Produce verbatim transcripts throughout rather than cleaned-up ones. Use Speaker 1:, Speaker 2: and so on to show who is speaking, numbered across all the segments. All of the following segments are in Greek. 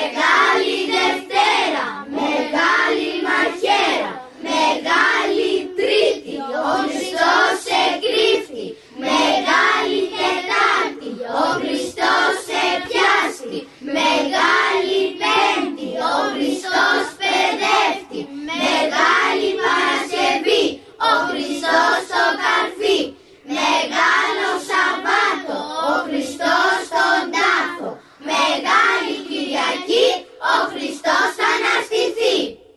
Speaker 1: Μεγάλη Δευτέρα, μεγάλη μαχαίρα, μεγάλη Τρίτη, ο Χριστός εκρύφτη. Μεγάλη Τετάρτη, ο Χριστός επιάστη. Μεγάλη Πέμπτη, ο Χριστός παιδεύτη. Μεγάλη Παρασκευή, ο Χριστός το καρφί. Μεγάλο Σαββάτο, ο Χριστός τον τάφο. Μεγάλη Κυριακή, ο Χριστός θα αναστηθεί.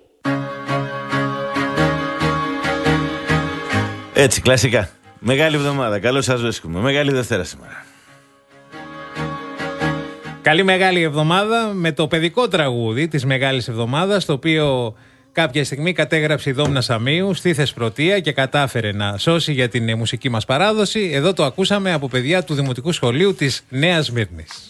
Speaker 2: Έτσι, κλασικά. Μεγάλη εβδομάδα. Καλώς σας βρίσκουμε. Μεγάλη Δευτέρα σήμερα.
Speaker 3: Καλή μεγάλη εβδομάδα με το παιδικό τραγούδι της Μεγάλης Εβδομάδας, το οποίο κάποια στιγμή κατέγραψε η Δόμνα Σαμίου στη Θεσπρωτεία και κατάφερε να σώσει για την μουσική μας παράδοση. Εδώ το ακούσαμε από παιδιά του Δημοτικού Σχολείου της Νέας Σμύρνης.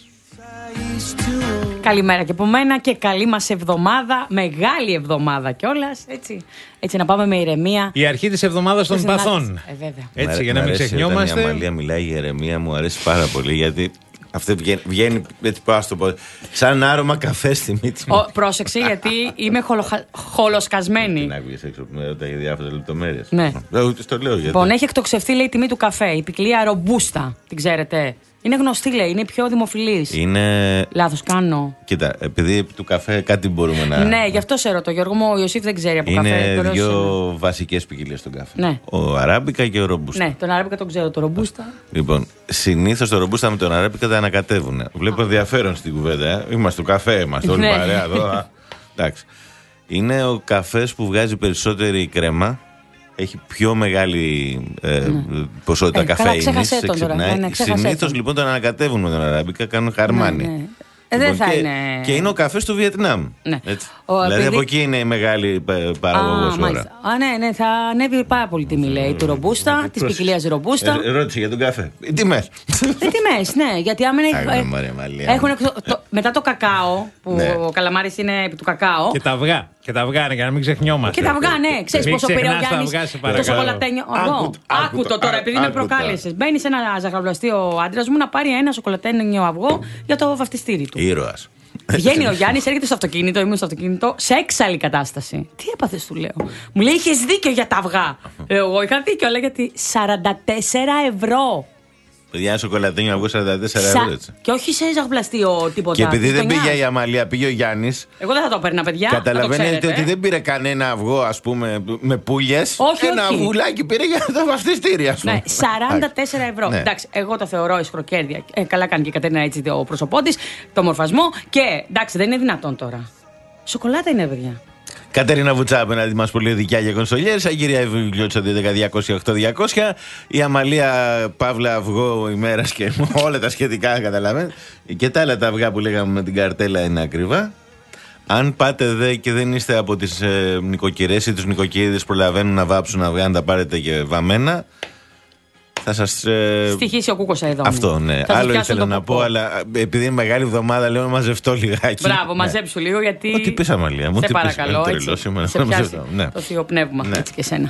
Speaker 4: Καλημέρα και από μένα και καλή μας εβδομάδα, μεγάλη εβδομάδα κιόλας, έτσι, έτσι να πάμε με ηρεμία.
Speaker 3: Η αρχή της εβδομάδας των παθών.
Speaker 4: Ε, βέβαια.
Speaker 3: Έτσι, για να μην ξεχνιόμαστε.
Speaker 2: Όταν η Αμαλία μιλάει η ηρεμία μου αρέσει πάρα πολύ, γιατί αυτή βγαίνει, βγαίνει έτσι πάω στο πω, σαν άρωμα καφέ στη μύτη μου.
Speaker 4: Ο, πρόσεξε, γιατί είμαι χολοχα... χολοσκασμένη.
Speaker 2: Την άκουγες έξω που με ρωτάει για διάφορες λεπτομέρειες.
Speaker 4: Ναι.
Speaker 2: Ούτε στο λέω γιατί.
Speaker 4: Λοιπόν, έχει εκτοξευθεί, λέει, η τιμή του καφέ. Η ποικιλία ρομπούστα, την ξέρετε. Είναι γνωστή, λέει, είναι πιο δημοφιλής.
Speaker 2: Είναι.
Speaker 4: Λάθος κάνω.
Speaker 2: Κοίτα, επειδή του καφέ κάτι μπορούμε να.
Speaker 4: Ναι, γι' αυτό σε ρωτώ, Γιώργο μου. Ο Ιωσήφ δεν ξέρει από
Speaker 2: είναι
Speaker 4: καφέ.
Speaker 2: Είναι δύο
Speaker 4: είναι.
Speaker 2: βασικές ποικιλίες στον καφέ.
Speaker 4: Ναι.
Speaker 2: Ο αράμπικα και ο ρομπούστα.
Speaker 4: Ναι, τον αράμπικα τον ξέρω, το ρομπούστα.
Speaker 2: Λοιπόν, συνήθως το ρομπούστα με τον αράμπικα τα ανακατεύουν. Βλέπω ενδιαφέρον στην κουβέντα. Ε. Είμαστε του καφέ, είμαστε όλοι
Speaker 4: Ναι.
Speaker 2: παρέα εδώ. Εντάξει. Είναι ο καφές που βγάζει περισσότερη κρέμα. Έχει πιο μεγάλη ε, ναι. ποσότητα
Speaker 4: ε,
Speaker 2: καφέινης.
Speaker 4: Ναι, ναι,
Speaker 2: συνήθως λοιπόν τον ανακατεύουν με τον αράμπικα, κάνουν χαρμάνι.
Speaker 4: Ναι, ναι. Ε, δεν
Speaker 2: λοιπόν,
Speaker 4: θα
Speaker 2: και,
Speaker 4: είναι...
Speaker 2: και είναι ο καφές του Βιετνάμ. Ναι. Ο, δηλαδή επειδή... από εκεί είναι η μεγάλη παραγωγός χώρα.
Speaker 4: Α, ναι, ναι, θα ανέβει πάρα πολύ τιμή, λέει, του ρομπούστα, της ποικιλίας ρομπούστα.
Speaker 2: Ε, ρώτησε για τον καφέ. Οι τιμές.
Speaker 4: Οι τιμές, ναι, γιατί άμα έχουν μετά το κακάο, που ο καλαμάρης είναι επί του κακάο.
Speaker 3: Και τα αυγά. Και τα αυγά, για να μην ξεχνιόμαστε.
Speaker 4: Και τα αυγά, ναι. Ξέρεις πόσο πήρε ο Γιάννης το σοκολατένιο αυγό. Άκου το τώρα, επειδή με προκάλεσες. Μπαίνει σε ένα ζαχαροπλαστείο ο άντρας μου να πάρει ένα σοκολατένιο αυγό για το βαφτιστήρι του.
Speaker 2: Ήρωας.
Speaker 4: Βγαίνει ο Γιάννης, έρχεται στο αυτοκίνητο, ήμουν στο αυτοκίνητο, σε έξαλλη κατάσταση. Τι έπαθες, του λέω. Μου λέει, είχες δίκιο για τα αυγά. Εγώ είχα δίκιο, αλλά γιατί σαράντα τέσσερα ευρώ.
Speaker 2: Παιδιά, ένα σοκολατένιο αυγό σαράντα τέσσερα ευρώ. Έτσι.
Speaker 4: Και όχι σε ζαχαροπλαστείο τίποτα.
Speaker 2: Και επειδή δεν πήγε η Αμαλία, πήγε ο Γιάννης.
Speaker 4: Εγώ δεν θα το παίρνα, παιδιά.
Speaker 2: Καταλαβαίνετε ότι δεν πήρε κανένα αυγό, ας πούμε, με πουλιές.
Speaker 4: Όχι,
Speaker 2: ένα
Speaker 4: όχι.
Speaker 2: αυγουλάκι πήρε για το βαφτιστήρι, ας πούμε.
Speaker 4: Ναι, σαράντα τέσσερα ευρώ. Ναι. Εντάξει, εγώ το θεωρώ ισχροκέρδεια. Ε, καλά κάνει και η Κατερίνα έτσι το πρόσωπό της, το μορφασμό. Και εντάξει, δεν είναι δυνατόν τώρα. Σοκολάτα είναι, παιδιά.
Speaker 2: Κατερίνα Βουτσά απέναντι μας, πολύ δικιά για κονσολιέρ. Αγγελία Ευαγγελιώτησα δέκα διακόσια οκτώ διακόσια. Η Αμαλία Παύλα αυγό ημέρας και όλα τα σχετικά, καταλαβαίνετε. Και τα άλλα τα αυγά που λέγαμε με την καρτέλα είναι ακριβά. Αν πάτε δε και δεν είστε από τις ε, νοικοκυρές ή τους νοικοκυρίδες που προλαβαίνουν να βάψουν αυγά, αν τα πάρετε και βαμμένα, θα σας. Ε...
Speaker 4: Στοιχήσει ο Κούκος εδώ.
Speaker 2: Αυτό, ναι.
Speaker 4: Θα
Speaker 2: άλλο ήθελα να πω, αλλά επειδή είναι μεγάλη εβδομάδα, λέω να μαζευτώ λιγάκι.
Speaker 4: Μπράβο,
Speaker 2: ναι.
Speaker 4: μαζέψου λίγο, γιατί.
Speaker 2: Ό,τι πεις, Αμαλία μου,
Speaker 4: σε
Speaker 2: τι
Speaker 4: παρακαλώ.
Speaker 2: Πεις,
Speaker 4: έτσι,
Speaker 2: τρελός,
Speaker 4: σε πιάσει
Speaker 2: ναι.
Speaker 4: το θείο πνεύμα. Ναι. Έτσι και σένα.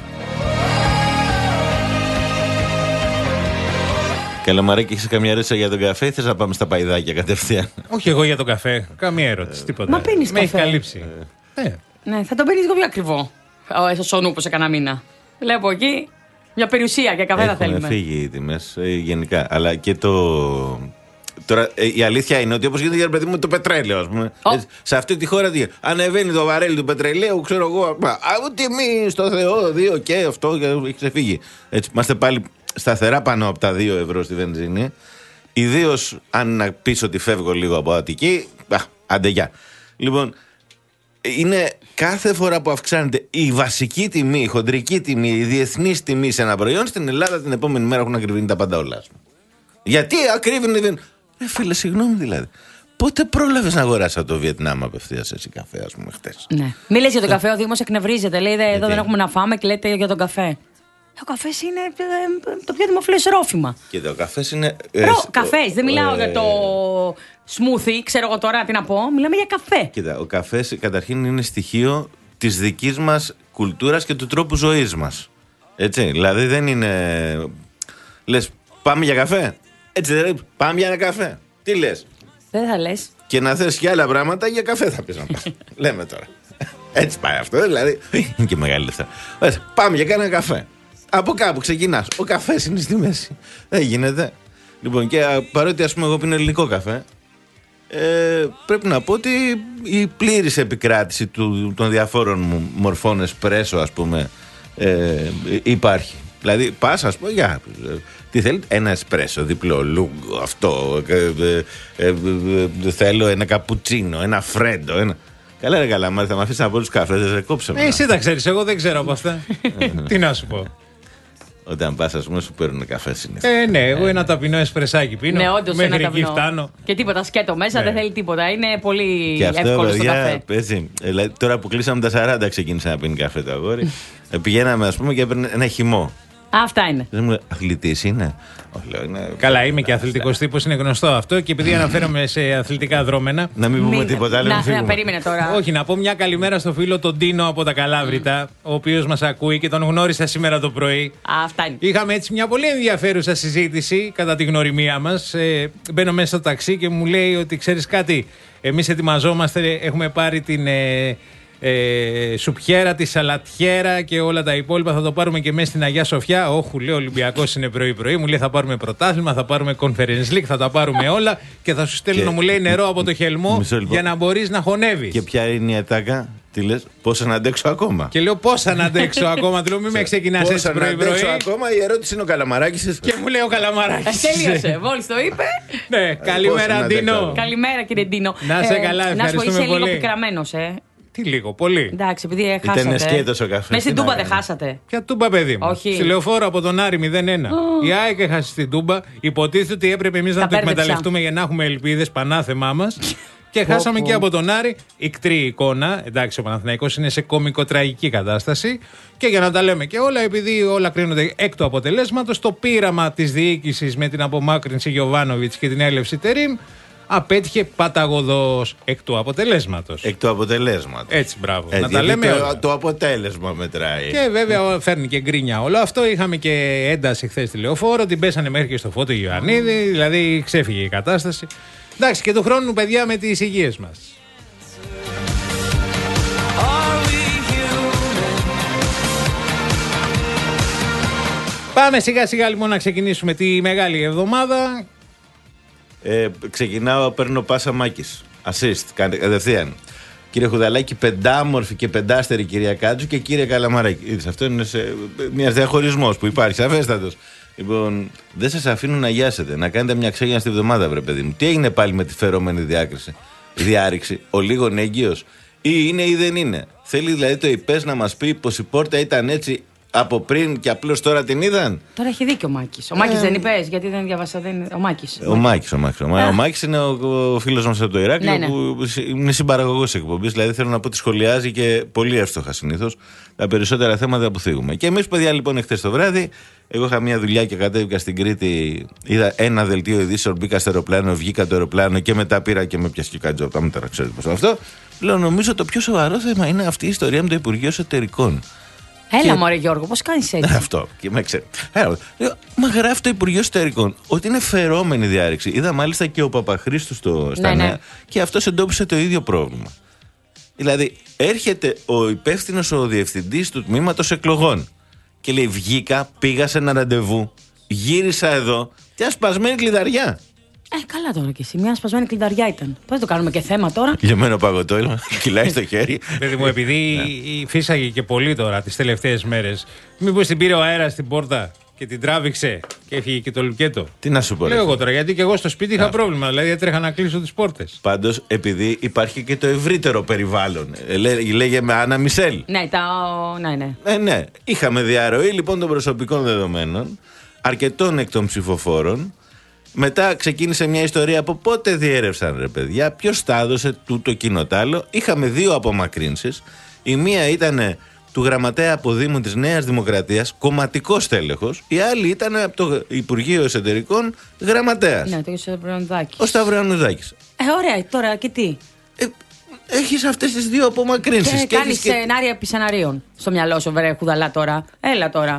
Speaker 2: Καλαμαράκι, έχεις καμιά ερώτηση για τον καφέ ή θες να πάμε στα παϊδάκια κατευθείαν?
Speaker 3: Όχι, εγώ για τον καφέ. Καμία ερώτηση, τίποτα.
Speaker 4: Μα πίνεις
Speaker 3: με
Speaker 4: καφέ.
Speaker 3: έχει καλύψει. Ε. Ε. Ναι,
Speaker 4: θα τον πίνεις λίγο πιο ακριβό. Στο Σονούπο σε κανένα μήνα. Βλέπω εκεί μια περιουσία και καφέ θα θέλουμε.
Speaker 2: Έχουν φύγει οι τιμές ε, γενικά. Αλλά και το. Τώρα, ε, η αλήθεια είναι ότι όπως γίνεται για παιδί μου το πετρέλαιο, ας πούμε. Oh. Ε, σε αυτή τη χώρα τι, ανεβαίνει το βαρέλι του πετρελαίου, ξέρω εγώ. Α, τιμή στο Θεό, δύο και αυτό και έχει ξεφύγει. Έτσι, είμαστε πάλι σταθερά πάνω από τα δύο ευρώ στη βενζίνη. Ιδίως αν να πεις ότι φεύγω λίγο από Αττική. Α, άντε γεια. Λοιπόν, είναι κάθε φορά που αυξάνεται η βασική τιμή, η χοντρική τιμή, η διεθνής τιμή σε ένα προϊόν, στην Ελλάδα την επόμενη μέρα έχουν ακριβήνει τα πάντα όλα. Γιατί ακρίβεινε. Ε, φίλε, συγγνώμη δηλαδή. Πότε πρόλαβες να αγοράσεις από το Βιετνάμ απευθείας έτσι καφέ, ας πούμε, χτες? Ναι.
Speaker 4: Μη λες για τον καφέ, ο Δήμος εκνευρίζεται. Λέει, εδώ δεν έχουμε να φάμε και λέτε για τον καφέ. Ο καφές είναι το πιο δημοφιλές ρόφημα.
Speaker 2: Κοίτα, ο καφές είναι.
Speaker 4: Ρο, καφές, δεν μιλάω ε, για το smoothie, ξέρω εγώ τώρα τι να πω. Μιλάμε για καφέ.
Speaker 2: Κοίτα, ο καφές καταρχήν είναι στοιχείο της δικής μας κουλτούρας και του τρόπου ζωής μας. Έτσι, δηλαδή δεν είναι. Λες, πάμε για καφέ. Έτσι δεν είναι, πάμε για ένα καφέ. Τι λες?
Speaker 4: Δεν θα λες.
Speaker 2: και να θες και άλλα πράγματα, για καφέ θα πεις να πας. Λέμε τώρα. Έτσι πάει αυτό, δηλαδή. Είναι και μεγάλη λεφτά. Πάμε για κάνα καφέ. Από κάπου ξεκινάς. Ο καφές είναι στη μέση. Δεν γίνεται. Λοιπόν, και παρότι ας πούμε εγώ πίνω ελληνικό καφέ, ε, πρέπει να πω ότι η πλήρης επικράτηση του, των διαφόρων μορφών εσπρέσο, ας πούμε, ε, υπάρχει. Δηλαδή πας, ας πούμε, για, τι θέλετε, ένα εσπρέσο, διπλό, λούγκο, αυτό, ε, ε, ε, ε, θέλω ένα καπουτσίνο, ένα φρέντο, ένα... Καλά ρε Καλαμάρη, θα με αφήσεις από τους καφές, δεν κόψε με.
Speaker 3: Ε, εσύ τα ξέρεις, εγώ δεν ξέρω από αυτά. Τι να σου πω.
Speaker 2: Όταν πας, ας πούμε, σου παίρνουν καφέ συνήθως.
Speaker 3: Ε, ναι, εγώ ένα ταπεινό εσπρεσάκι πίνω.
Speaker 4: Ναι, όντως
Speaker 3: μέχρι
Speaker 4: ένα
Speaker 3: εκεί
Speaker 4: ταπεινό.
Speaker 3: φτάνω.
Speaker 4: Και τίποτα σκέτο μέσα,
Speaker 3: Ναι.
Speaker 4: δεν θέλει τίποτα. Είναι πολύ
Speaker 2: Και αυτό,
Speaker 4: εύκολο στο καφέ.
Speaker 2: παιδιά, έτσι, δηλαδή, τώρα που κλείσαμε τα σαράντα ξεκίνησε να πίνει καφέ το αγόρι. ε, πηγαίναμε, ας πούμε, και έπαιρνε ένα χυμό.
Speaker 4: Α, αυτά είναι.
Speaker 2: Δεν μου λέει, αθλητής είναι. Όχι, λέω, είναι.
Speaker 3: Καλά, είμαι και αθλητικός τύπος, είναι γνωστό αυτό. Και επειδή αναφέρομαι σε αθλητικά δρόμενα.
Speaker 2: Να μην πούμε
Speaker 4: Μην-
Speaker 2: τίποτα άλλο.
Speaker 4: να,
Speaker 2: να φύγουμε.
Speaker 4: να, περίμενε τώρα.
Speaker 3: Όχι, να πω μια καλημέρα στο φίλο τον Τίνο από τα Καλάβρητα, ο οποίος μας ακούει και τον γνώρισα σήμερα το πρωί.
Speaker 4: Α, αυτά είναι.
Speaker 3: Είχαμε έτσι μια πολύ ενδιαφέρουσα συζήτηση κατά τη γνωριμία μας. Ε, μπαίνω μέσα στο ταξί και μου λέει ότι ξέρεις κάτι, εμείς ετοιμαζόμαστε, έχουμε πάρει την ε, ε, σουπιέρα, τη σαλατιέρα και όλα τα υπόλοιπα. Θα το πάρουμε και μέσα στην Αγία Σοφιά. Όχι, λέει, ο Ολυμπιακός είναι πρωί-πρωί. Μου λέει θα πάρουμε πρωτάθλημα, θα πάρουμε Conference League, θα τα πάρουμε όλα και θα σου στέλνω,
Speaker 2: Και-
Speaker 3: μου λέει, νερό από το χελμό
Speaker 2: Μισό λεπτό.
Speaker 3: για να μπορείς να χωνεύεις.
Speaker 2: Και ποια είναι η ατάκα, τι λες, πώς να αντέξω ακόμα.
Speaker 3: Και λέω πώς θα αντέξω ακόμα. Του λέω μην με ξεκινάς
Speaker 2: Πώς
Speaker 3: έτσι
Speaker 2: να αντέξω
Speaker 3: πρωί-πρωί.
Speaker 2: ακόμα, η ερώτηση είναι ο Καλαμαράκης.
Speaker 3: Και μου λέει ο
Speaker 4: Ε,
Speaker 3: Καλαμαράκης.
Speaker 4: τελείωσε. Μόλις το είπε.
Speaker 3: Ναι, καλημέρα
Speaker 2: να αντέξω
Speaker 3: Ντίνο.
Speaker 2: ακόμα.
Speaker 4: Καλημέρα κύριε Ντίνο.
Speaker 3: Να είσαι καλά,
Speaker 4: Να σου πω,
Speaker 3: ευχαριστούμε
Speaker 4: είσαι λίγο
Speaker 3: πολύ.
Speaker 4: πικραμένος, ε.
Speaker 3: Τι λίγο, πολύ.
Speaker 4: Εντάξει, επειδή ε, χάσατε.
Speaker 2: σκέτος ο καφές,
Speaker 4: Μέσα στην
Speaker 2: τι να
Speaker 4: Τούμπα δεν
Speaker 2: κάνουμε.
Speaker 4: χάσατε.
Speaker 3: Ποια τούμπα, παιδί μου.
Speaker 4: Όχι.
Speaker 3: Στη λεωφόρο από τον Άρη μηδέν ένα. Η ΑΕΚ έχασε στην τούμπα. Υποτίθεται ότι έπρεπε εμεί να το
Speaker 4: μπέρδεψα.
Speaker 3: εκμεταλλευτούμε για να έχουμε ελπίδες, πανάθεμά μα. Και χάσαμε
Speaker 4: πω.
Speaker 3: και από τον Άρη. Ικτρή εικόνα. Εντάξει, ο Παναθηναϊκός είναι σε κομικοτραγική κατάσταση. Και για να τα λέμε και όλα, επειδή όλα κρίνονται εκ του αποτελέσματος, το πείραμα της διοίκησης με την απομάκρυνση Γιοβάνοβιτς και την έλευση Τερίμ απέτυχε παταγωδός εκ του αποτελέσματος.
Speaker 2: Εκ του αποτελέσματος.
Speaker 3: Έτσι, μπράβο.
Speaker 2: Ε,
Speaker 3: να τα
Speaker 2: γιατί
Speaker 3: λέμε
Speaker 2: το,
Speaker 3: όλα.
Speaker 2: το αποτέλεσμα μετράει.
Speaker 3: Και βέβαια φέρνει και γκρίνια όλο αυτό. Είχαμε και ένταση χθε στη λεωφόρο. Την πέσανε μέχρι και στο Φώτο Ιωαννίδη. Δηλαδή ξέφυγε η κατάσταση. Εντάξει, και του χρόνου, παιδιά, με τις υγείες μας. Πάμε σιγά σιγά λοιπόν να ξεκινήσουμε τη μεγάλη εβδομάδα.
Speaker 2: Ε, ξεκινάω, παίρνω πάσα Μάκης. Assist, κάνε- κατευθείαν. Κύριε Χουδαλάκη, πεντάμορφη και πεντάστερη κυρία Κάτζου και κύριε Καλαμαράκη. Είδες, αυτό είναι σε, μια διαχωρισμός που υπάρχει, σαφέστατος. Λοιπόν, δεν σας αφήνουν να γιάσετε, να κάνετε μια ξέγια στη βδομάδα, βρε παιδί μου. Τι έγινε πάλι με τη φερόμενη διάκριση, διάρρηξη, ο λίγον έγκυος, ή είναι ή δεν είναι. Θέλει δηλαδή το ΙΠΕΣ να μας πει πως η πόρτα ήταν έτσι από πριν και απλώς τώρα την είδαν.
Speaker 4: Τώρα έχει δίκιο ο Μάκης. Ο Μάκης δεν είπες, γιατί δεν διαβάσα. Δεν... Ο Μάκης.
Speaker 2: Ο Μάκης, ο Μάκης. Ο, Μά- ο Μάκης είναι ο, ο φίλος μας από το Ηράκλειο
Speaker 4: Ναι, ναι.
Speaker 2: που είναι συμπαραγωγός εκπομπής. Δηλαδή θέλω να πω ότι σχολιάζει και πολύ εύστοχα συνήθως τα περισσότερα θέματα που θίγουμε. Και εμείς, παιδιά, λοιπόν, εχθές το βράδυ, εγώ είχα μια δουλειά και κατέβηκα στην Κρήτη. Είδα ένα δελτίο ειδήσεων, μπήκα στο αεροπλάνο, βγήκα το αεροπλάνο και μετά πήρα και με πιάσει και κάτι από τα μέτρα, ξέρετε πώς αυτό. Λέω, νομίζω το πιο σοβαρό θέμα είναι αυτή η ιστορία με το Υπουργείο Εσωτερικών.
Speaker 4: Έλα,
Speaker 2: Και-
Speaker 4: μωρέ Γιώργο, πώς κάνεις έτσι.
Speaker 2: Αυτό. Και με ξέρει. Άρα, λέω, μα γράφει το Υπουργείο Εσωτερικών ότι είναι φερόμενη διάρρηξη. Είδα μάλιστα και ο Παπαχρήστου στο, στα
Speaker 4: Ναι, ναι.
Speaker 2: νέα και αυτό εντόπισε το ίδιο πρόβλημα. Δηλαδή, έρχεται ο υπεύθυνο, ο διευθυντή του τμήματο εκλογών και λέει: βγήκα, πήγα σε ένα ραντεβού, γύρισα εδώ και ασπασμένη κλειδαριά.
Speaker 4: Ε, καλά τώρα κι εσύ. Μια σπασμένη κλειδαριά ήταν. Πώς δεν το κάνουμε και θέμα τώρα.
Speaker 2: Λιωμένο παγωτό, κυλάει στο χέρι.
Speaker 3: Παιδί μου, επειδή φύσαγε και πολύ τώρα τις τελευταίες μέρες, μήπως την πήρε ο αέρας στην πόρτα και την τράβηξε και έφυγε και το λουκέτο.
Speaker 2: Τι να σου πω, ρε.
Speaker 3: Λέω εγώ τώρα, γιατί και εγώ στο σπίτι είχα πρόβλημα. Δηλαδή έτρεχα να κλείσω τις πόρτες.
Speaker 2: Πάντως, επειδή υπάρχει και το ευρύτερο περιβάλλον. Ε, λέ- Λέγε με Άννα Μισελ.
Speaker 4: Ναι, τα... ναι, ναι.
Speaker 2: Ε, ναι. Είχαμε διαρροή λοιπόν των προσωπικών δεδομένων, αρκετών εκ των ψηφοφόρων. Μετά ξεκίνησε μια ιστορία από πότε διέρευσαν, ρε παιδιά, ποιος τα έδωσε τούτο κοινοτάλο. Είχαμε δύο απομακρύνσεις. Η μία ήταν του γραμματέα αποδήμου της Νέας Δημοκρατίας, κομματικός τέλεχος. Η άλλη ήταν από το Υπουργείο Εσωτερικών, γραμματέας.
Speaker 4: Ναι, το είσαι Μπρονδάκη.
Speaker 2: Ο Σταυροανουδάκης.
Speaker 4: Ε, ωραία, τώρα και τι.
Speaker 2: Ε, έχεις αυτές τις δύο απομακρύνσεις.
Speaker 4: Και
Speaker 2: και
Speaker 4: κάνει
Speaker 2: έχεις και-
Speaker 4: σενάρια επί σεναρίων στο μυαλό σου, βρε Χουδαλά τώρα. Έλα τώρα.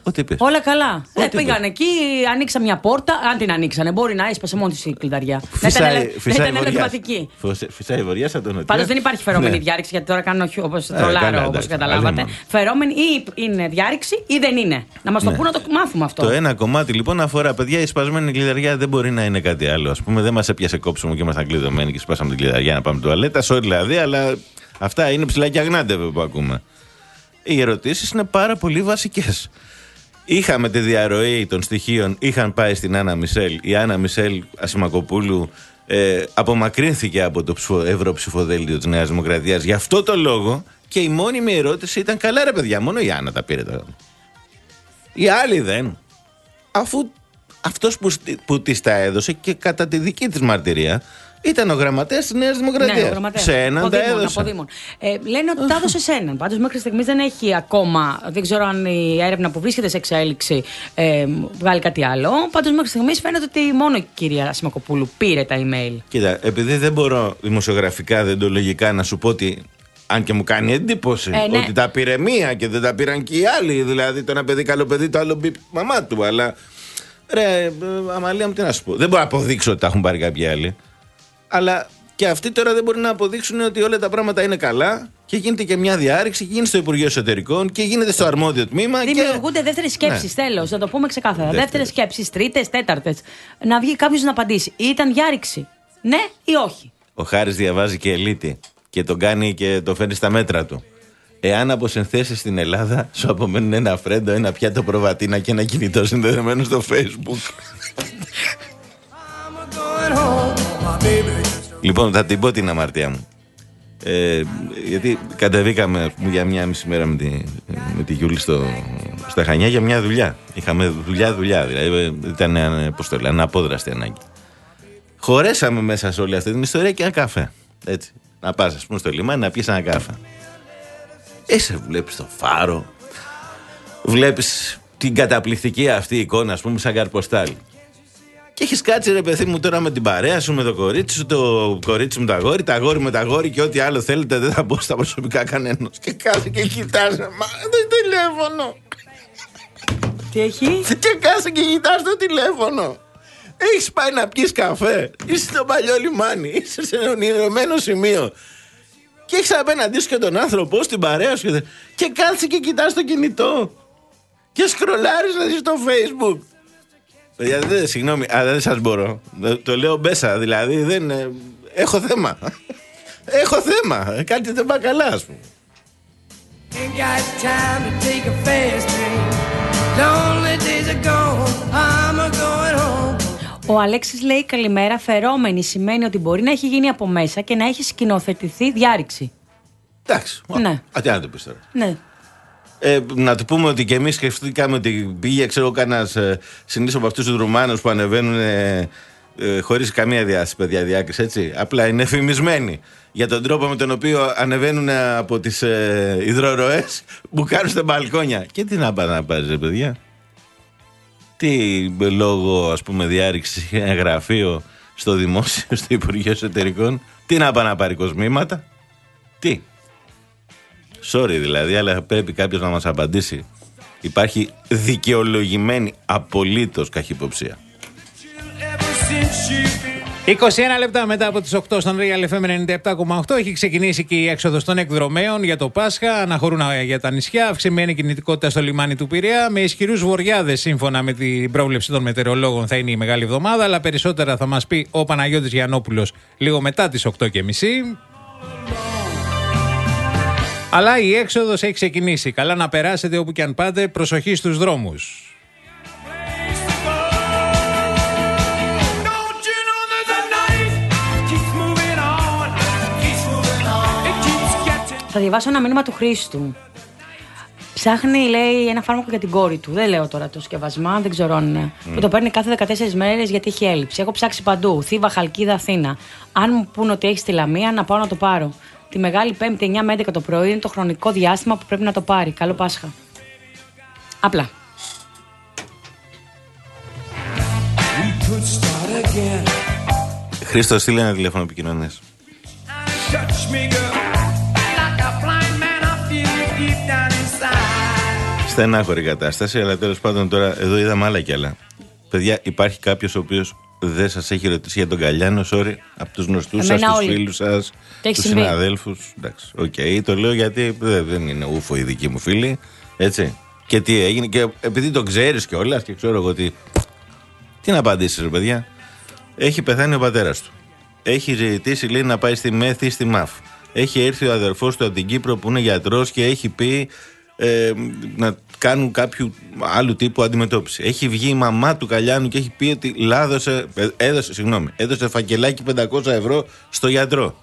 Speaker 2: Ό,τι είπες.
Speaker 4: Όλα καλά.
Speaker 2: Ό,τι
Speaker 4: Ε, πήγαν
Speaker 2: είπες.
Speaker 4: εκεί, ανοίξαν μια πόρτα. Αν την ανοίξανε, μπορεί να έσπασε μόνη τη η κλειδαριά. Δεν ήταν,
Speaker 2: Φυσάει,
Speaker 4: ελε-
Speaker 2: φυσάει
Speaker 4: δεν ήταν
Speaker 2: βοριάς.
Speaker 4: ελεγματική.
Speaker 2: Φωσ- Φυσάει η βοριά σαν τον νοτιά.
Speaker 4: Πάντως δεν υπάρχει φερόμενη
Speaker 2: Ναι.
Speaker 4: διάρρηξη, γιατί τώρα κάνω όπως
Speaker 2: καλά,
Speaker 4: τρολάρω, όπως
Speaker 2: εντάξει,
Speaker 4: καταλάβατε.
Speaker 2: αλλήμον.
Speaker 4: Φερόμενη ή είναι διάρρηξη ή δεν είναι. Να μας το
Speaker 2: Ναι.
Speaker 4: πούνε να το μάθουμε αυτό.
Speaker 2: Το ένα κομμάτι λοιπόν αφορά, παιδιά, η σπασμένη κλειδαριά δεν μπορεί να είναι κάτι άλλο. Ας πούμε, δεν μας έπιασε κόψιμο και ήμασταν κλειδωμένοι και σπάσαμε την κλειδαριά να πάμε τουαλέτα. Sorry δηλαδή, αλλά αυτά είναι ψηλά και αγνάντευε που ακούμε. Οι ερωτήσεις είναι πάρα πολύ βασικές. Είχαμε τη διαρροή των στοιχείων, είχαν πάει στην Άννα Μισελ. Η Άννα Μισελ Ασημακοπούλου ε, απομακρύνθηκε από το ψηφο, ευρωψηφοδέλτιο της Νέας Δημοκρατίας. Γι' αυτό το λόγο και η μόνιμη ερώτηση ήταν: καλά, ρε παιδιά, μόνο η Άννα τα πήρε τώρα. Οι άλλοι δεν. Αφού αυτός που, στι- που της τα έδωσε και κατά τη δική της μαρτυρία ήταν ο γραμματέας της Νέας Δημοκρατίας.
Speaker 4: Ναι, ο γραμματέας.
Speaker 2: Σε έναν
Speaker 4: Από
Speaker 2: τα
Speaker 4: Δήμων,
Speaker 2: έδωσε.
Speaker 4: από Δήμων. Ε, λένε ότι τα έδωσε σε έναν. Πάντως μέχρι στιγμής δεν έχει ακόμα. Δεν ξέρω αν η έρευνα που βρίσκεται σε εξέλιξη ε, βγάλει κάτι άλλο. Πάντως μέχρι στιγμής φαίνεται ότι μόνο η κυρία Ασημακοπούλου πήρε τα email.
Speaker 2: Κοίτα, επειδή δεν μπορώ δημοσιογραφικά, δεντολογικά να σου πω ότι. Αν και μου κάνει εντύπωση
Speaker 4: Ε, ναι.
Speaker 2: ότι τα πήρε μία και δεν τα πήραν και οι άλλοι. Δηλαδή το ένα παιδί καλό παιδί, το άλλο μπιπ μαμά του. Αλλά ρε, ε, Αμαλία μου, τι να σου πω. Δεν μπορώ να αποδείξω ότι τα έχουν πάρει κάποιοι άλλοι. Αλλά και αυτοί τώρα δεν μπορεί να αποδείξουν ότι όλα τα πράγματα είναι καλά και γίνεται και μια διάρρηξη και γίνεται στο Υπουργείο Εσωτερικών και γίνεται στο αρμόδιο τμήμα.
Speaker 4: Δημιουργούνται
Speaker 2: και...
Speaker 4: δεύτερες σκέψεις,
Speaker 2: Ναι.
Speaker 4: τέλος. Να το πούμε ξεκάθαρα.
Speaker 2: Δεύτερες.
Speaker 4: Δεύτερες σκέψεις, τρίτες, τέταρτες. Να βγει κάποιος να απαντήσει. Ήταν διάρρηξη. Ναι ή όχι.
Speaker 2: Ο Χάρης διαβάζει και ελίτη και τον κάνει και το φέρνει στα μέτρα του. Εάν αποσυνθέσεις στην Ελλάδα, σου απομένουν ένα φρέντο, ένα πιάτο προβατίνα και ένα κινητό συνδεδεμένο στο Facebook. Λοιπόν, θα την πω την αμαρτία μου. Ε, γιατί κατεβήκαμε ας πούμε, για μια μισή μέρα με τη, με τη Γιούλη στο, στα Χανιά για μια δουλειά. Είχαμε δουλειά-δουλειά, δηλαδή ήταν ε, πώς το λέω, αναπόδραστη ανάγκη. Χωρέσαμε μέσα σε όλη αυτή την ιστορία και ένα καφέ. Έτσι. Να πας, ας πούμε, στο λιμάνι να πιεις ένα καφέ. Είσαι, βλέπεις το φάρο, βλέπεις την καταπληκτική αυτή εικόνα, ας πούμε, σαν καρποστάλ. Και έχεις κάτσει, ρε παιδί μου, τώρα με την παρέα σου, με το κορίτσι σου, το κορίτσι με το αγόρι, τα αγόρι με τα αγόρι και ό,τι άλλο θέλετε, δεν θα μπω στα προσωπικά κανένας. Και κάτσε και κοιτάς, μα το τηλέφωνο.
Speaker 4: Τι έχει.
Speaker 2: Και κάτσε και κοιτάς το τηλέφωνο. Έχεις πάει να πιεις καφέ. Είσαι στο παλιό λιμάνι. Είσαι σε ένα ονειρωμένο σημείο. Και έχεις απέναντί σου και τον άνθρωπό στην παρέα σου. Και, και κάτσε και κοιτάς το κινητό. Και σκρολάρεις να δεις το Facebook. Παιδιά, δεν, συγγνώμη, αλλά δεν σας μπορώ. Το λέω μπέσα, δηλαδή δεν. Ε, έχω θέμα. Έχω θέμα. Κάτι δεν πάει καλά, ας πούμε.
Speaker 5: Ain't got time to take a fast train. Lonely days are gone. I'm a going home.
Speaker 4: Ο Αλέξης λέει καλημέρα. Φερόμενη σημαίνει ότι μπορεί να έχει γίνει από μέσα και να έχει σκηνοθετηθεί διάρρηξη.
Speaker 2: Εντάξει.
Speaker 4: Ναι.
Speaker 2: Α, τι να το πεις τώρα.
Speaker 4: Ναι.
Speaker 2: Ε, να του πούμε ότι και εμείς σκεφτήκαμε ότι πήγε, ξέρω, κανένας ε, συνήθως από αυτούς τους Ρουμάνους που ανεβαίνουν ε, ε, χωρίς καμία διάσταση, παιδιά, διάκριση, έτσι. Απλά είναι εφημισμένοι για τον τρόπο με τον οποίο ανεβαίνουν από τις ε, υδροροές που κάνουν στα μπαλκόνια. Και τι να πάει να πάρεις, ρε παιδιά. Τι λόγω, ας πούμε, διάρρηξη ένα γραφείο στο δημόσιο, στο Υπουργείο Εσωτερικών. Τι να πάει να πάρει κοσμήματα. Τι. Sorry δηλαδή, αλλά πρέπει κάποιος να μας απαντήσει. Υπάρχει δικαιολογημένη απολύτως καχυποψία.
Speaker 3: είκοσι ένα λεπτά μετά από τις οκτώ στον Real εφ εμ ενενήντα επτά κόμμα οκτώ έχει ξεκινήσει και η έξοδος των εκδρομέων για το Πάσχα. Αναχωρούν για τα νησιά, αυξημένη κινητικότητα στο λιμάνι του Πειραιά. Με ισχυρούς βοριάδες, σύμφωνα με την πρόβλεψη των μετεωρολόγων, θα είναι η μεγάλη εβδομάδα. Αλλά περισσότερα θα μας πει ο Παναγιώτης Γιαννόπουλος λίγο μετά τις οκτώ και μισή. Αλλά η έξοδος έχει ξεκινήσει. Καλά να περάσετε όπου και αν πάτε. Προσοχή στους δρόμους.
Speaker 4: Θα διαβάσω ένα μήνυμα του Χρήστου. Ψάχνει, λέει, ένα φάρμακο για την κόρη του. Δεν λέω τώρα το σκευασμά, δεν ξέρω αν είναι. Mm. Που το παίρνει κάθε δεκατέσσερις μέρες γιατί έχει έλλειψη. Έχω ψάξει παντού. Θήβα, Χαλκίδα, Αθήνα. Αν μου πούν ότι έχει στη Λαμία, να πάω να το πάρω. Τη Μεγάλη Πέμπτη εννιά με έντεκα το πρωί είναι το χρονικό διάστημα που πρέπει να το πάρει. Καλό Πάσχα. Απλά.
Speaker 2: Χρήστο, στείλε ένα τηλέφωνο επικοινωνίας. Στενάχωρη κατάσταση, αλλά τέλος πάντων τώρα εδώ είδαμε άλλα κι άλλα. Παιδιά, υπάρχει κάποιος ο οποίος δεν σας έχει ρωτήσει για τον Καλιάνο, sorry, από τους γνωστούς σας, τους φίλους σας, τους συναδέλφους. Εντάξει, οκ, okay, το λέω γιατί δεν είναι ούφο οι δικοί μου φίλοι, έτσι. Και τι έγινε, και επειδή το ξέρεις κιόλας και ξέρω εγώ τι. Τι να απαντήσεις, ρε παιδιά. Έχει πεθάνει ο πατέρας του. Έχει ζητήσει, λέει, να πάει στη ΜΕΘ ή στη ΜΑΦ. Έχει έρθει ο αδερφός του από την Κύπρο που είναι γιατρός και έχει πει ε, να κάνουν κάποιο άλλου τύπου αντιμετώπιση. Έχει βγει η μαμά του Καλιάνου και έχει πει ότι λάδωσε, έδωσε, συγγνώμη, έδωσε φακελάκι πεντακόσια ευρώ στο γιατρό.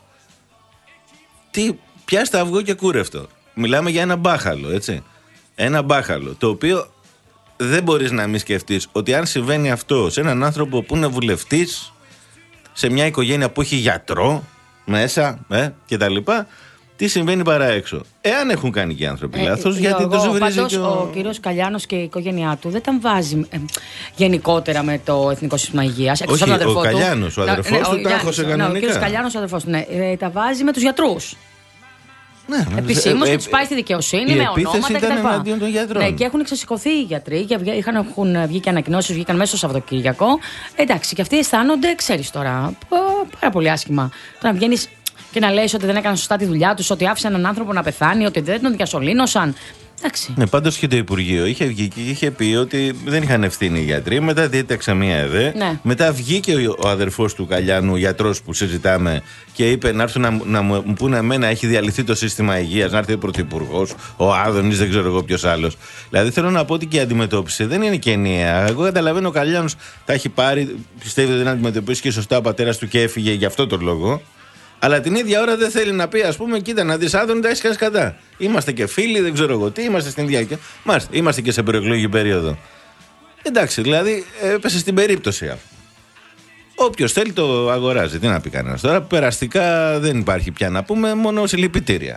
Speaker 2: Τι, πιάστα αυγό και κούρευτο. Μιλάμε για ένα μπάχαλο, έτσι. Ένα μπάχαλο, το οποίο δεν μπορείς να μην σκεφτείς ότι αν συμβαίνει αυτό σε έναν άνθρωπο που είναι βουλευτής, σε μια οικογένεια που έχει γιατρό μέσα ε, και τα λοιπά, τι συμβαίνει παρά έξω. Εάν έχουν κάνει και οι άνθρωποι ε, λάθος, ε, γιατί το ζευγρίζει και ο...
Speaker 4: ο κύριος Καλιάνος και η οικογένειά του δεν τα βάζει ε, γενικότερα με το Εθνικό Σύστημα Υγείας.
Speaker 2: Όχι, ο, ο Καλιάνος, ο αδερφός ναι, του, ναι, τα έχωσε κανονικά.
Speaker 4: Ναι, ο κύριος Καλιάνος, ο αδερφός του, ναι, ε, τα βάζει με τους γιατρούς.
Speaker 2: Ναι,
Speaker 4: επισήμως
Speaker 2: ε,
Speaker 4: και τους πάει στη δικαιοσύνη με ονόματα κτλ. Ναι, και έχουν ξεσηκωθεί οι γιατροί και είχαν, έχουν βγει και ανακοινώσεις, βγήκαν μέσα στο Σαββατοκύριακο. Εντάξει, και αυτοί αισθάνονται, ξέρεις τώρα, πάρα πολύ άσχημα. Τώρα να βγαίνεις και να λες ότι δεν έκαναν σωστά τη δουλειά τους, ότι άφησαν έναν άνθρωπο να πεθάνει, ότι δεν τον διασωλήνωσαν. Εντάξει.
Speaker 2: Ναι, πάντως και το Υπουργείο είχε βγει και είχε πει ότι δεν είχαν ευθύνη οι γιατροί. Μετά διέταξε μία ΕΔΕ. Ναι. Μετά βγήκε ο, ο αδερφός του Καλιάνου, ο γιατρός που συζητάμε, και είπε να έρθουν να, να μου πούνε εμένα, έχει διαλυθεί το σύστημα υγείας, να έρθει ο Πρωθυπουργός, ο Άδωνης, δεν ξέρω εγώ ποιος άλλος. Δηλαδή θέλω να πω ότι και η αντιμετώπιση δεν είναι και ενιαία. Εγώ καταλαβαίνω ο Καλιάνος τα έχει πάρει, πιστεύει ότι δεν αντιμετωπίσει και σωστά ο πατέρας του και έφυγε γι' αυτό τον λόγο. Αλλά την ίδια ώρα δεν θέλει να πει, ας πούμε, κοίτα να δεις, Άδωνη, τα έχεις χάσει κατά. Είμαστε και φίλοι, δεν ξέρω εγώ τι, είμαστε στην ίδια. Μάλιστα, είμαστε και σε προεκλογική περίοδο. Εντάξει, δηλαδή έπεσε στην περίπτωση αυτή. Όποιος θέλει το αγοράζει. Τι να πει κανένας. Τώρα περαστικά δεν υπάρχει πια να πούμε, μόνο συλληπιτήρια.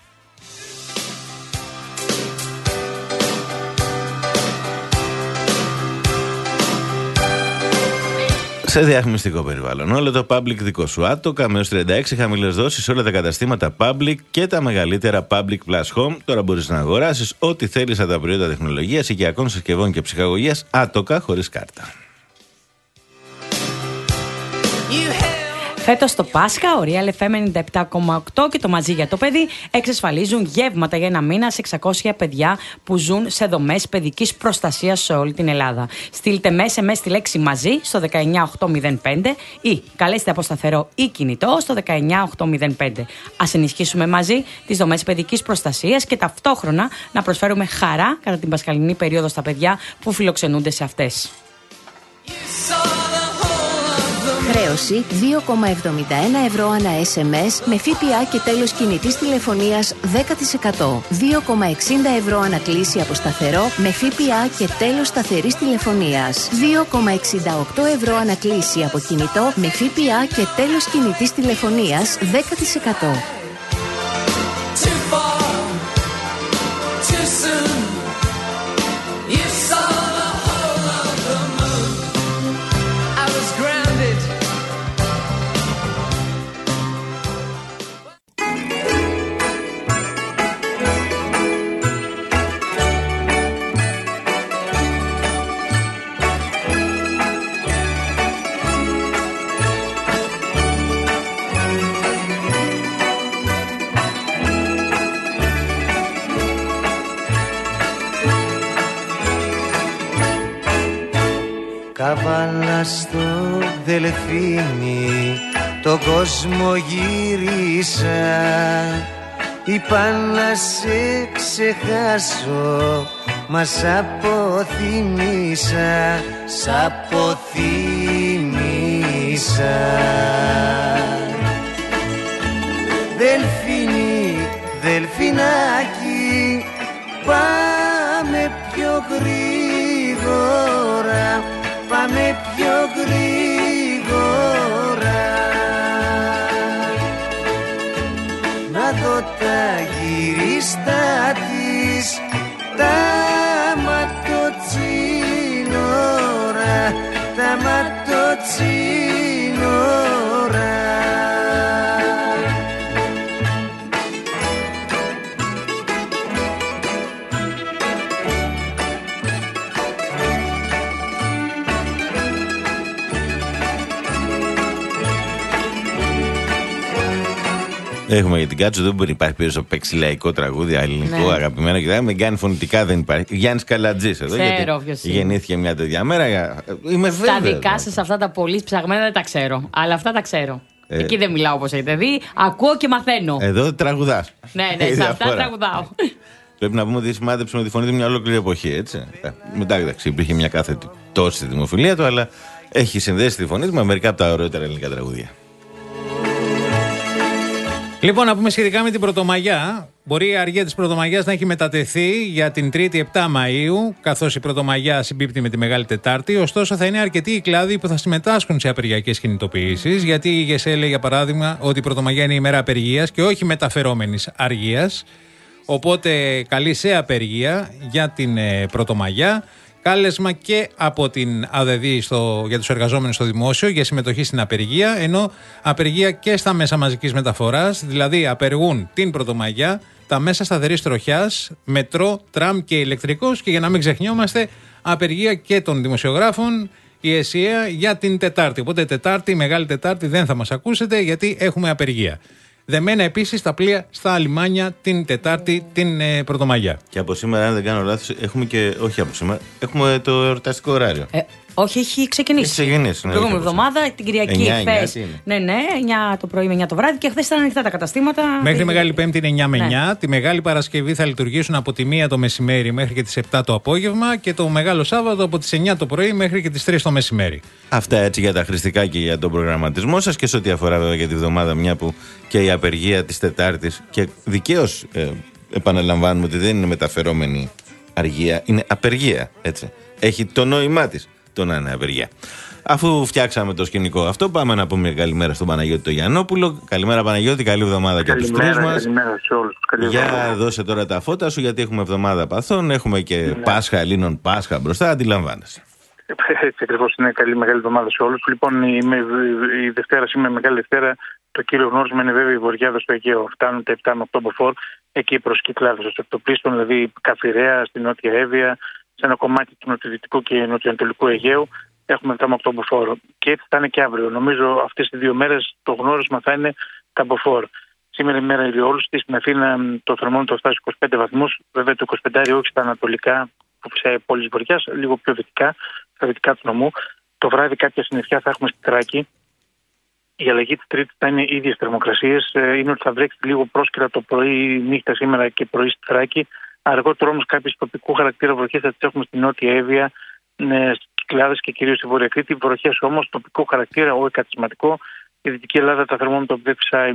Speaker 2: Σε διαφημιστικό περιβάλλον. Όλο το public δικό σου. Άτοκα με έως τριάντα έξι χαμηλές δόσεις σε όλα τα καταστήματα public και τα μεγαλύτερα public plus home. Τώρα μπορείς να αγοράσεις ό,τι θέλεις από τα προϊόντα τεχνολογίας, οικιακών συσκευών και ψυχαγωγίας. Άτοκα χωρίς κάρτα.
Speaker 4: Φέτος το Πάσχα, ο Real εφ εμ ενενήντα επτά κόμμα οκτώ και το Μαζί για το Παιδί εξασφαλίζουν γεύματα για ένα μήνα σε εξακόσια παιδιά που ζουν σε δομές παιδικής προστασίας σε όλη την Ελλάδα. Στείλτε με ες εμ ες τη λέξη Μαζί στο δεκαεννιά οκτακόσια πέντε ή καλέστε από σταθερό ή κινητό στο δεκαεννιά οκτακόσια πέντε. Ας ενισχύσουμε μαζί τις δομές παιδικής προστασίας και ταυτόχρονα να προσφέρουμε χαρά κατά την πασχαλινή περίοδο στα παιδιά που φιλοξενούνται σε αυτές.
Speaker 6: Χρέωση δύο κόμμα εβδομήντα ένα ευρώ ανά ες εμ ες με ΦΠΑ και τέλος κινητής τηλεφωνίας δέκα τοις εκατό. δύο κόμμα εξήντα ευρώ ανά κλήση από σταθερό με ΦΠΑ και τέλος σταθερής τηλεφωνίας. δύο κόμμα εξήντα οκτώ ευρώ ανά κλήση από κινητό με ΦΠΑ και τέλος κινητής τηλεφωνίας δέκα τοις εκατό.
Speaker 7: Καβάλα στο Δελφίνι, τον κόσμο γύρισα. Είπα να σε ξεχάσω, μα σ' αποθυμίσα, σ' αποθυμίσα. Δελφίνι, Δελφινάκι, πάμε πιο γρήγορα, πάμε πιο γρήγορα. Να δω τα γυρίστα της, τα ματοτσίνορα, τα ματοτσίνορα.
Speaker 2: Έχουμε για την Κάτσο, δεν μπορεί να υπάρχει πίσω παίξει λαϊκό τραγούδι, ελληνικό, ναι. αγαπημένο και με κάνει φωνητικά δεν υπάρχει. Γιάννης Καλατζής εδώ.
Speaker 4: Ξέρω,
Speaker 2: γιατί γεννήθηκε μια τέτοια μέρα. Είμαι βέβαιο.
Speaker 4: Τα δικά σας αυτά τα πολύ ψαγμένα δεν τα ξέρω. Αλλά αυτά τα ξέρω. Ε, Εκεί δεν μιλάω όπως έχετε δει. Ακούω και μαθαίνω.
Speaker 2: Εδώ τραγουδάς.
Speaker 4: Ναι, ναι, σε αυτά τραγουδάω.
Speaker 2: Πρέπει να πούμε ότι σημάδεψε με τη φωνή του μια ολόκληρη εποχή, έτσι. Μετά, εντάξει, υπήρχε μια κάθετη τόση στη δημοφιλία του, αλλά έχει συνδέσει τη φωνή του με μερικά από τα ωραιότερα ελληνικά τραγούδια.
Speaker 3: Λοιπόν, να πούμε σχετικά με την Πρωτομαγιά. Μπορεί η αργία της Πρωτομαγιάς να έχει μετατεθεί για την Τρίτη επτά Μαΐου, καθώς η Πρωτομαγιά συμπίπτει με τη Μεγάλη Τετάρτη. Ωστόσο, θα είναι αρκετοί οι κλάδοι που θα συμμετάσχουν σε απεργιακές κινητοποιήσεις, γιατί η ΓΕΣΕ λέει, για παράδειγμα, ότι η Πρωτομαγιά είναι η ημέρα απεργίας και όχι μεταφερόμενης αργίας. Οπότε, καλεί σε απεργία για την ε, Πρωτομαγιά. Κάλεσμα και από την ΑΔΔ στο, για τους εργαζόμενους στο δημόσιο για συμμετοχή στην απεργία, ενώ απεργία και στα μέσα μαζικής μεταφοράς, δηλαδή απεργούν την Πρωτομαγιά τα μέσα σταθερής τροχιάς, μετρό, τραμ και ηλεκτρικός, και για να μην ξεχνιόμαστε, απεργία και των δημοσιογράφων, η ΕΣΥΑ για την Τετάρτη. Οπότε Τετάρτη, Μεγάλη Τετάρτη δεν θα μας ακούσετε, γιατί έχουμε απεργία. Δεμένα επίσης τα πλοία στα λιμάνια την Τετάρτη, την ε, Πρωτομαγιά.
Speaker 2: Και από σήμερα, αν δεν κάνω λάθος, έχουμε και. Όχι από σήμερα, έχουμε το εορταστικό ωράριο.
Speaker 4: Ε, όχι, έχει ξεκινήσει.
Speaker 2: Έχει ξεκινήσει.
Speaker 4: Την προηγούμενη εβδομάδα, την Κυριακή χθες. Ναι, ναι, εννιά το πρωί με εννιά το βράδυ, και χθες ήταν ανοιχτά τα καταστήματα.
Speaker 3: Μέχρι Μεγάλη Πέμπτη είναι εννιά με εννιά. Ναι. Τη Μεγάλη Παρασκευή θα λειτουργήσουν από τη μία το μεσημέρι μέχρι και τις επτά το απόγευμα, και το Μεγάλο Σάββατο από τις εννιά το πρωί μέχρι και τις τρεις το μεσημέρι.
Speaker 2: Αυτά έτσι για τα χρηστικά και για τον προγραμματισμό σας, και σε ό,τι αφορά βέβαια για τη βδομάδα, μια που και η απεργία της Τετάρτης, και δικαίως ε, επαναλαμβάνουμε ότι δεν είναι μεταφερόμενη αργία, είναι απεργία, έτσι. Έχει το νόημά της το να είναι απεργία. Αφού φτιάξαμε το σκηνικό αυτό, πάμε να πούμε καλημέρα στον Παναγιώτη το Γιαννόπουλο. Καλημέρα Παναγιώτη, καλή εβδομάδα και από τους τρεις μας.
Speaker 8: Καλημέρα σε όλους.
Speaker 2: Για δώσε τώρα τα φώτα σου, γιατί έχουμε εβδομάδα παθών, έχουμε και ναι. Πάσχα Ελλήνων, Πάσχα μπροστά, αντιλαμβάνεσαι.
Speaker 8: Έτσι ακριβώς είναι, καλή μεγάλη εβδομάδα σε όλους. Λοιπόν, η, η Δευτέρα, σήμερα Μεγάλη Δευτέρα, το κύριο γνώρισμα είναι βέβαια η Βορειάδα στο Αιγαίο. Φτάνουν τα επτά με Οκτώβριο, εκεί προς Κυκλάδες, στο Ευτοπλίστων, δηλαδή Καφιρέα, στην Νότια Εύβοια, σε ένα κομμάτι του νοτιοδυτικού και νοτιοανατολικού Αιγαίου. Έχουμε επτά με Οκτώβριο. Και έτσι θα είναι και αύριο. Νομίζω αυτές τις δύο μέρες το γνώρισμα θα είναι τα μποφόρ. Σήμερα η μέρα ηλιόλουστη, στην Αθήνα το θερμόμετρο θα φτάσει είκοσι πέντε βαθμούς. Βέβαια το είκοσι πέντε όχι στα ανατολικά, που φυσάει πόλης Βορειάς, λίγο πιο δυτικά, στα δυτικά του νομού. Το βράδυ κάποια συννεφιά θα έχουμε στη Θράκη. Η αλλαγή της Τρίτης θα είναι ίδιες θερμοκρασίες. Είναι ότι θα βρέξει λίγο πρόσκαιρα το πρωί, νύχτα σήμερα και πρωί στη Θράκη. Αργότερο όμως κάποιες τοπικού χαρακτήρα βροχές θα τις έχουμε στη Νότια Εύβοια, στις Κυκλάδες και κυρίως στη Βόρεια Κρήτη. Βροχές όμως τοπικού χαρακτήρα, όχι κατασματικό. Η Δυτική Ελλάδα τα θερμόμετρα που δεν φυσάει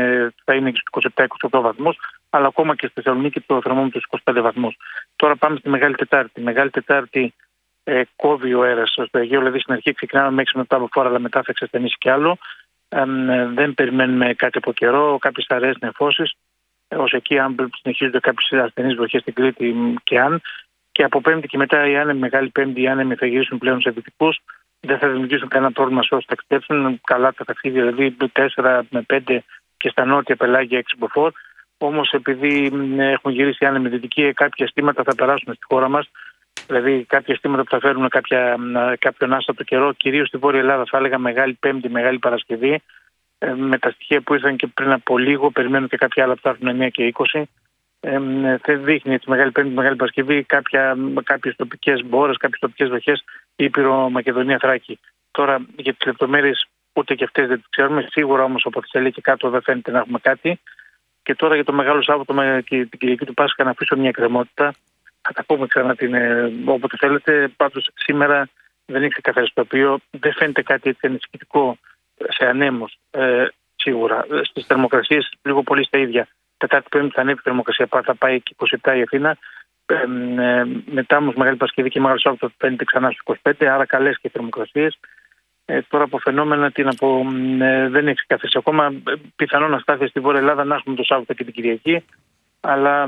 Speaker 8: θα είναι είκοσι επτά είκοσι οκτώ βαθμούς, αλλά ακόμα και στη Θεσσαλονίκη το θερμόμετρο είκοσι πέντε βαθμούς. Τώρα πάμε στη Μεγάλη Τετάρτη. Μεγάλη Τετάρτη ε, κόβει ο αέρας στο Αιγαίο, δηλαδή στην αρχή ξεκινάμε με έξι με επτά μποφόρ, αλλά μετά θα εξασθενήσει κι άλλο. Ε, ε, δεν περιμένουμε κάτι από καιρό, κάποιες αραιές νεφώσεις. Ως εκεί, αν συνεχίζονται κάποιες ασθενείς βροχές στην Κρήτη και αν. Και από Πέμπτη και μετά, οι άνεμοι, Μεγάλη Πέμπτη, οι άνεμοι θα γυρίσουν πλέον σε δυτικούς. Δεν θα δημιουργήσουν κανένα πρόβλημα σε όσους ταξιδέψουν. Καλά τα ταξίδια, δηλαδή τέσσερα με πέντε και στα νότια πελάγια έξι μποφόρ. Όμως, επειδή έχουν γυρίσει οι άνεμοι δυτικοί, κάποια αισθήματα θα περάσουν στη χώρα μας. Δηλαδή, κάποια αισθήματα που θα φέρουν κάποια, κάποιον άστατο καιρό, κυρίως στη Βόρεια Ελλάδα, θα έλεγα Μεγάλη Πέμπτη, Μεγάλη Παρασκευή. Με τα στοιχεία που ήρθαν και πριν από λίγο, περιμένω και κάποια άλλα που θα έρθουν εννιά και είκοσι. Ε, δείχνει τη Μεγάλη Πέμπτη, Μεγάλη Παρασκευή κάποιες τοπικές μπόρες, κάποιες τοπικές βροχές, Ήπειρο, Μακεδονία, Θράκη. Τώρα για τις λεπτομέρειες ούτε και αυτές δεν τις ξέρουμε. Σίγουρα όμως από Θεσσαλονίκη και κάτω δεν φαίνεται να έχουμε κάτι. Και τώρα για το Μεγάλο Σάββατο και την Κυριακή του Πάσχα να αφήσω μια εκκρεμότητα. Θα τα πούμε ξανά την, ε, όποτε θέλετε. Πάντως σήμερα δεν έχει ξεκαθαρίσει το τοπίο. Δεν φαίνεται κάτι έτσι ανησυχητικό σε ανέμους ε, σίγουρα. Στις θερμοκρασίες λίγο πολύ στα ίδια. Τετάρτη Πέμπτη θα ανέβει η θερμοκρασία, θα πάει και είκοσι επτά η Αθήνα. Ε, ε, μετά όμως Μεγάλη Παρασκευή και Μεγάλο Σάββατο φαίνεται ξανά στους είκοσι πέντε, άρα καλές και οι θερμοκρασίες. Ε, τώρα από φαινόμενα τι να πω, ε, δεν έχει ξεκαθαρίσει ακόμα. Πιθανόν αστάθεια στη Βόρεια Ελλάδα να έχουμε το Σάββατο και την Κυριακή. Αλλά ε,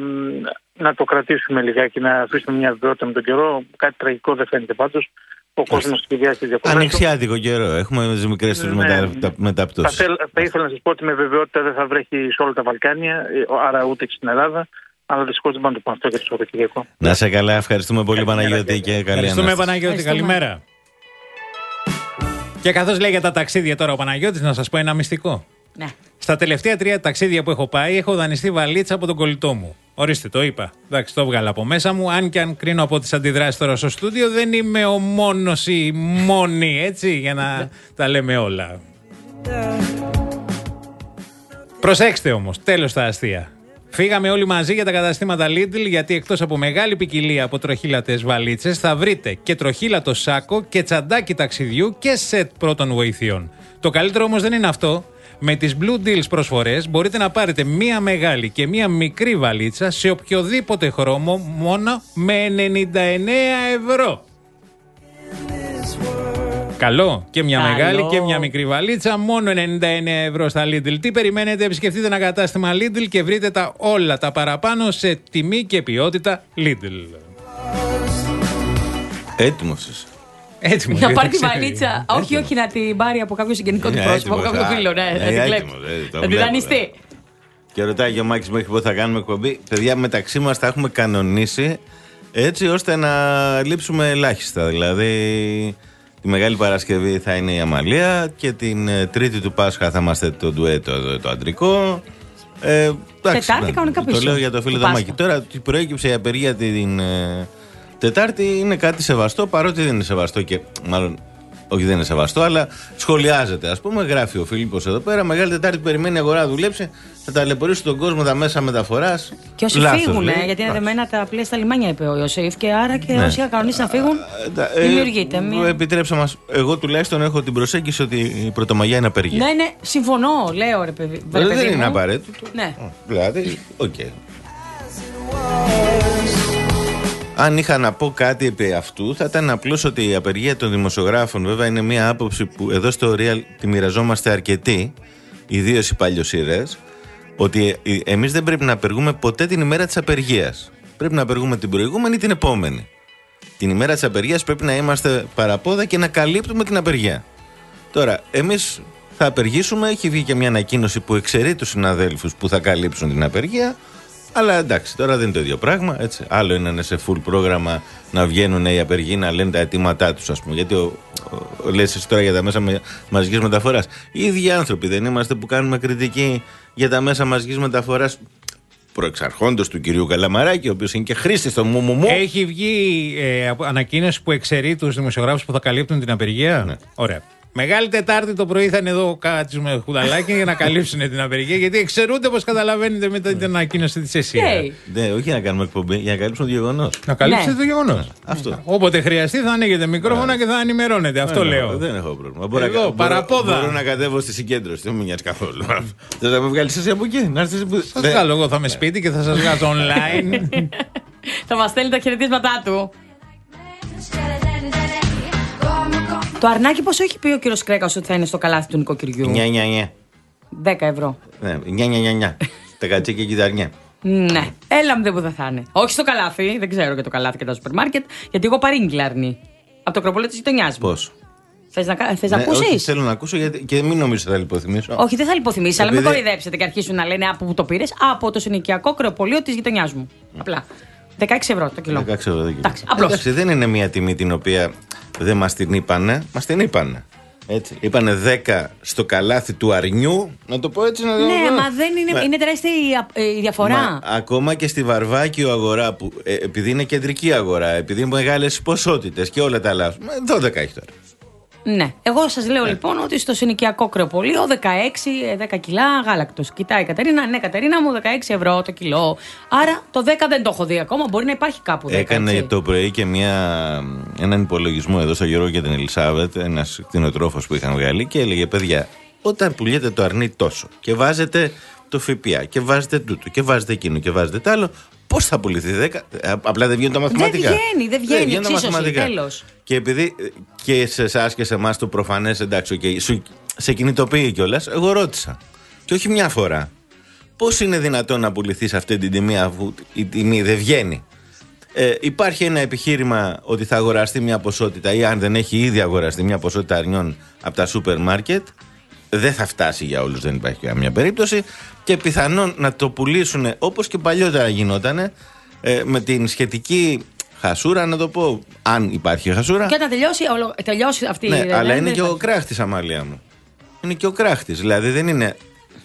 Speaker 8: να το κρατήσουμε λιγάκι, να αφήσουμε μια βεβαιότητα με τον καιρό. Κάτι τραγικό δεν φαίνεται πάντως. Ο κόσμος σχεδιάζει τις διακοπές.
Speaker 2: Ανοιξιάτικο καιρό. Έχουμε τις μικρές τους ναι, μετα... μεταπτώσεις.
Speaker 8: Θα, θα ήθελα να σας πω ότι με βεβαιότητα δεν θα βρέχει σε όλα τα Βαλκάνια, άρα ούτε και στην Ελλάδα. Αλλά δυστυχώς δεν μπορώ να το πω αυτό για το Σαββατοκύριακο.
Speaker 2: Να σε καλά, ευχαριστούμε πολύ Παναγιώτη και καλή ανάσταση.
Speaker 3: Ευχαριστούμε Παναγιώτη, καλημέρα. Και καθώς λέει για τα ταξίδια τώρα ο Παναγιώτης, να σας πω ένα μυστικό.
Speaker 4: Ναι.
Speaker 3: Στα τελευταία τρία ταξίδια που έχω πάει, έχω δανειστεί βαλίτσα από τον κολλητό μου. Ορίστε, το είπα. Εντάξει, το έβγαλα από μέσα μου. Αν και αν κρίνω από τις αντιδράσεις τώρα στο στούντιο, δεν είμαι ο μόνος ή μόνη, έτσι, για να τα λέμε όλα. Προσέξτε όμως, τέλος τα αστεία. Φύγαμε όλοι μαζί για τα καταστήματα Lidl, γιατί εκτός από μεγάλη ποικιλία από τροχύλατες βαλίτσες, θα βρείτε και τροχύλατο σάκο και τσαντάκι ταξιδιού και σετ πρώτων βοηθειών. Το καλύτερο όμως δεν είναι αυτό. Με τις Blue Deals προσφορές μπορείτε να πάρετε μία μεγάλη και μία μικρή βαλίτσα σε οποιοδήποτε χρώμο μόνο με ενενήντα εννέα ευρώ. Καλό. Και μια
Speaker 4: Καλό.
Speaker 3: μεγάλη και μια μικρή βαλίτσα, μόνο ενενήντα εννέα ευρώ στα Lidl. Τι περιμένετε, επισκεφτείτε ένα κατάστημα Lidl και βρείτε τα όλα τα παραπάνω σε τιμή και ποιότητα Lidl.
Speaker 2: Έτοιμος είσαι.
Speaker 3: Έτοιμος.
Speaker 4: Να
Speaker 3: δεν
Speaker 4: πάρει τη
Speaker 3: ξέρει.
Speaker 4: βαλίτσα. Όχι, όχι, να την πάρει από κάποιο συγγενικό του
Speaker 2: Είναι
Speaker 4: πρόσωπο, από
Speaker 2: έτοιμος,
Speaker 4: κάποιο
Speaker 2: α.
Speaker 4: φίλο. Ναι,
Speaker 2: Είναι
Speaker 4: να την
Speaker 2: έτοιμος,
Speaker 4: κλέψει.
Speaker 2: ε, το
Speaker 4: Να την
Speaker 2: βλέπω,
Speaker 4: δανειστεί.
Speaker 2: Και ρωτάει και ο Μάκης μέχρι πότε θα κάνουμε εκπομπή. Παιδιά, μεταξύ μας τα έχουμε κανονίσει έτσι ώστε να λείψουμε ελάχιστα. Δηλαδή, τη Μεγάλη Παρασκευή θα είναι η Αμαλία και την ε, Τρίτη του Πάσχα θα είμαστε το ντουέτο εδώ, το αντρικό. Ε, εντάξει,
Speaker 4: Τετάρτη
Speaker 2: ναι,
Speaker 4: κανονικά
Speaker 2: το
Speaker 4: πίσω.
Speaker 2: λέω για το φίλο
Speaker 4: Του
Speaker 2: του Μάκη.
Speaker 4: Πάσχα.
Speaker 2: Τώρα ότι προέκυψε η απεργία την ε, Τετάρτη είναι κάτι σεβαστό, παρότι δεν είναι σεβαστό και μάλλον. Όχι, δεν είναι σεβαστό, αλλά σχολιάζεται. Ας πούμε, γράφει ο Φίλιππος εδώ πέρα. Μεγάλη Τετάρτη που περιμένει η αγορά να δουλέψει. Θα ταλαιπωρήσει τον κόσμο τα μέσα μεταφοράς.
Speaker 4: Και όσοι
Speaker 2: Λάθος,
Speaker 4: φύγουν,
Speaker 2: λέει.
Speaker 4: γιατί είναι
Speaker 2: Λάθος.
Speaker 4: δεμένα τα πλοία στα λιμάνια, είπε ο Ιωσήφ. Και άρα και
Speaker 2: Ναι.
Speaker 4: όσοι είχαν κανονίσει να φύγουν,
Speaker 2: Ε,
Speaker 4: δημιουργείται
Speaker 2: ε,
Speaker 4: μία.
Speaker 2: Επιτρέψτε μας, εγώ τουλάχιστον έχω την προσέγγιση ότι η Πρωτομαγιά είναι απεργία.
Speaker 4: Ναι, ναι, συμφωνώ, λέω ρε παιδί.
Speaker 2: Ε,
Speaker 4: ρε
Speaker 2: δεν
Speaker 4: παιδί
Speaker 2: είναι
Speaker 4: μου.
Speaker 2: απαραίτητο.
Speaker 4: Ναι.
Speaker 2: Δηλαδή, οκ. Αν είχα να πω κάτι επί αυτού, θα ήταν απλώς ότι η απεργία των δημοσιογράφων, βέβαια, είναι μια άποψη που εδώ στο Real τη μοιραζόμαστε αρκετοί, ιδίως οι παλιοσύρες, ότι εμείς δεν πρέπει να απεργούμε ποτέ την ημέρα της απεργίας. Πρέπει να απεργούμε την προηγούμενη ή την επόμενη. Την ημέρα της απεργίας πρέπει να είμαστε παραπόδα και να καλύπτουμε την απεργία. Τώρα, εμείς θα απεργήσουμε, έχει βγει και μια ανακοίνωση που εξαιρεί τους συναδέλφους που θα καλύψουν την απεργία. Αλλά εντάξει, τώρα δεν είναι το ίδιο πράγμα. Έτσι. Άλλο είναι να είναι σε full πρόγραμμα να βγαίνουν οι απεργοί να λένε τα αιτήματά τους, ας πούμε. Γιατί ο, ο, ο, λες εσύ τώρα για τα μέσα μαζικής μεταφοράς. Οι ίδιοι άνθρωποι δεν είμαστε που κάνουμε κριτική για τα μέσα μαζικής μεταφοράς προεξαρχόντος του κυρίου Καλαμαράκη, ο οποίος είναι και χρήστης στο μου μου μου.
Speaker 3: Έχει βγει ε, απο- ανακοίνωση που εξαιρεί τους δημοσιογράφους που θα καλύπτουν την απεργία.
Speaker 2: Ναι.
Speaker 3: Ωραία. Μεγάλη Τετάρτη το πρωί θα είναι εδώ ο Κάτσης με χουδαλάκι για να καλύψουν την απεργία, γιατί εξαιρούνται, όπως καταλαβαίνετε, μετά την ανακοίνωση της ΕΣΥΑ.
Speaker 4: Hey.
Speaker 2: Ναι, όχι για να κάνουμε εκπομπή, για να καλύψουμε το γεγονός.
Speaker 3: Να καλύψετε
Speaker 4: Ναι.
Speaker 3: το γεγονός.
Speaker 2: Αυτό.
Speaker 3: Όποτε χρειαστεί θα ανοίγετε μικρόφωνα και θα ενημερώνετε. Αυτό
Speaker 2: Δεν
Speaker 3: λέω.
Speaker 2: έχω- Δεν έχω πρόβλημα. Μπορώ,
Speaker 3: Εδώ,
Speaker 2: να, μπορώ-
Speaker 3: παραπόδα.
Speaker 2: μπορώ να κατέβω στη συγκέντρωση, δεν μου νοιάζει καθόλου. Θες να με βγάλεις εσύ από εκεί, να έρθεις εσύ που.
Speaker 3: Σας
Speaker 2: Δεν-
Speaker 3: βγάλω εγώ, θα είμαι σπίτι και θα σας βγάζω online.
Speaker 4: Θα μας στέλνει τα χαιρετίσματά του. Το αρνάκι πόσο έχει πει ο κύριος Κρέκας ότι θα είναι στο καλάθι του νοικοκυριού?
Speaker 2: Νιά, νιά, νιά.
Speaker 4: δέκα ευρώ.
Speaker 2: Ναι, νιά, νιά, νιά, νιά. Τα κατσίκια και κυταρνιά.
Speaker 4: Ναι. Έλα μου δεν που δεν θα είναι. Όχι στο καλάθι, δεν ξέρω για το καλάθι και τα σούπερ μάρκετ, γιατί εγώ παρήγγειλα αρνί. Από το Ακροπολείο της γειτονιάς μου.
Speaker 2: Πώς.
Speaker 4: Θες να, κα- θες να
Speaker 2: Ναι,
Speaker 4: ακούσεις?
Speaker 2: όχι, θέλω να ακούσω γιατί, και μην νομίζω θα λιποθυμίσω.
Speaker 4: Όχι, δεν θα λιποθυμήσει, αλλά μην
Speaker 2: Επειδή-
Speaker 4: κοροϊδέψετε και αρχίσουν να λένε από πού το πήρε. Από το συνοικιακό Ακροπολείο της γειτονιάς μου. Απλά. δεκαέξι ευρώ το κιλό.
Speaker 2: δεκαέξι ευρώ το κιλό.
Speaker 4: Εντάξει, απλώς.
Speaker 2: Εντάξει, δεν είναι μια τιμή την οποία δεν μας την είπανε. Μας την είπανε. Έτσι. Είπανε δέκα στο καλάθι του αρνιού. Να το πω έτσι να το
Speaker 4: Ναι,
Speaker 2: πω.
Speaker 4: μα δεν είναι,
Speaker 2: Μα-
Speaker 4: είναι τεράστια η, α- η διαφορά.
Speaker 2: Μα, ακόμα και στη Βαρβάκιο αγορά, που, ε, επειδή είναι κεντρική αγορά, επειδή είναι μεγάλες ποσότητες και όλα τα άλλα. μα, δώδεκα έχει τώρα.
Speaker 4: Ναι. Εγώ σας λέω λοιπόν ότι στο συνοικιακό Ακροπολείο δεκαέξι, δέκα κιλά γάλακτος. Κοιτάει η Κατερίνα, ναι, Κατερίνα μου, δεκαέξι ευρώ το κιλό. Άρα το δέκα δεν το έχω δει ακόμα. Μπορεί να υπάρχει κάπου δέκα.
Speaker 2: Έκανε
Speaker 4: έτσι.
Speaker 2: το πρωί και μια, έναν υπολογισμό εδώ στο Γιώργο και την Ελισάβετ, ένας κτηνοτρόφος που είχαν βγάλει και έλεγε: παιδιά, όταν πουλιέται το αρνί τόσο και βάζετε το ΦΠΑ και βάζετε τούτο και βάζετε εκείνο και βάζετε τ' άλλο, πώς θα πουληθεί δέκα? Ε, Απλά δεν βγαίνουν τα μαθηματικά.
Speaker 4: Δεν βγαίνει, δεν βγαίνει,
Speaker 2: βγαίνουν τα
Speaker 4: εξίσωση,
Speaker 2: μαθηματικά.
Speaker 4: τέλος.
Speaker 2: Και επειδή ε, και σε εσά και σε εμά το προφανές, εντάξει, okay, σου, σε κινητοποιεί κιόλας, εγώ ρώτησα. Και όχι μια φορά. Πώς είναι δυνατόν να πουληθεί σε αυτή την τιμή αφού η τιμή δεν βγαίνει? Ε, υπάρχει ένα επιχείρημα ότι θα αγοραστεί μια ποσότητα ή αν δεν έχει ήδη αγοραστεί μια ποσότητα αρνιών από τα σούπερ μάρκετ, δεν θα φτάσει για όλους, δεν υπάρχει καμία περίπτωση και πιθανόν να το πουλήσουν όπως και παλιότερα γινότανε, ε, με την σχετική χασούρα, να το πω, αν υπάρχει χασούρα.
Speaker 4: Και όταν τελειώσει, ολο- τελειώσει αυτή
Speaker 2: Ναι,
Speaker 4: η.
Speaker 2: αλλά
Speaker 4: δεν-
Speaker 2: είναι
Speaker 4: δεν
Speaker 2: και ο
Speaker 4: υπάρχει.
Speaker 2: κράχτης, Αμαλία μου. Είναι και ο κράχτης, δηλαδή δεν είναι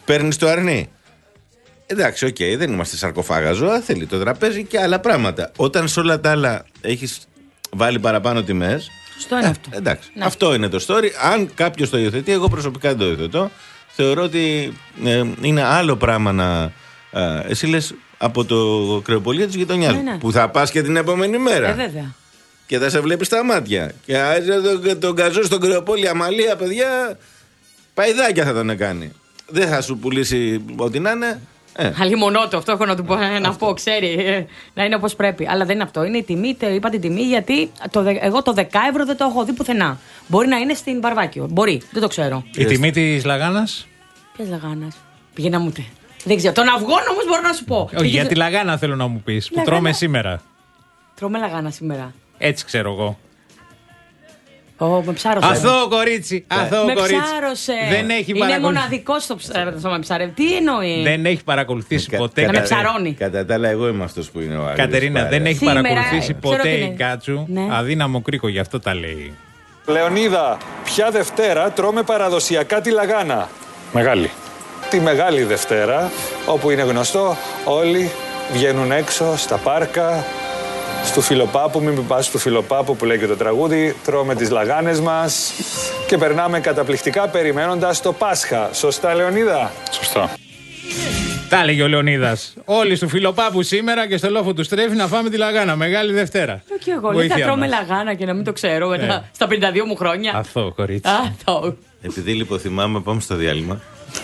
Speaker 2: παίρνει το αρνί. Εντάξει, οκ, okay, δεν είμαστε σαρκοφάγα ζώα, θέλει το τραπέζι και άλλα πράγματα. Όταν σε όλα τα άλλα έχεις βάλει παραπάνω τιμές.
Speaker 4: Στο είναι
Speaker 2: ε,
Speaker 4: αυτό.
Speaker 2: Εντάξει,
Speaker 4: ναι.
Speaker 2: αυτό είναι το story. Αν κάποιος το υιοθετεί, εγώ προσωπικά δεν το υιοθετώ. Θεωρώ ότι ε, είναι άλλο πράγμα να. Ε, εσύ λες από το κρεοπολείο της γειτονιάς
Speaker 4: ναι, ναι.
Speaker 2: που θα πας και την επόμενη μέρα.
Speaker 4: Ε, βέβαια.
Speaker 2: Και θα σε βλέπει στα μάτια. Και τον το καζό στον κρεοπόλιο Αμαλία, παιδιά, παϊδάκια θα τον κάνει. Δεν θα σου πουλήσει ό,τι να είναι. Ε.
Speaker 4: Αλλημονότο, αυτό έχω να του πω, να πω, ξέρει, ε, να είναι όπως πρέπει. Αλλά δεν είναι αυτό. Είναι η τιμή, είπα την τιμή, γιατί το, εγώ το δέκα ευρώ δεν το έχω δει πουθενά. Μπορεί να είναι στην Βαρβάκιο. Μπορεί, δεν το ξέρω.
Speaker 3: Η τιμή της Λαγάνας.
Speaker 4: Ποιες Λαγάνας. Πήγαινα μου τε. Δεν ξέρω. Τον αυγόν όμως μπορώ να σου πω.
Speaker 3: Όχι, για τη Λαγάνα θέλω να μου πεις. Που τρώμε σήμερα.
Speaker 4: Τρώμε Λαγάνα σήμερα.
Speaker 3: Έτσι ξέρω εγώ.
Speaker 4: Oh, με ψάρωσε.
Speaker 3: Αθώο κορίτσι. Αθώο
Speaker 4: με
Speaker 3: κορίτσι.
Speaker 4: ψάρωσε.
Speaker 3: Δεν έχει
Speaker 4: είναι
Speaker 3: παρακολου...
Speaker 4: μοναδικό στο με ψάρευε. Τι εννοεί.
Speaker 3: Δεν έχει παρακολουθήσει
Speaker 2: Κα,
Speaker 3: ποτέ.
Speaker 4: Να με ψαρώνει.
Speaker 2: Κατά τα άλλα, εγώ είμαι αυτός που είναι ο Άγιος.
Speaker 3: Κατερίνα, δεν έχει
Speaker 4: Σήμερα,
Speaker 3: παρακολουθήσει
Speaker 4: ε,
Speaker 3: ποτέ η
Speaker 4: είναι.
Speaker 3: Κάτσου.
Speaker 4: Ναι.
Speaker 3: Αδύναμο κρίκο, γι' αυτό τα λέει.
Speaker 9: Λεωνίδα, ποια Δευτέρα τρώμε παραδοσιακά τη Λαγάνα? Μεγάλη. Τη Μεγάλη Δευτέρα, όπου είναι γνωστό, όλοι βγαίνουν έξω στα πάρκα, στου Φιλοπάπου, μην πας στου Φιλοπάπου που λέει και το τραγούδι, τρώμε τις λαγάνες μας και περνάμε καταπληκτικά περιμένοντας το Πάσχα. Σωστά, Λεωνίδα?
Speaker 10: Σωστά.
Speaker 3: Τα έλεγε ο Λεωνίδας. Όλοι στο Φιλοπάπου σήμερα και στο λόφο του Στρέφη να φάμε τη Λαγάνα. Μεγάλη Δευτέρα.
Speaker 4: Και εγώ λέω, θα τρώμε Λαγάνα και να μην το ξέρω
Speaker 3: Ε.
Speaker 4: στα πενήντα δύο μου χρόνια.
Speaker 3: Αθώο κορίτσι.
Speaker 4: Αθώο.
Speaker 2: Επειδή λιποθυμάμαι, πάμε στο διάλειμμα.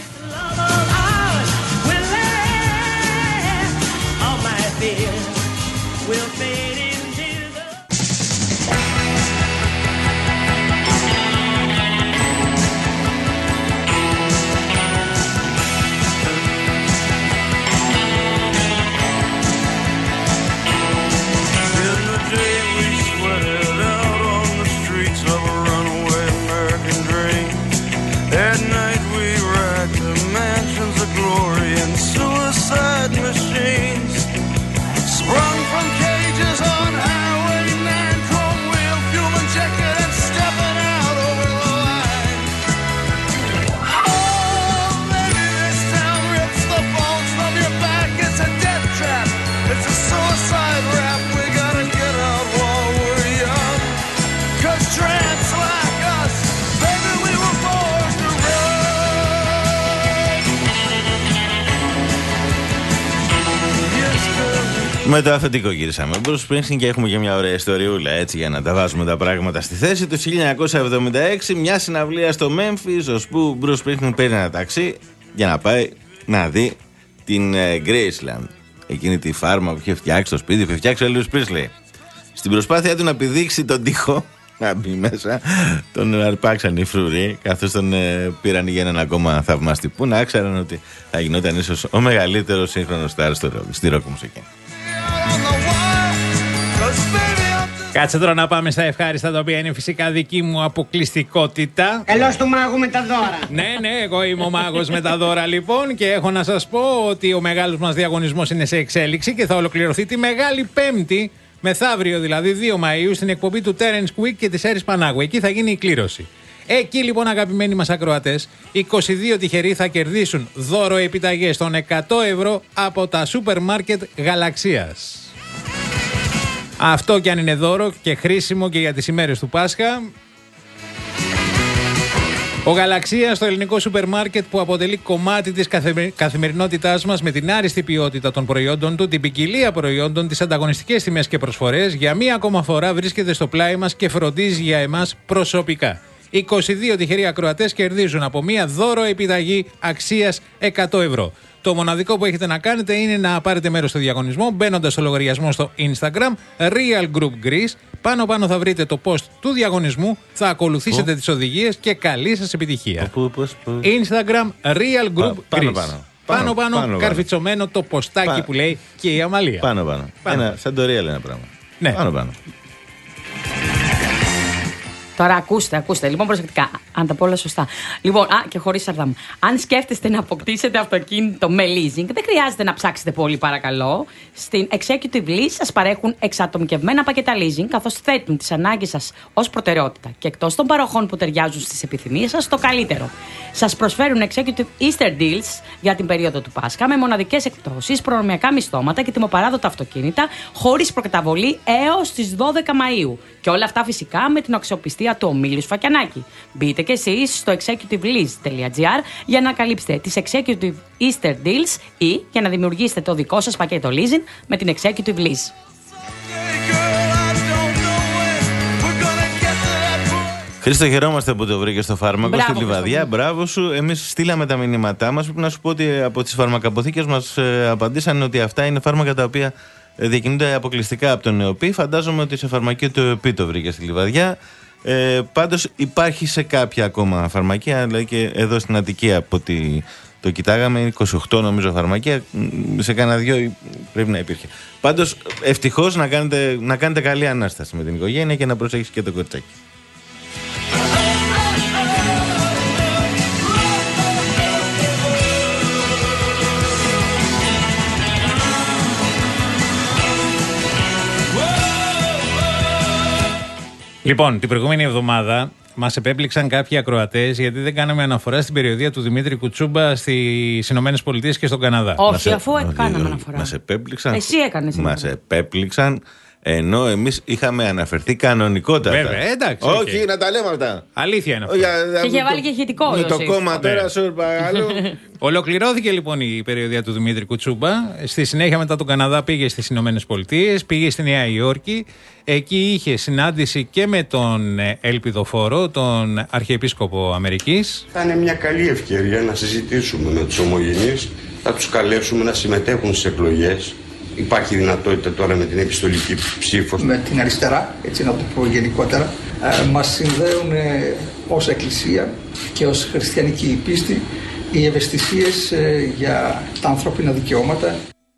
Speaker 2: Με το αφεντικό γύρισαμε. Bruce Springsteen και έχουμε και μια ωραία ιστοριούλα έτσι για να τα βάζουμε τα πράγματα στη θέση του. χίλια εννιακόσια εβδομήντα έξι, μια συναυλία στο Memphis, ώσπου Bruce Springsteen παίρνει ένα ταξί για να πάει να δει την ε, Graceland. Εκείνη τη φάρμα που είχε φτιάξει στο σπίτι, που είχε φτιάξει ο Elvis Presley. Στην προσπάθειά του να πηδήξει τον τοίχο, να μπει μέσα, τον αρπάξαν οι φρουροί, καθώς τον ε, πήραν για έναν ακόμα θαυμαστή. Πού να ξέραν ότι θα γινόταν ίσως ο μεγαλύτερος σύγχρονος στάρ στη ροκ μουσική.
Speaker 3: Κάτσε τώρα να πάμε στα ευχάριστα, τα οποία είναι φυσικά δική μου αποκλειστικότητα.
Speaker 11: Καλώς του μάγου με τα δώρα.
Speaker 3: Ναι, ναι, εγώ είμαι ο μάγος με τα δώρα λοιπόν και έχω να σας πω ότι ο μεγάλος μας διαγωνισμός είναι σε εξέλιξη και θα ολοκληρωθεί τη Μεγάλη Πέμπτη, μεθαύριο δηλαδή δύο Μαΐου, στην εκπομπή του Terence Quick και της Έρης Πανάγου. Εκεί θα γίνει η κλήρωση. Εκεί λοιπόν, αγαπημένοι μας ακροατές, είκοσι δύο τυχεροί θα κερδίσουν δώρο επιταγές των εκατό ευρώ από τα σούπερ μάρκετ Γαλαξίας. Αυτό κι αν είναι δώρο και χρήσιμο και για τις ημέρες του Πάσχα. Ο Γαλαξίας, το ελληνικό σούπερ μάρκετ που αποτελεί κομμάτι της καθημερινότητάς μας με την άριστη ποιότητα των προϊόντων του, την ποικιλία προϊόντων, τις ανταγωνιστικές τιμές και προσφορές, για μία ακόμα φορά βρίσκεται στο πλάι μας και φροντίζει για εμάς προσωπικά. είκοσι δύο τυχεροί ακροατές κερδίζουν από μία δώρο επιταγή αξίας εκατό ευρώ. Το μοναδικό που έχετε να κάνετε είναι να πάρετε μέρος στο διαγωνισμό μπαίνοντας στο λογαριασμό στο Instagram Real Group Greece. Πάνω πάνω θα βρείτε το post του διαγωνισμού, θα ακολουθήσετε oh. τις οδηγίες και καλή σας επιτυχία. Oh, oh, oh, oh. Instagram Real Group
Speaker 2: ah, πάνω,
Speaker 3: Greece.
Speaker 2: πάνω.
Speaker 3: Πάνω πάνω,
Speaker 2: πάνω
Speaker 3: καρφιτσωμένο το ποστάκι πάνω. Που λέει και η Αμαλία.
Speaker 2: Πάνω πάνω. πάνω. Ένα, σαν το Real ένα πράγμα.
Speaker 3: Ναι.
Speaker 2: Πάνω πάνω.
Speaker 4: Τώρα ακούστε, ακούστε. Λοιπόν, προσεκτικά. Αν τα πω όλα σωστά. Λοιπόν, α, και χωρίς σαρδάμ. Αν σκέφτεστε να αποκτήσετε αυτοκίνητο με leasing, δεν χρειάζεται να ψάξετε πολύ, παρακαλώ. Στην Executive Lease σας παρέχουν εξατομικευμένα πακέτα leasing, καθώς θέτουν τις ανάγκες σας ως προτεραιότητα. Και εκτός των παροχών που ταιριάζουν στις επιθυμίες σας, το καλύτερο. Σας προσφέρουν Executive Easter Deals για την περίοδο του Πάσχα, με μοναδικές εκπτώσεις, προνομιακά μισθώματα και τιμοπαράδοτα αυτοκίνητα, χωρίς προκαταβολή έως τις δώδεκα Μαΐου. Και όλα αυτά φυσικά με την αξιοπιστία του ομίλου Σφακιανάκη. Μπείτε κι εσείς στο executive lease τελεία gr για να καλύψετε τις Executive Easter Deals ή για να δημιουργήσετε το δικό σας πακέτο leasing με την Executive Lease.
Speaker 2: Χρήστο, χαιρόμαστε που το βρήκε στο φάρμακο
Speaker 4: Μπράβο,
Speaker 2: στη Λιβαδιά. Μπράβο σου. Εμείς στείλαμε τα μηνύματά μας. Πρέπει να σου πω ότι από τις φαρμακαποθήκες μας ε, απαντήσαν ότι αυτά είναι φάρμακα τα οποία διακινούνται αποκλειστικά από τον ΕΟΠΗ. Φαντάζομαι ότι σε φαρμακείο του ΕΟΠΗ το βρήκε στη Λιβαδιά. Ε, πάντως υπάρχει σε κάποια ακόμα φαρμακεία, δηλαδή και εδώ στην Αττική από ότι το κοιτάγαμε, είκοσι οκτώ νομίζω φαρμακεία, σε κάνα δυο πρέπει να υπήρχε. Πάντως ευτυχώς να κάνετε, να κάνετε καλή ανάσταση με την οικογένεια και να προσέχεις και το κοριτσάκι.
Speaker 3: Λοιπόν, την προηγούμενη εβδομάδα μας επέπληξαν κάποιοι ακροατές γιατί δεν κάναμε αναφορά στην περιοδεία του Δημήτρη Κουτσούμπα στις Ηνωμένες Πολιτείες και στον Καναδά.
Speaker 4: Όχι, αφού κάναμε αναφορά.
Speaker 2: Μας επέπληξαν.
Speaker 4: Εσύ έκανες.
Speaker 2: Μας επέπληξαν. Ενώ εμείς είχαμε αναφερθεί κανονικότατα.
Speaker 3: Βέβαια, εντάξει.
Speaker 2: Όχι,
Speaker 3: okay.
Speaker 2: να τα λέμε αυτά.
Speaker 3: Αλήθεια είναι αυτό.
Speaker 4: Και είχε βάλει και ηχητικό.
Speaker 2: Με το κόμμα τώρα, σου παρακαλώ.
Speaker 3: Ολοκληρώθηκε λοιπόν η περιοδία του Δημήτρη Κουτσούμπα. Στη συνέχεια, μετά τον Καναδά, πήγε στις Ηνωμένες Πολιτείες, πήγε στη Νέα Υόρκη. Εκεί είχε συνάντηση και με τον Ελπιδοφόρο, τον Αρχιεπίσκοπο Αμερικής.
Speaker 10: Θα είναι μια καλή ευκαιρία να συζητήσουμε με τους ομογενείς, θα τους καλέσουμε να συμμετέχουν στις εκλογές. Υπάρχει δυνατότητα τώρα με την επιστολική ψήφο.
Speaker 11: Με την αριστερά, έτσι να το πω γενικότερα, ε, μας συνδέουν ε, ως Εκκλησία και ως χριστιανική πίστη οι ευαισθησίες ε, για τα ανθρώπινα δικαιώματα.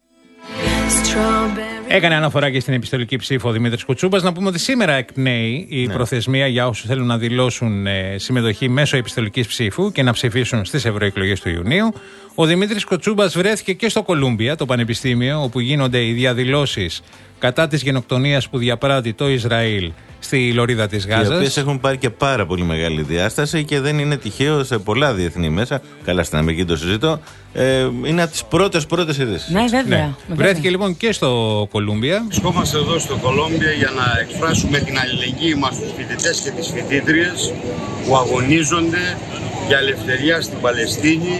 Speaker 3: Έκανε αναφορά και στην επιστολική ψήφο ο Δημήτρης Κουτσούμπας. Να πούμε ότι σήμερα εκπνέει η ναι. προθεσμία για όσους θέλουν να δηλώσουν ε, συμμετοχή μέσω επιστολικής ψήφου και να ψηφίσουν στις ευρωεκλογές του Ιουνίου. Ο Δημήτρης Κουτσούμπας βρέθηκε και στο Κολούμπια, το πανεπιστήμιο, όπου γίνονται οι διαδηλώσεις κατά της γενοκτονίας που διαπράττει το Ισραήλ στη λωρίδα της Γάζας. Οι
Speaker 2: οποίες έχουν πάρει και πάρα πολύ μεγάλη διάσταση και δεν είναι τυχαίο σε πολλά διεθνή μέσα. Καλά, στην Αμερική το συζητώ. Ε, είναι από τις πρώτες πρώτες ειδήσεις.
Speaker 4: Ναι, βέβαια.
Speaker 3: Ναι. Βρέθηκε λοιπόν και στο Κολούμπια.
Speaker 10: Βρισκόμαστε εδώ στο Κολούμπια για να εκφράσουμε την αλληλεγγύη μας στους φοιτητές και τις φοιτήτριες που αγωνίζονται για ελευθερία στην Παλαιστίνη.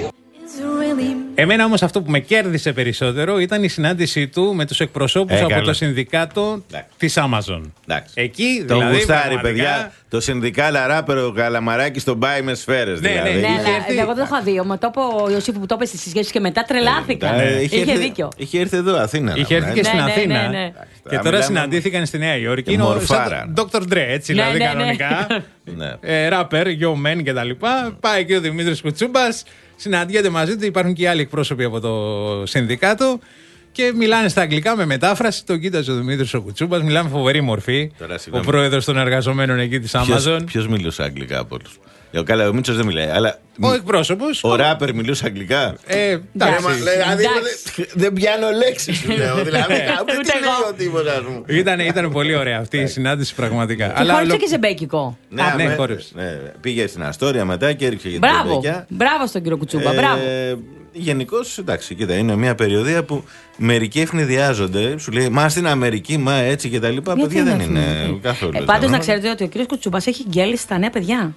Speaker 3: Εμένα όμως αυτό που με κέρδισε περισσότερο ήταν η συνάντησή του με τους εκπροσώπους ε, από το συνδικάτο της Amazon.
Speaker 2: Εντάξει.
Speaker 3: Εκεί
Speaker 2: το
Speaker 3: δηλαδή.
Speaker 2: Γουστάρι,
Speaker 3: πραγματικά...
Speaker 2: παιδιά. Το συνδικάλα ράπερο Καλαμαράκη στον πάει με σφαίρες.
Speaker 3: Ναι,
Speaker 2: δηλαδή.
Speaker 3: ναι, ναι.
Speaker 4: ναι εγώ δεν το είχα δει. Μα το είπε ο Ιωσήφου που το είπε στις συζητήσεις και μετά τρελάθηκα.
Speaker 2: Ναι, ναι. Είχε,
Speaker 4: είχε
Speaker 2: έρθει,
Speaker 4: δίκιο.
Speaker 2: Είχε έρθει εδώ Αθήνα.
Speaker 3: Είχε έρθει και στην
Speaker 4: ναι,
Speaker 3: Αθήνα.
Speaker 4: Ναι, ναι, ναι.
Speaker 3: Και τώρα συναντήθηκαν στη Νέα Υόρκη. Είναι ο ντόκτορ Dre, έτσι
Speaker 4: ναι,
Speaker 3: δηλαδή
Speaker 4: ναι,
Speaker 3: κανονικά.
Speaker 2: Ναι.
Speaker 3: Ράπερ, Yo Men κτλ. Πάει και ο Δημήτρης Κουτσούμπας. Συναντιέται μαζί του, υπάρχουν και άλλοι εκπρόσωποι από το συνδικάτο και μιλάνε στα αγγλικά με μετάφραση. Το κοίταζε ο Δημήτρης ο Κουτσούμπας, μιλάμε φοβερή μορφή.
Speaker 2: Τώρα,
Speaker 3: ο πρόεδρος των εργαζομένων εκεί της Amazon.
Speaker 2: Ποιος μιλούσε αγγλικά από όλους? Ο Καλά, ο Μίτσος δεν μιλάει. Αλλά
Speaker 3: ο εκπρόσωπος.
Speaker 2: Ο ράπερ μιλούσε αγγλικά.
Speaker 3: Ε, εντάξει.
Speaker 2: Δεν πιάνω λέξεις σου λέω. Δηλαδή, ούτε λέω τίποτα.
Speaker 3: Ήταν πολύ ωραία αυτή η συνάντηση πραγματικά.
Speaker 4: Και χόρεψε και σε μπέικικο.
Speaker 3: Ναι, χόρεψε.
Speaker 2: Πήγε στην Αστόρια μετά και έριξε για την Μπέκια.
Speaker 4: Μπράβο στον κύριο Κουτσούμπα, μπράβο.
Speaker 2: Γενικώς, εντάξει, κοίτα, είναι μια περιοδία που μερικοί ευνηδιάζονται. Σου λέει, μα στην Αμερική, μα έτσι και τα λοιπά. Παιδιά δεν είναι καθόλου.
Speaker 4: Πάντως να ξέρετε ότι ο κύριος Κουτσούμπας έχει γκέλει στα νέα παιδιά.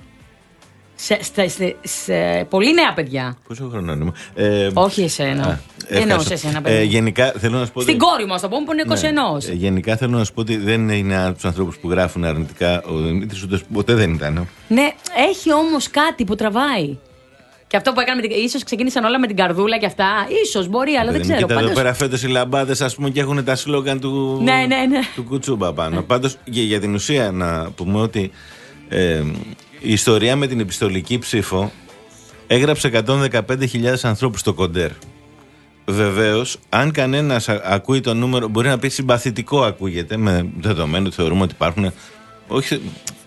Speaker 4: Σε, σε, σε, σε πολύ νέα παιδιά.
Speaker 2: Πόσο χρόνο είναι? Ε,
Speaker 4: Όχι εσένα. Εννοώ σε εσένα, παιδιά.
Speaker 2: Ε, γενικά θέλω να σου πω.
Speaker 4: Στην ότι... κόρη μου, α το πούμε, που είναι είκοσι ένα.
Speaker 2: Ναι. Ε, γενικά θέλω να σου πω ότι δεν είναι από τους ανθρώπους που γράφουν αρνητικά. Ο Δημήτρης ούτε ποτέ δεν ήταν.
Speaker 4: Ναι, έχει όμως κάτι που τραβάει. Και αυτό που έκανε, ίσως ξεκίνησαν όλα με την καρδούλα και αυτά. Ίσως μπορεί, αλλά δεν, δεν ξέρω.
Speaker 2: Κοίτα
Speaker 4: πάντως...
Speaker 2: εδώ πέρα φέτος οι λαμπάδες, ας πούμε, και έχουν τα σλόγγαν του,
Speaker 4: ναι, ναι, ναι.
Speaker 2: του Κουτσούμπα πάνω. Πάντως, για, για την ουσία να πούμε ότι. Ε, η ιστορία με την επιστολική ψήφο έγραψε εκατόν δεκαπέντε χιλιάδες ανθρώπους στο Κοντέρ. Βεβαίως, αν κανένας ακούει το νούμερο, μπορεί να πει συμπαθητικό ακούγεται, με δεδομένο ότι θεωρούμε ότι υπάρχουν. Όχι,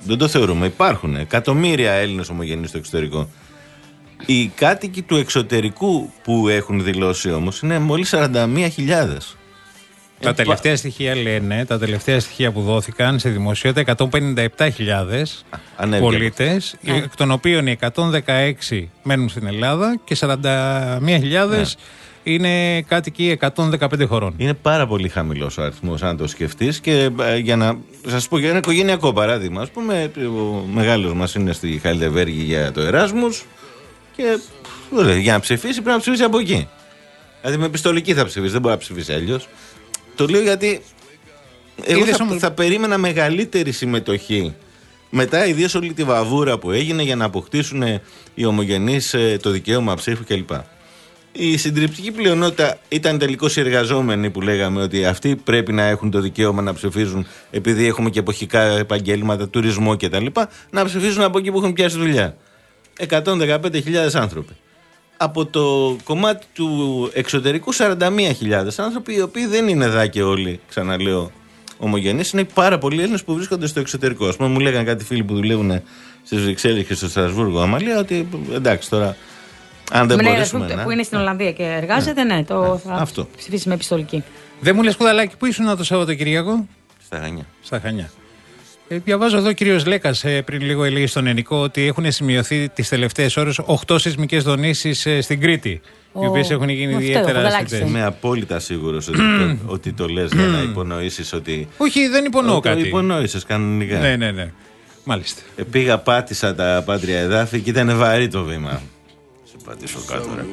Speaker 2: Δεν το θεωρούμε. Υπάρχουν εκατομμύρια Έλληνες ομογενείς στο εξωτερικό. Οι κάτοικοι του εξωτερικού που έχουν δηλώσει όμως είναι μόλις σαράντα μία χιλιάδες.
Speaker 3: Τα τελευταία στοιχεία λένε, τα τελευταία στοιχεία που δόθηκαν σε δημοσιότητα, εκατόν πενήντα επτά χιλιάδες πολίτες, yeah. εκ των οποίων οι εκατόν δεκαέξι μένουν στην Ελλάδα και σαράντα μία χιλιάδες yeah. είναι κάτοικοι εκατόν δεκαπέντε χωρών.
Speaker 2: Είναι πάρα πολύ χαμηλός ο αριθμός, αν το σκεφτείς. Και ε, για να σας πω για ένα οικογενειακό παράδειγμα, ας πούμε, ο μεγάλος μας είναι στη Χαϊλεβέργη για το Εράσμους και ε, για να ψηφίσει πρέπει να ψηφίσει από εκεί. Δηλαδή με πιστολική θα ψηφίσει, δεν μπορεί να ψηφίσει αλλιώς. Το λέω γιατί εγώ θα, όμως... θα περίμενα μεγαλύτερη συμμετοχή. Μετά, ιδίως όλη τη βαβούρα που έγινε για να αποκτήσουν οι ομογενείς το δικαίωμα ψήφου κλπ. Η συντριπτική πλειονότητα ήταν τελικώς οι εργαζόμενοι που λέγαμε ότι αυτοί πρέπει να έχουν το δικαίωμα να ψηφίζουν, επειδή έχουμε και εποχικά επαγγέλματα, τουρισμό κτλ. Να ψηφίζουν από εκεί που έχουν πιάσει δουλειά. εκατόν δεκαπέντε χιλιάδες άνθρωποι. Από το κομμάτι του εξωτερικού σαράντα μία χιλιάδες άνθρωποι, οι οποίοι δεν είναι εδώ και όλοι, ξαναλέω, ομογενείς, είναι πάρα πολλοί Έλληνες που βρίσκονται στο εξωτερικό. Ας πούμε, μου λέγανε κάτι φίλοι που δουλεύουν στις Βρυξέλλες και στο Στρασβούργο, Αμαλία, ότι εντάξει τώρα, αν δεν ναι, μπορέσουμε
Speaker 4: που,
Speaker 2: να...
Speaker 4: που είναι στην Ολλανδία και εργάζεται, ναι, ναι το θα αυτό. Ψηφίσει με επιστολική.
Speaker 3: Δεν μου λες, Κουδαλάκη, πού ήσουν το Σαββατοκυριακό?
Speaker 2: Στα Χανιά.
Speaker 3: Στα Χανιά. Ε, διαβάζω εδώ ο κύριος Λέκας ε, πριν λίγο έλεγε στον Ενικό ότι έχουν σημειωθεί τις τελευταίες ώρες οκτώ σεισμικές δονήσεις ε, στην Κρήτη. Oh. Οι οποίες έχουν γίνει ιδιαίτερα αισθητές.
Speaker 2: Είμαι απόλυτα σίγουρος ότι, το, ότι το λες για να υπονοήσεις ότι.
Speaker 3: Όχι, δεν υπονοώ κάτι.
Speaker 2: Το υπονοήσεις κανονικά.
Speaker 3: Ναι, ναι, ναι. Μάλιστα.
Speaker 2: Ε, πήγα, πάτησα τα πάτρια εδάφη και ήταν βαρύ το βήμα. Σε πατήσω κάτω, ρε.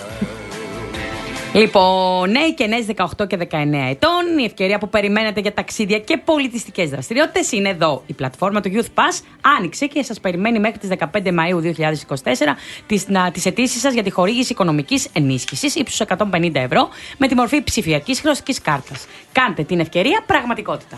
Speaker 4: Λοιπόν, νέοι και νέες δεκαοκτώ και δεκαεννέα ετών, η ευκαιρία που περιμένετε για ταξίδια και πολιτιστικές δραστηριότητες είναι εδώ. Η πλατφόρμα του Youth Pass άνοιξε και σας περιμένει μέχρι τις δεκαπέντε Μαΐου δύο χιλιάδες είκοσι τέσσερα τις, τις αιτήσεις σας για τη χορήγηση οικονομικής ενίσχυσης ύψους εκατόν πενήντα ευρώ με τη μορφή ψηφιακής χρεωστικής κάρτας. Κάντε την ευκαιρία πραγματικότητα.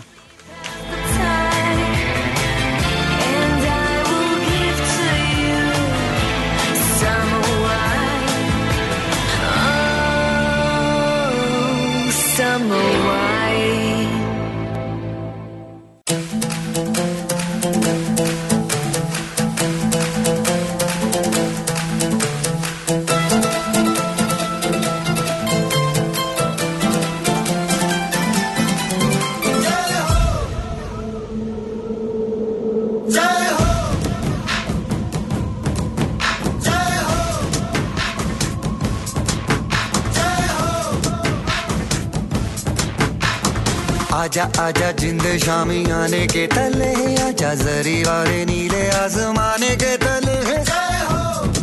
Speaker 7: आजा आजा जिंद शामी आने के तले आजा जरी वाले नीले आसमाने के तले जय हो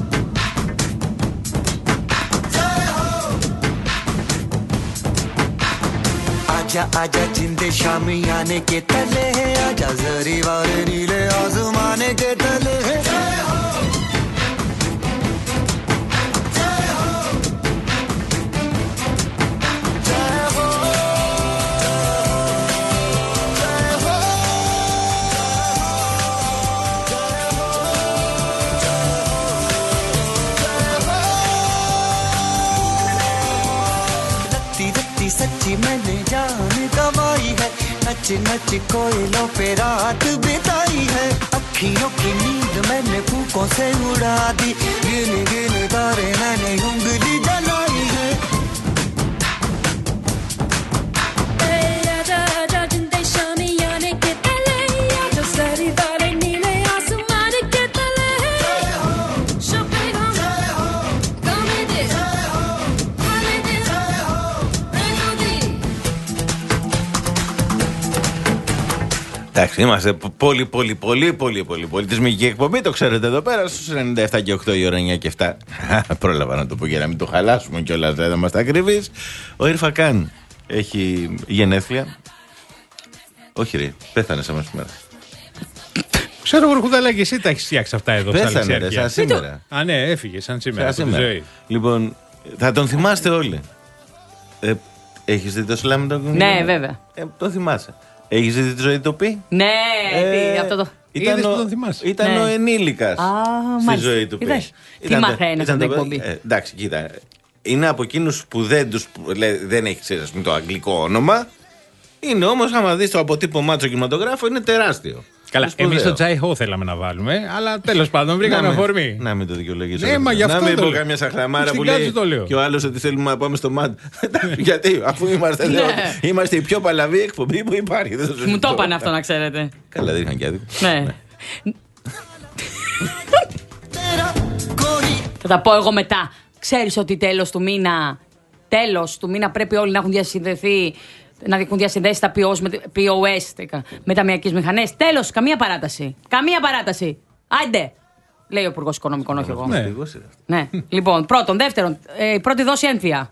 Speaker 7: जय हो आजा आजा जिंद शामी आने के तले आजा जरी वाले नीले आसमाने के तले जय हो सच्ची मैंने जान गवाई है नच नच कोयलों पे रात बिताई है अखियों की नींद मैंने फूकों से उड़ा दी गिन गिन तारे मैंने उंगली जलाई है
Speaker 2: Εντάξει, είμαστε πολύ, πολύ, πολύ, πολύ, πολύ πολιτισμική εκπομπή. Το ξέρετε εδώ πέρα στους ενενήντα επτά και οκτώ η ώρα εννιά και επτά. Πρόλαβα να το πω για να μην το χαλάσουμε κιόλας, δεν είμαστε ακριβείς. Ο Ιρφακάν έχει γενέθλια. Όχι, ρε, πέθανε σε μας σήμερα.
Speaker 3: Ξέρω, Βουρκουδαλάκη, εσύ τα έχεις φτιάξει αυτά εδώ.
Speaker 2: Πέθανε, ρε, σαν σήμερα.
Speaker 3: Α, ναι, έφυγε σαν σήμερα.
Speaker 2: Σαν σήμερα. Ζωή. Λοιπόν, θα τον θυμάστε όλοι. Ε, έχεις δει το Σλάμ τον Κουνγκ?
Speaker 4: Ναι, βέβαια.
Speaker 2: Ε, το θυμάσαι. Έχεις δει τη ζωή του Πι?
Speaker 4: Ναι, ε, αυτό το.
Speaker 2: Ήταν, ο, ήταν ναι. ο ενήλικας Α, στη μάλιστα. ζωή του Πι.
Speaker 4: Τι μαθαίνει αυτή την εκπομπή.
Speaker 2: Ε, εντάξει, κοίτα. Είναι από εκείνους που δεν, τους, λέ, δεν έχει ξέρει το αγγλικό όνομα. Είναι όμως, άμα δεις το αποτύπωμά του στο κινηματογράφο, είναι τεράστιο.
Speaker 3: Καλά, εμείς το Τζάι Χο θέλαμε να βάλουμε, αλλά τέλος πάντων βρήκαμε αφορμή.
Speaker 2: Να μην το δικαιολογήσω.
Speaker 3: Ναι, μα γι' αυτό
Speaker 2: να μην
Speaker 3: το
Speaker 2: πω
Speaker 3: λέω.
Speaker 2: καμιά σαχλαμάρα
Speaker 3: Στην
Speaker 2: που
Speaker 3: κάτω
Speaker 2: λέει
Speaker 3: το λέω.
Speaker 2: και ο άλλος ότι θέλουμε να πάμε στο ΜΑΤ. Γιατί, αφού είμαστε, λέω, είμαστε η πιο παλαβή εκπομπή που υπάρχει. Δεν το
Speaker 4: Μου το είπαν αυτό, να ξέρετε.
Speaker 2: Καλά, δεν είχαν και άδικο.
Speaker 4: Ναι. Θα τα πω εγώ μετά. Ξέρεις ότι τέλος του μήνα, τέλος του μήνα πρέπει όλοι να έχουν διασυνδεθεί, να έχουν διασυνδέσει τα πι ο ες με ταμιακές μηχανές. Τέλος, καμία παράταση. Καμία παράταση. Άιντε, λέει ο Υπουργός Οικονομικών, όχι εγώ.
Speaker 2: Ναι.
Speaker 4: Ναι. Λοιπόν, πρώτον. Δεύτερον, ε, η πρώτη δόση έμφυα.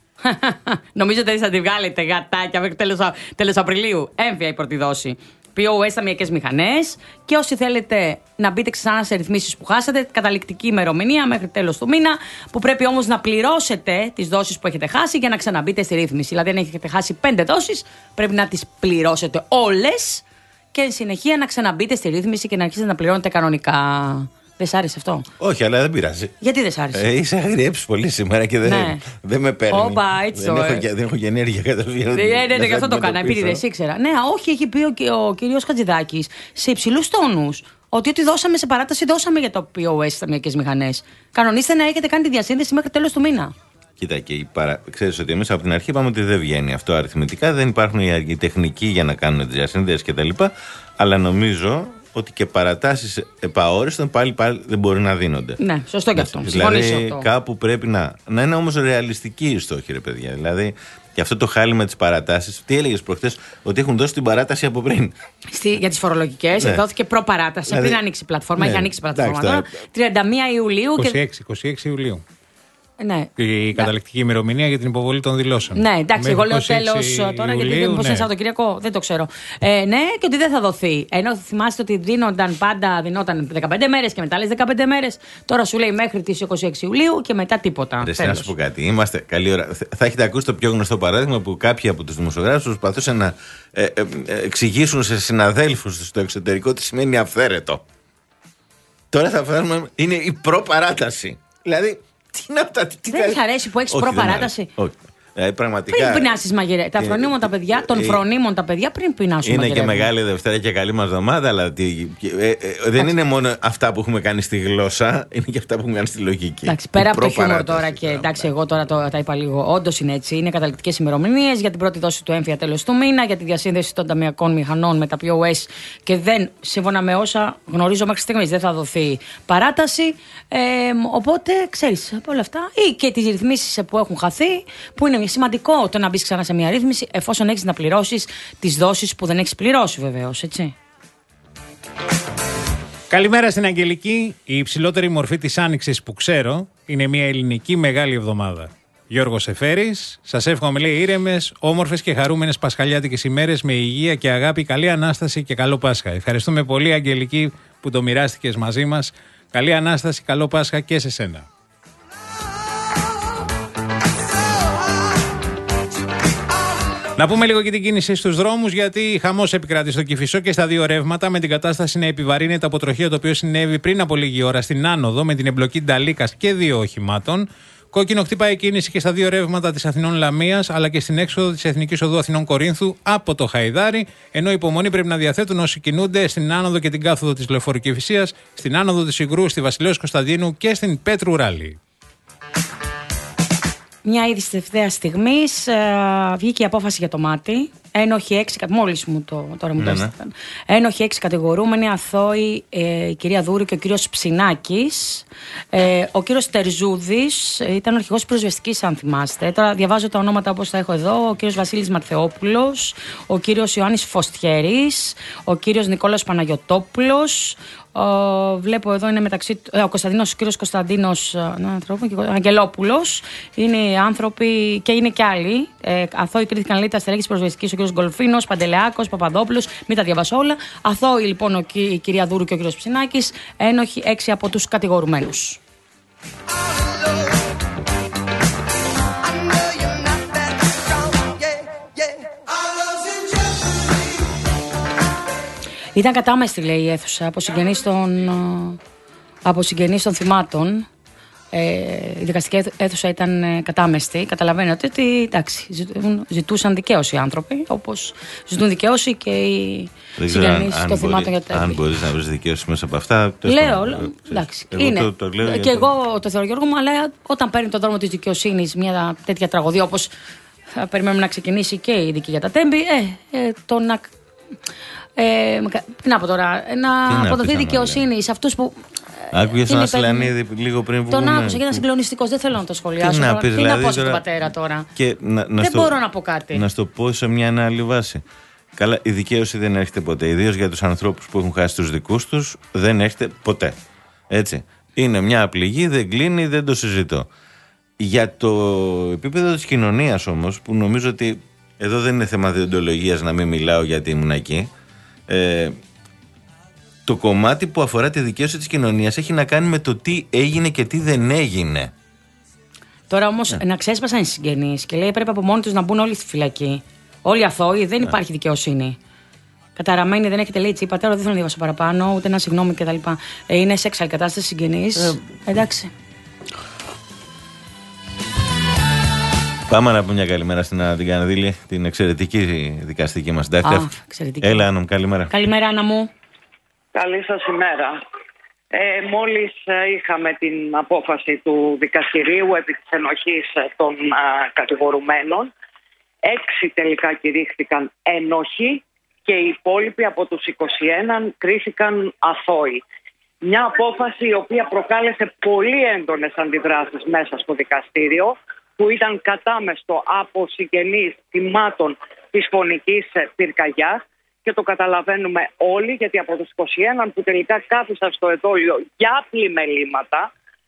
Speaker 4: Νομίζετε ότι θα τη βγάλετε γατάκια μέχρι τέλος, τέλος Απριλίου. Έμφυα η πρώτη δόση. πι ο ες ταμιακές μηχανές. Και όσοι θέλετε να μπείτε ξανά σε ρυθμίσεις που χάσατε, καταληκτική ημερομηνία μέχρι τέλος του μήνα, που πρέπει όμως να πληρώσετε τις δόσεις που έχετε χάσει για να ξαναμπείτε στη ρύθμιση. Δηλαδή, αν έχετε χάσει πέντε δόσεις, πρέπει να τις πληρώσετε όλες και εν συνεχεία να ξαναμπείτε στη ρύθμιση και να αρχίσετε να πληρώνετε κανονικά. Δεν σ' άρεσε αυτό?
Speaker 2: Όχι, αλλά δεν πειράζει.
Speaker 4: Γιατί δεν σ' άρεσε?
Speaker 2: Ε, είσαι αγριέψει πολύ σήμερα και δεν,
Speaker 4: ναι.
Speaker 2: δεν με παίρνει.
Speaker 4: Όπα, έτσι
Speaker 2: δεν,
Speaker 4: το,
Speaker 2: έχω,
Speaker 4: ε.
Speaker 2: δεν έχω και ενέργεια κατευθείαν.
Speaker 4: Ναι, ναι, ναι, γι' αυτό το έκανα, επειδή δεν ήξερα. Ναι, όχι, έχει πει ο, ο κύριος Χατζηδάκης σε υψηλούς τόνους ότι ό,τι δώσαμε σε παράταση δώσαμε για το πι ο ες στις ταμιακές μηχανές. Κανονίστε να έχετε κάνει τη διασύνδεση μέχρι τέλος του μήνα.
Speaker 2: Κοίτα, και η παρα... ξέρεις ότι εμείς από την αρχή είπαμε ότι δεν βγαίνει αυτό αριθμητικά, δεν υπάρχουν οι τεχνικοί για να κάνουν τις διασύνδεσεις κτλ. Αλλά νομίζω ότι και παρατάσεις επαόριστον πάλι, πάλι δεν μπορεί να δίνονται.
Speaker 4: Ναι, σωστό και αυτό.
Speaker 2: Δηλαδή
Speaker 4: αυτό.
Speaker 2: κάπου πρέπει να, να είναι όμως ρεαλιστική η στόχη, ρε παιδιά. Δηλαδή, και αυτό το χάλι με τις παρατάσεις, τι έλεγες προχθές, ότι έχουν δώσει την παράταση από πριν.
Speaker 4: Στη, για τις φορολογικές, ναι. Δόθηκε προπαράταση δηλαδή, πριν ανοίξει η πλατφόρμα. Ναι. Είχε ανοίξει η πλατφόρμα τώρα. τριάντα μία Ιουλίου.
Speaker 3: είκοσι έξι, και... είκοσι έξι Ιουλίου.
Speaker 4: Ναι.
Speaker 3: Η καταληκτική ημερομηνία για την υποβολή των δηλώσεων.
Speaker 4: Ναι, εντάξει, εγώ λέω τέλος τώρα,
Speaker 3: Ιουλίου,
Speaker 4: γιατί μήπως
Speaker 3: ναι.
Speaker 4: είναι Σαββατοκύριακο, δεν το ξέρω. Ε, ναι, και ότι δεν θα δοθεί. Ενώ θυμάστε ότι δίνονταν πάντα, δινόταν δεκαπέντε μέρες και μετά άλλες δεκαπέντε μέρες. Τώρα σου λέει μέχρι τις είκοσι έξι Ιουλίου και μετά τίποτα.
Speaker 2: Ρε, να σου πω κάτι. Είμαστε καλή ώρα. Θα έχετε ακούσει το πιο γνωστό παράδειγμα που κάποιοι από τους δημοσιογράφους προσπαθούσαν να ε, ε, ε, εξηγήσουν σε συναδέλφους στο εξωτερικό τι σημαίνει αυθαίρετο. Τώρα θα φέρουμε. Είναι η προπαράταση. Δηλαδή. Τι είναι αυτά, τι
Speaker 4: δεν σ' αρέσει που έχεις προπαράταση?
Speaker 2: Όχι. Ε, πραγματικά.
Speaker 4: Πριν πεινάσεις μαγειρέ. Τα φρονίμων τα παιδιά, των φρονίμων τα παιδιά πριν πεινάσουν.
Speaker 2: Είναι και Μεγάλη Δευτέρα και καλή μας εβδομάδα, αλλά τι, ε, ε, δεν είναι μόνο αυτά που έχουμε κάνει στη γλώσσα, είναι και αυτά που έχουμε κάνει στη λογική.
Speaker 4: Εντάξει, πέρα από το χιούμορ τώρα και εντάξει, εγώ τώρα το, τα είπα λίγο. Όντως είναι έτσι. Είναι καταληκτικές ημερομηνίες για την πρώτη δόση του έμφυα τέλος του μήνα, για τη διασύνδεση των ταμιακών μηχανών με τα πι ο ες και δεν, σύμφωνα με όσα γνωρίζω μέχρι στιγμής, δεν θα δοθεί παράταση. Ε, οπότε ξέρεις από όλα αυτά ή και τις ρυθμίσεις που έχουν χαθεί, που είναι σημαντικό το να μπεις ξανά σε μια ρύθμιση εφόσον έχεις να πληρώσεις τις δόσεις που δεν έχεις πληρώσει, βεβαίως, έτσι.
Speaker 3: Καλημέρα στην Αγγελική. Η υψηλότερη μορφή της Άνοιξης που ξέρω είναι μια ελληνική μεγάλη εβδομάδα. Γιώργος Εφέρης, σας εύχομαι, λέει, ήρεμες, όμορφες και χαρούμενες πασχαλιάτικες ημέρες με υγεία και αγάπη, καλή Ανάσταση και καλό Πάσχα. Ευχαριστούμε πολύ, Αγγελική, που το μοιράστηκες μαζί μας. Καλή Ανάσταση, καλό Πάσχα και σε σένα. Να πούμε λίγο και την κίνηση στους δρόμους, γιατί χαμός επικρατεί στο Κηφισό και στα δύο ρεύματα, με την κατάσταση να επιβαρύνεται από τροχαίο το οποίο συνέβη πριν από λίγη ώρα στην άνοδο, με την εμπλοκή Νταλίκας και δύο οχημάτων. Κόκκινο χτυπάει η κίνηση και στα δύο ρεύματα της Αθηνών Λαμίας, αλλά και στην έξοδο της Εθνικής Οδού Αθηνών Κορίνθου από το Χαϊδάρι, ενώ υπομονή πρέπει να διαθέτουν όσοι κινούνται στην άνοδο και την κάθοδο της Λεωφόρου Κηφισίας, στην άνοδο της Ιγρού, στη Βασιλέως Κωνσταντίνου και στην Πέτρου Ράλη.
Speaker 4: Μια είδηση τελευταία στιγμή. Βγήκε η απόφαση για το μάτι. Ένοχοι έξι, μόλις μου το, τώρα μου ναι, το έστειλαν. Ναι. Ένοχοι έξι κατηγορούμενοι, αθώοι, ε, η κυρία Δούρου και ο κύριος Ψινάκης. Ε, ο κύριος Τερζούδης ήταν ο αρχηγός πυροσβεστικής, αν θυμάστε. Τώρα διαβάζω τα ονόματα όπως τα έχω εδώ. Ο κύριος Βασίλης Ματθεόπουλος, ο κύριος Ιωάννης Φωστιέρης, ο κύριος Νικόλαος Παναγιωτόπουλος. Ο, βλέπω εδώ είναι μεταξύ ε, ο Κωνσταντίνος, ο κύριος Κωνσταντίνος ε, Αγγελόπουλος. Είναι άνθρωποι και είναι και άλλοι. Ε, αθώοι κρίθηκαν, λέει, τα στελέχη της πυροσβεστικής, ο κύριος Γκολφίνος, Παντελεάκος, Παπαδόπουλος. Μην τα διαβάσω όλα. Αθώοι λοιπόν ο, η κυρία Δούρου και ο κύριος Ψινάκης. Ένοχοι έξι από τους κατηγορουμένους. Ήταν κατάμεστη, λέει, η αίθουσα από συγγενείς των, από συγγενείς των θυμάτων. ε, η δικαστική αίθουσα ήταν ε, κατάμεστη. Καταλαβαίνετε ότι εντάξει, ζητούν, ζητούσαν δικαίωση οι άνθρωποι, όπως ζητούν δικαίωση και οι συγγενείς των θυμάτων για τα.
Speaker 2: Αν μπορείς να βρεις δικαίωση μέσα από αυτά.
Speaker 4: Λέω, λέω εντάξει.
Speaker 2: Εγώ
Speaker 4: είναι.
Speaker 2: Το, το λέω
Speaker 4: και εγώ το θεωρώ, Γιώργο μου, αλλά όταν παίρνει τον δρόμο της δικαιοσύνης μια τέτοια τραγωδία, όπως θα περιμένουμε να ξεκινήσει και η δική για τα Τέμπη, ε, ε, το να. Ε, τι να πω τώρα, να αποδοθεί δικαιοσύνη σε αυτούς που.
Speaker 2: Άκουγες τον Ασλανίδη λίγο πριν που.
Speaker 4: Τον άκουσα και ήταν συγκλονιστικός, δεν θέλω να το σχολιάσω. Τι να, πεις, τι δηλαδή, να πω στον πατέρα τώρα.
Speaker 2: Και να, να
Speaker 4: δεν
Speaker 2: στο,
Speaker 4: μπορώ να πω κάτι.
Speaker 2: Να στο πω σε μια άλλη βάση. Καλά, η δικαίωση δεν έρχεται ποτέ. Ιδίως για τους ανθρώπους που έχουν χάσει τους δικούς τους, δεν έρχεται ποτέ. Έτσι. Είναι μια απληγή, δεν κλείνει, δεν το συζητώ. Για το επίπεδο της κοινωνίας όμως, που νομίζω ότι εδώ δεν είναι θέμα διοντολογίας να μην μιλάω γιατί ήμουν εκεί. Ε, το κομμάτι που αφορά τη δικαίωση της κοινωνίας έχει να κάνει με το τι έγινε και τι δεν έγινε.
Speaker 4: Τώρα όμως yeah. να ξέσπασαν οι συγγενείς και λέει πρέπει από μόνοι τους να μπουν όλοι στη φυλακή. Όλοι αθώοι, δεν yeah. υπάρχει δικαιοσύνη. Καταραμένοι, δεν έχετε λέει τσίπα, τώρα δεν θέλω να διαβάσω παραπάνω, ούτε ένα συγγνώμη κτλ. Ε, είναι σε εξαλκατάσταση συγγενείς. Ε, εντάξει.
Speaker 2: Πάμε να πούμε μια καλημέρα στην Άννα την Καναδίλη, την εξαιρετική δικαστική μας συντάκτρια. Έλα, Άννα μου, καλημέρα.
Speaker 4: Καλημέρα, Άννα μου.
Speaker 12: Καλή σας ημέρα. Ε, μόλις είχαμε την απόφαση του δικαστηρίου επί της ενοχής των α, κατηγορουμένων. Έξι τελικά κηρύχθηκαν ένοχοι και οι υπόλοιποι από τους είκοσι ένα κρίθηκαν αθώοι. Μια απόφαση η οποία προκάλεσε πολύ έντονες αντιδράσεις μέσα στο δικαστήριο, που ήταν κατάμεστο από συγγενείς θυμάτων της φωνικής πυρκαγιάς και το καταλαβαίνουμε όλοι, γιατί από τους είκοσι ένα που τελικά κάθισαν στο εδόλιο για πλημελήματα,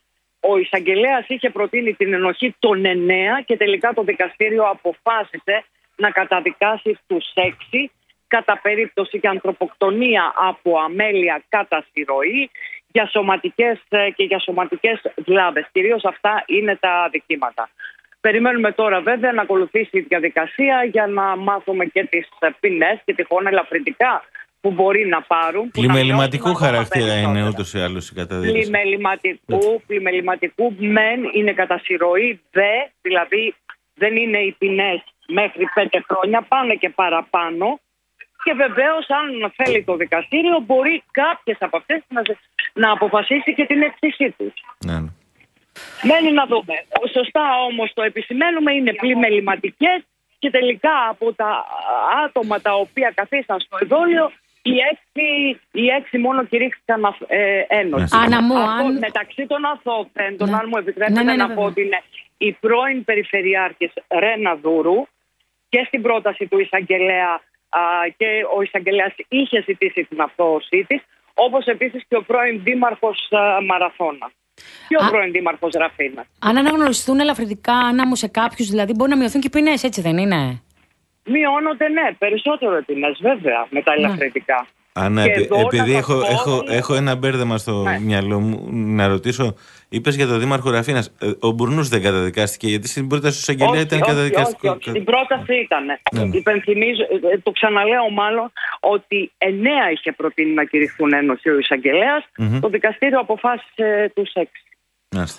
Speaker 12: ο εισαγγελέας είχε προτείνει την ενοχή των εννέα και τελικά το δικαστήριο αποφάσισε να καταδικάσει τους έξι κατά περίπτωση και ανθρωποκτονία από αμέλεια κατά συρροή για σωματικές και για σωματικές βλάβες. Κυρίως αυτά είναι τα αδικήματα. Περιμένουμε τώρα βέβαια να ακολουθήσει η διαδικασία για να μάθουμε και τις ποινές και τυχόν ελαφρυντικά που μπορεί να πάρουν.
Speaker 2: Πλημεληματικού χαρακτήρα είναι ούτως ή άλλως η καταδίκαση.
Speaker 12: Πλημεληματικού, πλημεληματικού μεν είναι κατά συρροή, δε, δηλαδή δεν είναι οι ποινές μέχρι πέντε χρόνια, πάνε και παραπάνω. Και βεβαίως αν θέλει το δικαστήριο μπορεί κάποιες από αυτές να, να αποφασίσει και την εκτίσή τους.
Speaker 2: Ναι.
Speaker 12: Μένει να δούμε. Σωστά όμως το επισημαίνουμε, είναι πλημεληματικές και τελικά από τα άτομα τα οποία καθίσαν στο εδόλιο οι έξι, οι έξι μόνο κηρύχθηκαν ε, ένοχοι.
Speaker 4: Άννα μου, αν...
Speaker 12: Μεταξύ των αθώθεντων, ναι. αν μου επιτρέπετε
Speaker 4: ναι, ναι, ναι,
Speaker 12: να πω ότι είναι η πρώην Περιφερειάρχης Ρένα Δούρου και στην πρόταση του εισαγγελέα α, και ο εισαγγελέας είχε ζητήσει την αθώωσή της, όπως επίσης και ο πρώην Δήμαρχος α, Μαραθώνα. Και ο Α... πρώην Δήμαρχος Ραφίνα.
Speaker 4: Αν αναγνωριστούν ελαφρυντικά, Άννα μου, σε κάποιους δηλαδή, μπορεί να μειωθούν και οι ποινές, έτσι δεν είναι?
Speaker 12: Μειώνονται, ναι, περισσότερο οι ποινές, βέβαια, με τα ελαφρυντικά.
Speaker 2: Άννα, επει, επειδή έχω, έχω, έχω ένα μπέρδεμα στο ναι. μυαλό μου, να ρωτήσω, είπες για τον Δήμαρχο Ραφίνας, ο Μπουρνούς δεν καταδικάστηκε, γιατί στην πρόταση του εισαγγελέα ήταν καταδικαστικό?
Speaker 12: Όχι, όχι, στην πρόταση ήταν. Ναι. Υπενθυμίζω, το ξαναλέω μάλλον, ότι εννέα είχε προτείνει να κηρυχθούν ένοχοι ο εισαγγελέας, mm-hmm. το δικαστήριο αποφάσισε τους έξι.
Speaker 2: Μάλιστα.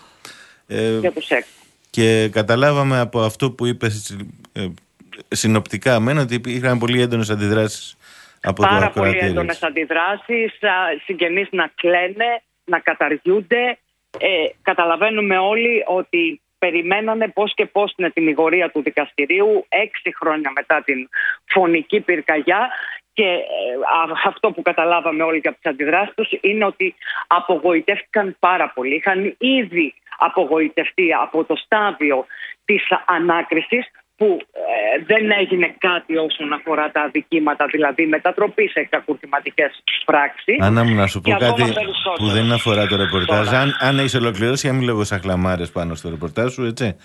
Speaker 2: Ε,
Speaker 12: για τους έξι.
Speaker 2: Και καταλάβαμε από αυτό που είπες ε, συνοπτικά μεν ότι υπήρχαν πολύ έντονες αντιδράσεις.
Speaker 12: Πάρα πολύ έντονες αντιδράσεις, συγγενείς να κλαίνε, να καταργιούνται. Ε, καταλαβαίνουμε όλοι ότι περιμένανε πώς και πώς την ετυμηγορία του δικαστηρίου έξι χρόνια μετά την φωνική πυρκαγιά και ε, αυτό που καταλάβαμε όλοι από τις αντιδράσεις τους είναι ότι απογοητεύτηκαν πάρα πολύ. Είχαν ήδη απογοητευτεί από το στάδιο της ανάκρισης που ε, δεν έγινε κάτι όσον αφορά τα αδικήματα, δηλαδή μετατροπή σε κακουργηματικές πράξεις.
Speaker 2: Άννα μου, να σου πω κάτι που δεν αφορά το ρεπορτάζ. Αν, αν έχεις ολοκληρώσει, για μην λέγω σαν χλαμάρες πάνω στο ρεπορτάζ σου, έτσι.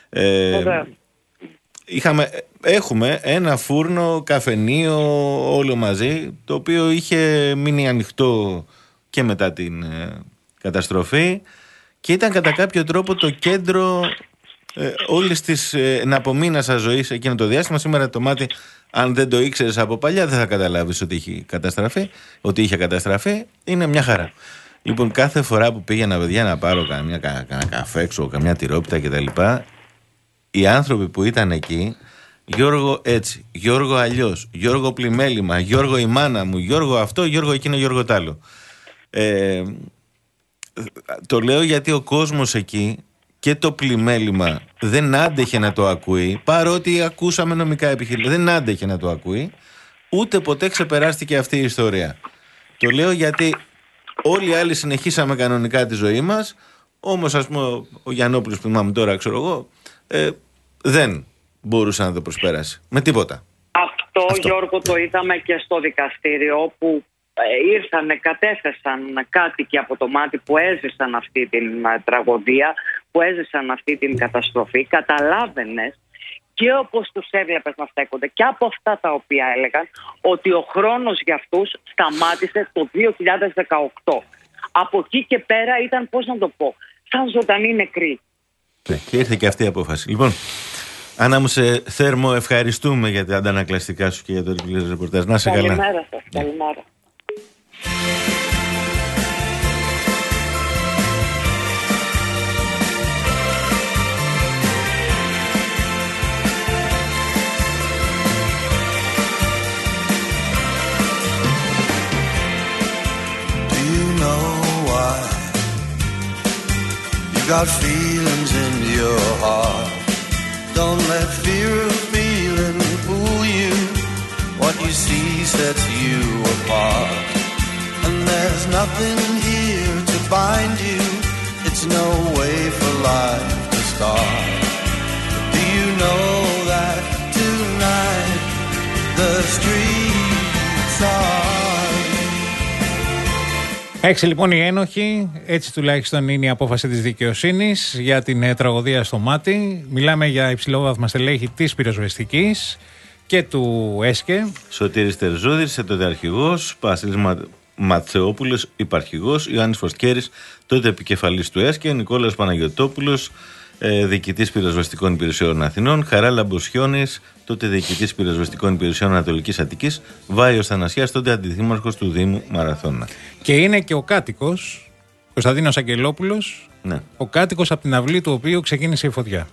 Speaker 2: Ε, είχαμε, έχουμε ένα φούρνο, καφενείο, όλο μαζί, το οποίο είχε μείνει ανοιχτό και μετά την ε, καταστροφή και ήταν κατά κάποιο τρόπο το κέντρο Ε, όλης της ε, εναπομείνασας ζωής εκείνο το διάστημα. Σήμερα το μάτι, αν δεν το ήξερες από παλιά, δεν θα καταλάβεις ότι είχε καταστραφεί, ότι είχε καταστραφεί. Είναι μια χαρά. Λοιπόν, κάθε φορά που πήγαινα, παιδιά, να πάρω καμιά, κανένα καφέ, ξέρω, καμιά τυρόπιτα κτλ., οι άνθρωποι που ήταν εκεί, Γιώργο έτσι, Γιώργο αλλιώς, Γιώργο πλημέλημα, Γιώργο η μάνα μου, Γιώργο αυτό, Γιώργο εκείνο, Γιώργο τ' άλλο. Ε, το λέω γιατί ο κόσμος εκεί και το πλημέλημα δεν άντεχε να το ακούει, παρότι ακούσαμε νομικά επιχειρήματα, δεν άντεχε να το ακούει, ούτε ποτέ ξεπεράστηκε αυτή η ιστορία. Το λέω γιατί όλοι οι άλλοι συνεχίσαμε κανονικά τη ζωή μας, όμως ας πούμε ο Γιαννόπουλος που θυμάμαι τώρα, ξέρω εγώ, ε, δεν μπορούσε να το προσπέράσει με τίποτα.
Speaker 12: Αυτό,
Speaker 2: Αυτό.
Speaker 12: Γιώργο, το είδαμε και στο δικαστήριο που ε, ήρθαν, κατέθεσαν κάτοικοι από το Μάτι που έζησαν αυτή την ε, τραγωδία, που έζησαν αυτή την καταστροφή. Καταλάβαινες και όπως τους έβλεπες να στέκονται και από αυτά τα οποία έλεγαν ότι ο χρόνος για αυτούς σταμάτησε το δύο χιλιάδες δεκαοκτώ. Από εκεί και πέρα ήταν, πώς να το πω, σαν ζωντανή νεκροί.
Speaker 2: Ναι, και ήρθε και αυτή η απόφαση. Λοιπόν, Άννα μου, σε θέρμο ευχαριστούμε για τα αντανακλαστικά σου και για το τηλεοπτικό ρεπορτάζ. Να σε καλά.
Speaker 12: Καλημέρα σας. Καλημέρα.
Speaker 7: Got feelings in your heart. Don't let fear of feeling fool you. What you see sets you apart. And there's nothing here to bind you. It's no way for life to start. Do you know that tonight the streets are...
Speaker 3: Έξι λοιπόν οι ένοχοι, έτσι τουλάχιστον είναι η απόφαση της δικαιοσύνης για την ε, τραγωδία στο Μάτι. Μιλάμε για υψηλόβαθμα στελέχη της πυροσβεστικής και του ΕΣΚΕ.
Speaker 2: Σωτήρης Τερζούδης, τότε αρχηγός, Βασίλης Μα... Ματσεόπουλος, υπαρχηγός, Ιωάννης Φωστιέρης, τότε επικεφαλής του ΕΣΚΕ, Νικόλαος Παναγιωτόπουλος, ε, διοικητής πυροσβεστικών υπηρεσιών Αθηνών, Χαράλα Μποσιώνης, τότε διοικητής πυροσβεστικών υπηρεσιών Ανατολικής Αττικής, Βάιος Θανασιάς, τότε αντιδήμαρχος του Δήμου Μαραθώνα.
Speaker 3: Και είναι και ο κάτοικος, Κωνσταντίνος Αγγελόπουλος,
Speaker 2: ναι. Ο
Speaker 3: κάτοικος από την αυλή του οποίου ξεκίνησε η φωτιά.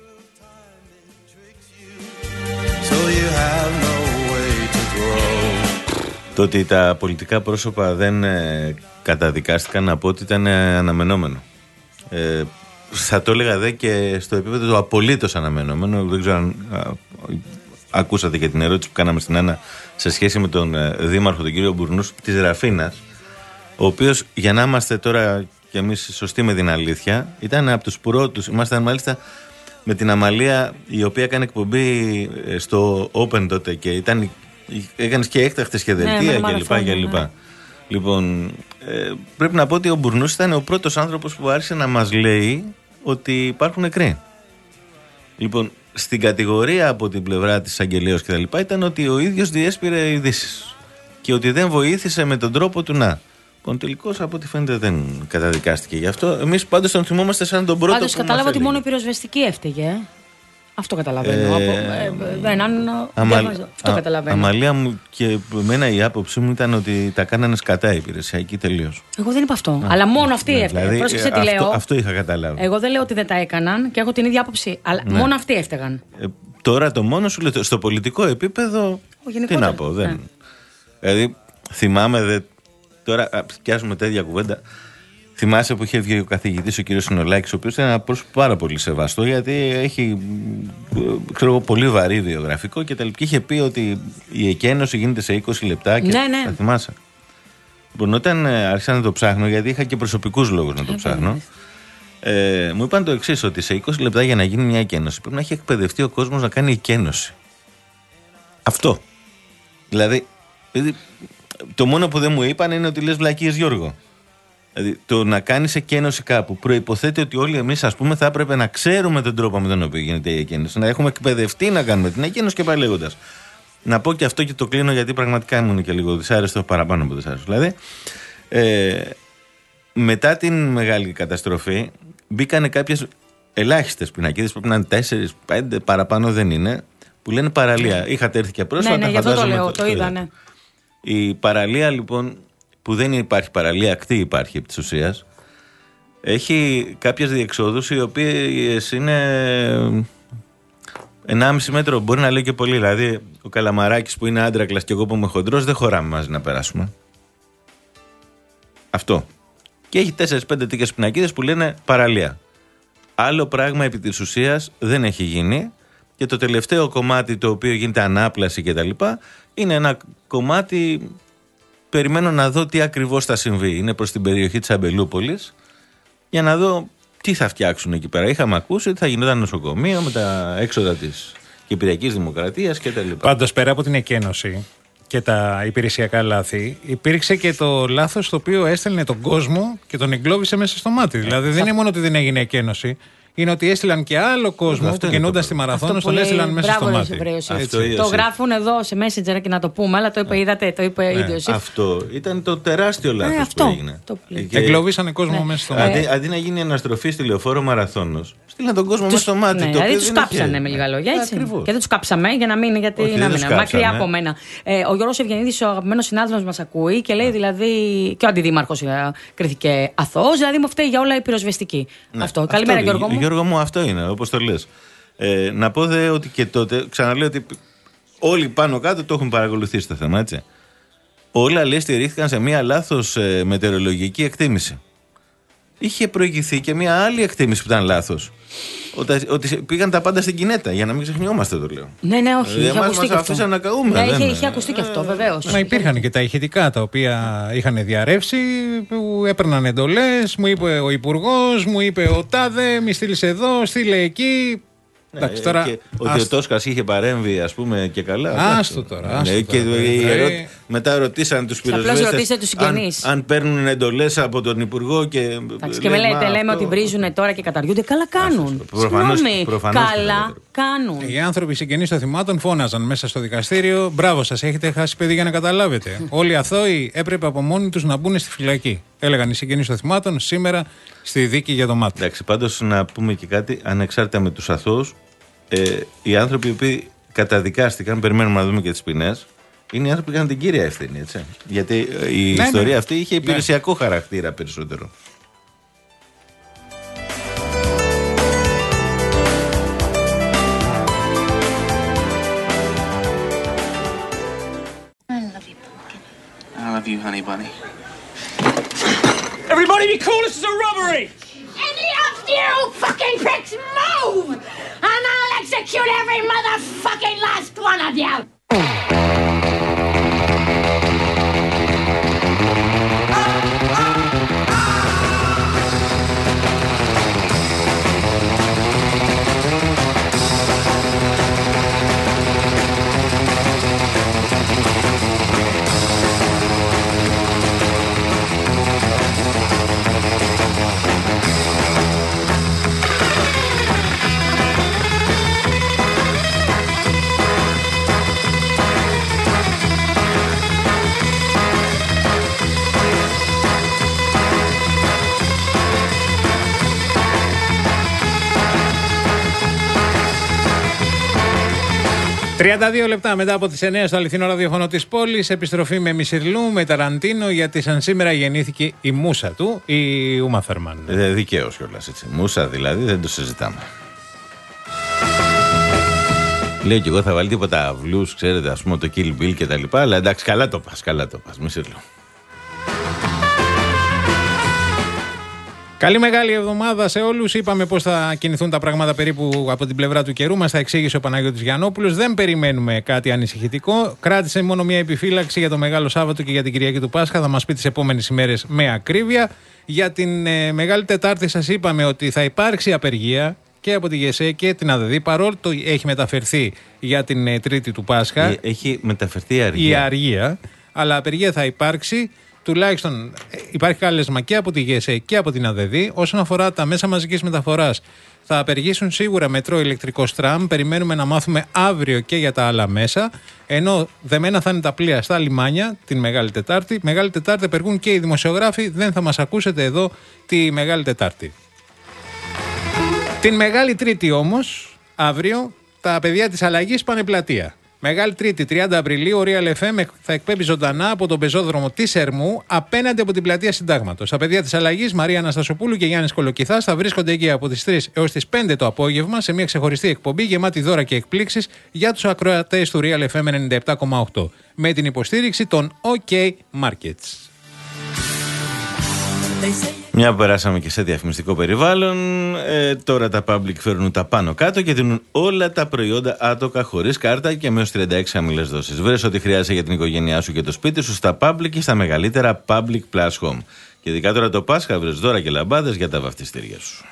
Speaker 7: So you have no way to grow.
Speaker 2: Το ότι τα πολιτικά πρόσωπα δεν ε, καταδικάστηκαν, από ότι ήταν ε, αναμενόμενο. Ε, θα το έλεγα δε και στο επίπεδο του απολύτως αναμενόμενο. Δεν ξέρω αν α, ακούσατε και την ερώτηση που κάναμε στην Άννα σε σχέση με τον ε, δήμαρχο, τον κύριο Μπουρνούς της Ραφίνας, ο οποίος, για να είμαστε τώρα κι εμείς σωστοί με την αλήθεια, ήταν από τους πρώτους. Ήμασταν μάλιστα με την Αμαλία, η οποία έκανε εκπομπή στο Open τότε και ήταν, έκανες και έκτακτες και δελτία
Speaker 4: ναι,
Speaker 2: κλπ. Ναι. Λοιπόν, ε, πρέπει να πω ότι ο Μπουρνούς ήταν ο πρώτος άνθρωπος που άρχισε να μας λέει ότι υπάρχουν νεκροί. Λοιπόν, στην κατηγορία από την πλευρά της αγγελέως και τα λοιπά ήταν ότι ο ίδιος διέσπηρε ειδήσεις και ότι δεν βοήθησε με τον τρόπο του να. Λοιπόν, τελικώς από ό,τι φαίνεται δεν καταδικάστηκε γι' αυτό. Εμείς πάντως τον θυμόμαστε σαν τον πρώτο.
Speaker 4: Πάντως κατάλαβα ότι μόνο η πυροσβεστική έφταιγε. Αυτό καταλαβαίνω. Ε, από, ε, έναν,
Speaker 2: αμα,
Speaker 4: αυτό
Speaker 2: α,
Speaker 4: καταλαβαίνω.
Speaker 2: Αμαλία μου και εμένα η άποψή μου ήταν ότι τα κάνανε σκατά η υπηρεσιακή τελείως.
Speaker 4: Εγώ δεν είπα αυτό. Α, αλλά μόνο αυτή έφταιγε.
Speaker 2: Δηλαδή,
Speaker 4: Πρόσεξε τι
Speaker 2: αυτό,
Speaker 4: λέω.
Speaker 2: Αυτό είχα καταλάβει.
Speaker 4: Εγώ δεν λέω ότι δεν τα έκαναν και έχω την ίδια άποψη. Αλλά ναι. μόνο αυτοί έφταιγαν.
Speaker 2: Ε, τώρα το μόνο σου λέω, στο πολιτικό επίπεδο. Τι να πω. Δεν. Ναι. Δηλαδή θυμάμαι. Δε, τώρα πιάσουμε τέτοια κουβέντα. Θυμάσαι που είχε βγει ο καθηγητής ο κ. Συνολάκης, ο οποίος ήταν ένα πρόσωπο πάρα πολύ σεβαστό, γιατί έχει ξέρω, πολύ βαρύ βιογραφικό και τελικά είχε πει ότι η εκένωση γίνεται σε είκοσι λεπτά. Και
Speaker 4: ναι, ναι.
Speaker 2: Θα θυμάσαι. Λοιπόν, όταν άρχισα να το ψάχνω, γιατί είχα και προσωπικούς λόγους να το ψάχνω, ε, μου είπαν το εξής, ότι σε είκοσι λεπτά για να γίνει μια εκένωση πρέπει να έχει εκπαιδευτεί ο κόσμος να κάνει εκένωση. Αυτό. Δηλαδή, το μόνο που δεν μου είπαν είναι ότι λες βλακίες, Γιώργο. Δηλαδή, το να κάνεις εκένωση κάπου προϋποθέτει ότι όλοι εμείς, ας πούμε, θα έπρεπε να ξέρουμε τον τρόπο με τον οποίο γίνεται η εκένωση, να έχουμε εκπαιδευτεί να κάνουμε την εκένωση και πάλι λέγοντας. Να πω και αυτό και το κλείνω, γιατί πραγματικά ήμουν και λίγο δυσάρεστο, παραπάνω από δυσάρεστο. Δηλαδή, ε, μετά την μεγάλη καταστροφή, μπήκανε κάποιες ελάχιστες πινακίδες, πρέπει να είναι τέσσερις, πέντε, παραπάνω δεν είναι, που λένε παραλία. Είχατε έρθει και πρόσφατα.
Speaker 4: Ναι, ναι, γι' αυτό το λέω, το είδα, ναι.
Speaker 2: Η παραλία, λοιπόν. που δεν υπάρχει παραλία, ακτή υπάρχει επί της ουσίας, έχει κάποιες διεξόδους οι οποίες είναι ενάμιση μέτρο, μπορεί να λέει και πολύ. Δηλαδή, ο Καλαμαράκης που είναι άντρακλας και εγώ που είμαι χοντρός, δεν χωράμε μαζί να περάσουμε. Αυτό. Και έχει τέσσερις πέντε τίκες πινακίδες που λένε παραλία. Άλλο πράγμα επί της ουσίας δεν έχει γίνει. Και το τελευταίο κομμάτι, το οποίο γίνεται ανάπλαση κτλ., είναι ένα κομμάτι. Περιμένω να δω τι ακριβώς θα συμβεί. Είναι προς την περιοχή της Αμπελούπολης, για να δω τι θα φτιάξουν εκεί πέρα. Είχαμε ακούσει ότι θα γινόταν νοσοκομείο με τα έξοδα της Κυπριακής Δημοκρατίας κτλ.
Speaker 3: Πάντως, πέρα από την εκένωση και τα υπηρεσιακά λάθη, υπήρξε και το λάθος το οποίο έστελνε τον κόσμο και τον εγκλώβησε μέσα στο μάτι. Δηλαδή, δεν είναι μόνο ότι δεν έγινε εκένωση. Είναι ότι έστειλαν και άλλο κόσμο αυτό που κινούνταν στη Μαραθώνο, τον έστειλαν μέσα στο μάτι.
Speaker 4: Το γράφουν εδώ σε Messenger και να το πούμε, αλλά το είπε, είδατε, το είπε
Speaker 2: ναι,
Speaker 4: ίδιος.
Speaker 2: Αυτό ήταν το τεράστιο λάθος
Speaker 4: ναι,
Speaker 2: που έγινε.
Speaker 3: Και... Εγκλωβίσανε κόσμο ναι. μέσα στο μάτι.
Speaker 2: Αντί, αντί να γίνει αναστροφή στη λεωφόρο Μαραθώνος, στείλαν τον κόσμο τους, μέσα στο μάτι.
Speaker 4: Ναι,
Speaker 2: το
Speaker 4: δηλαδή του κάψανε με λίγα λόγια. Έτσι. Και δεν του κάψαμε για να μείνει, γιατί Όχι, να μείνει. Μακριά από μένα. Ε, ο Γιώργος Ευγενίδης, ο αγαπημένος συνάδελφος μας ακούει και λέει δηλαδή. Και ο αντιδήμαρχος κρίθηκε αθώος, δηλαδή μου φταίει για όλα η πυροσβεστική. Αυτό. Καλημέρα, Γιώργο μου.
Speaker 2: Γιώργο μου, αυτό είναι, όπως το λες. Ε, να πω δε ότι και τότε, ξαναλέω ότι όλοι πάνω κάτω το έχουν παρακολουθήσει το θέμα, έτσι. Όλα λέει στηρίχθηκαν σε μία λάθος ε, μετεωρολογική εκτίμηση. Είχε προηγηθεί και μία άλλη εκτίμηση που ήταν λάθος. Ότι, ότι πήγαν τα πάντα στην κινέτα, για να μην ξεχνιόμαστε, το λέω.
Speaker 4: Ναι, ναι, όχι.
Speaker 2: Δηλαδή, εμάς μας αφήσαν να καούμε.
Speaker 4: Ναι, είχε, είχε ακουστεί και αυτό, βεβαίως.
Speaker 3: Μα υπήρχαν και τα ηχητικά τα οποία είχαν διαρρεύσει, που έπαιρναν εντολές, μου είπε ο υπουργός, μου είπε ο τάδε, μη στείλεις εδώ, στείλε εκεί.
Speaker 2: Ναι, εντάξει, τώρα, και ότι ο Τόσκας είχε παρέμβει, ας πούμε, και καλά.
Speaker 3: Άστο τώρα. Άστο
Speaker 2: ναι,
Speaker 3: τώρα,
Speaker 2: και
Speaker 3: τώρα.
Speaker 2: Ερω... μετά ρωτήσαν τους πυροσβέστες
Speaker 4: αν,
Speaker 2: αν παίρνουν εντολές από τον Υπουργό. Και,
Speaker 4: εντάξει, και με λέτε, αυτό... λέμε ότι βρίζουν τώρα και καταργούνται. Καλά κάνουν.
Speaker 2: Προφανώς, προφανώς
Speaker 4: καλά κάνουν.
Speaker 3: Οι άνθρωποι συγγενείς των θυμάτων φώναζαν μέσα στο δικαστήριο. Μπράβο σας, έχετε χάσει παιδί για να καταλάβετε. Όλοι οι αθώοι έπρεπε από μόνοι τους να μπουν στη φυλακή. Έλεγαν οι συγγενείς των θυμάτων σήμερα στη δίκη για το μάτι.
Speaker 2: Εντάξει, πάντως να πούμε και κάτι, ανεξάρτητα με τους αθώους, ε, οι άνθρωποι οι οποίοι καταδικάστηκαν, περιμένουμε να δούμε και τις ποινές, είναι οι άνθρωποι που είχαν την κύρια ευθύνη, έτσι. Γιατί η ναι, ιστορία ναι. αυτή είχε υπηρεσιακό ναι. χαρακτήρα περισσότερο.
Speaker 13: I love you, honey bunny.
Speaker 14: Everybody be cool, this is a robbery!
Speaker 1: Any of you fucking pricks move! And I'll execute every motherfucking last one of you!
Speaker 3: τριάντα δύο λεπτά μετά από τις εννιά στο αληθινό ραδιόφωνο της πόλης, επιστροφή με Μισιρλού, με Ταραντίνο, γιατί σαν σήμερα γεννήθηκε η μούσα του, η Ούμα Θερμάν.
Speaker 2: Ε, δικαίως κιόλας, έτσι. Μούσα δηλαδή, δεν το συζητάμε. Λέω κι εγώ θα βάλει τίποτα αυλούς, ξέρετε, ας πούμε το Kill Bill και τα λοιπά, αλλά εντάξει, καλά το πας, καλά το πας, Μισιρλού.
Speaker 3: Καλή μεγάλη εβδομάδα σε όλους. Είπαμε πώς θα κινηθούν τα πράγματα περίπου από την πλευρά του καιρού. Μας τα εξήγησε ο Παναγιώτης Γιαννόπουλος. Δεν περιμένουμε κάτι ανησυχητικό. Κράτησε μόνο μια επιφύλαξη για το Μεγάλο Σάββατο και για την Κυριακή του Πάσχα. Θα μας πει τις επόμενες ημέρες με ακρίβεια. Για την ε, Μεγάλη Τετάρτη σας είπαμε ότι θα υπάρξει απεργία και από τη ΓΕΣΕ και την ΑΔΔ. Παρόλο το έχει μεταφερθεί για την ε, Τρίτη του Πάσχα.
Speaker 2: Ε, έχει μεταφερθεί η αργία.
Speaker 3: Η αργία. Αλλά απεργία θα υπάρξει. Τουλάχιστον υπάρχει κάλεσμα και από τη ΓΕΣΕ και από την ΑΔΔ. Όσον αφορά τα μέσα μαζικής μεταφοράς, θα απεργήσουν σίγουρα μετρό, ηλεκτρικό τραμ. Περιμένουμε να μάθουμε αύριο και για τα άλλα μέσα. Ενώ δεμένα θα είναι τα πλοία στα λιμάνια την Μεγάλη Τετάρτη. Μεγάλη Τετάρτη απεργούν και οι δημοσιογράφοι. Δεν θα μας ακούσετε εδώ τη Μεγάλη Τετάρτη. Την Μεγάλη Τρίτη όμως, αύριο, τα παιδιά της αλλαγής πάνε πλατεία. Μεγάλη Τρίτη, τριάντα Απριλίου, ο Real εφ εμ θα εκπέμπει ζωντανά από τον πεζόδρομο της Ερμού απέναντι από την πλατεία Συντάγματος. Τα παιδιά της Αλλαγής, Μαρία Αναστασοπούλου και Γιάννης Κολοκυθάς, θα βρίσκονται εκεί από τις τρεις έως τις πέντε το απόγευμα σε μια ξεχωριστή εκπομπή γεμάτη δώρα και εκπλήξεις για τους ακροατές του Real εφ εμ ενενήντα επτά κόμμα οκτώ με την υποστήριξη των OK Markets.
Speaker 2: Μια που περάσαμε και σε διαφημιστικό περιβάλλον, ε, τώρα τα public φέρνουν τα πάνω κάτω και δίνουν όλα τα προϊόντα άτοκα χωρίς κάρτα και με έως τριάντα έξι χαμηλές δόσεις. Βρες ό,τι χρειάζεσαι για την οικογένειά σου και το σπίτι σου στα public και στα μεγαλύτερα public plus home. Και ειδικά τώρα το Πάσχα βρες δώρα και λαμπάδες για τα βαφτιστήρια σου.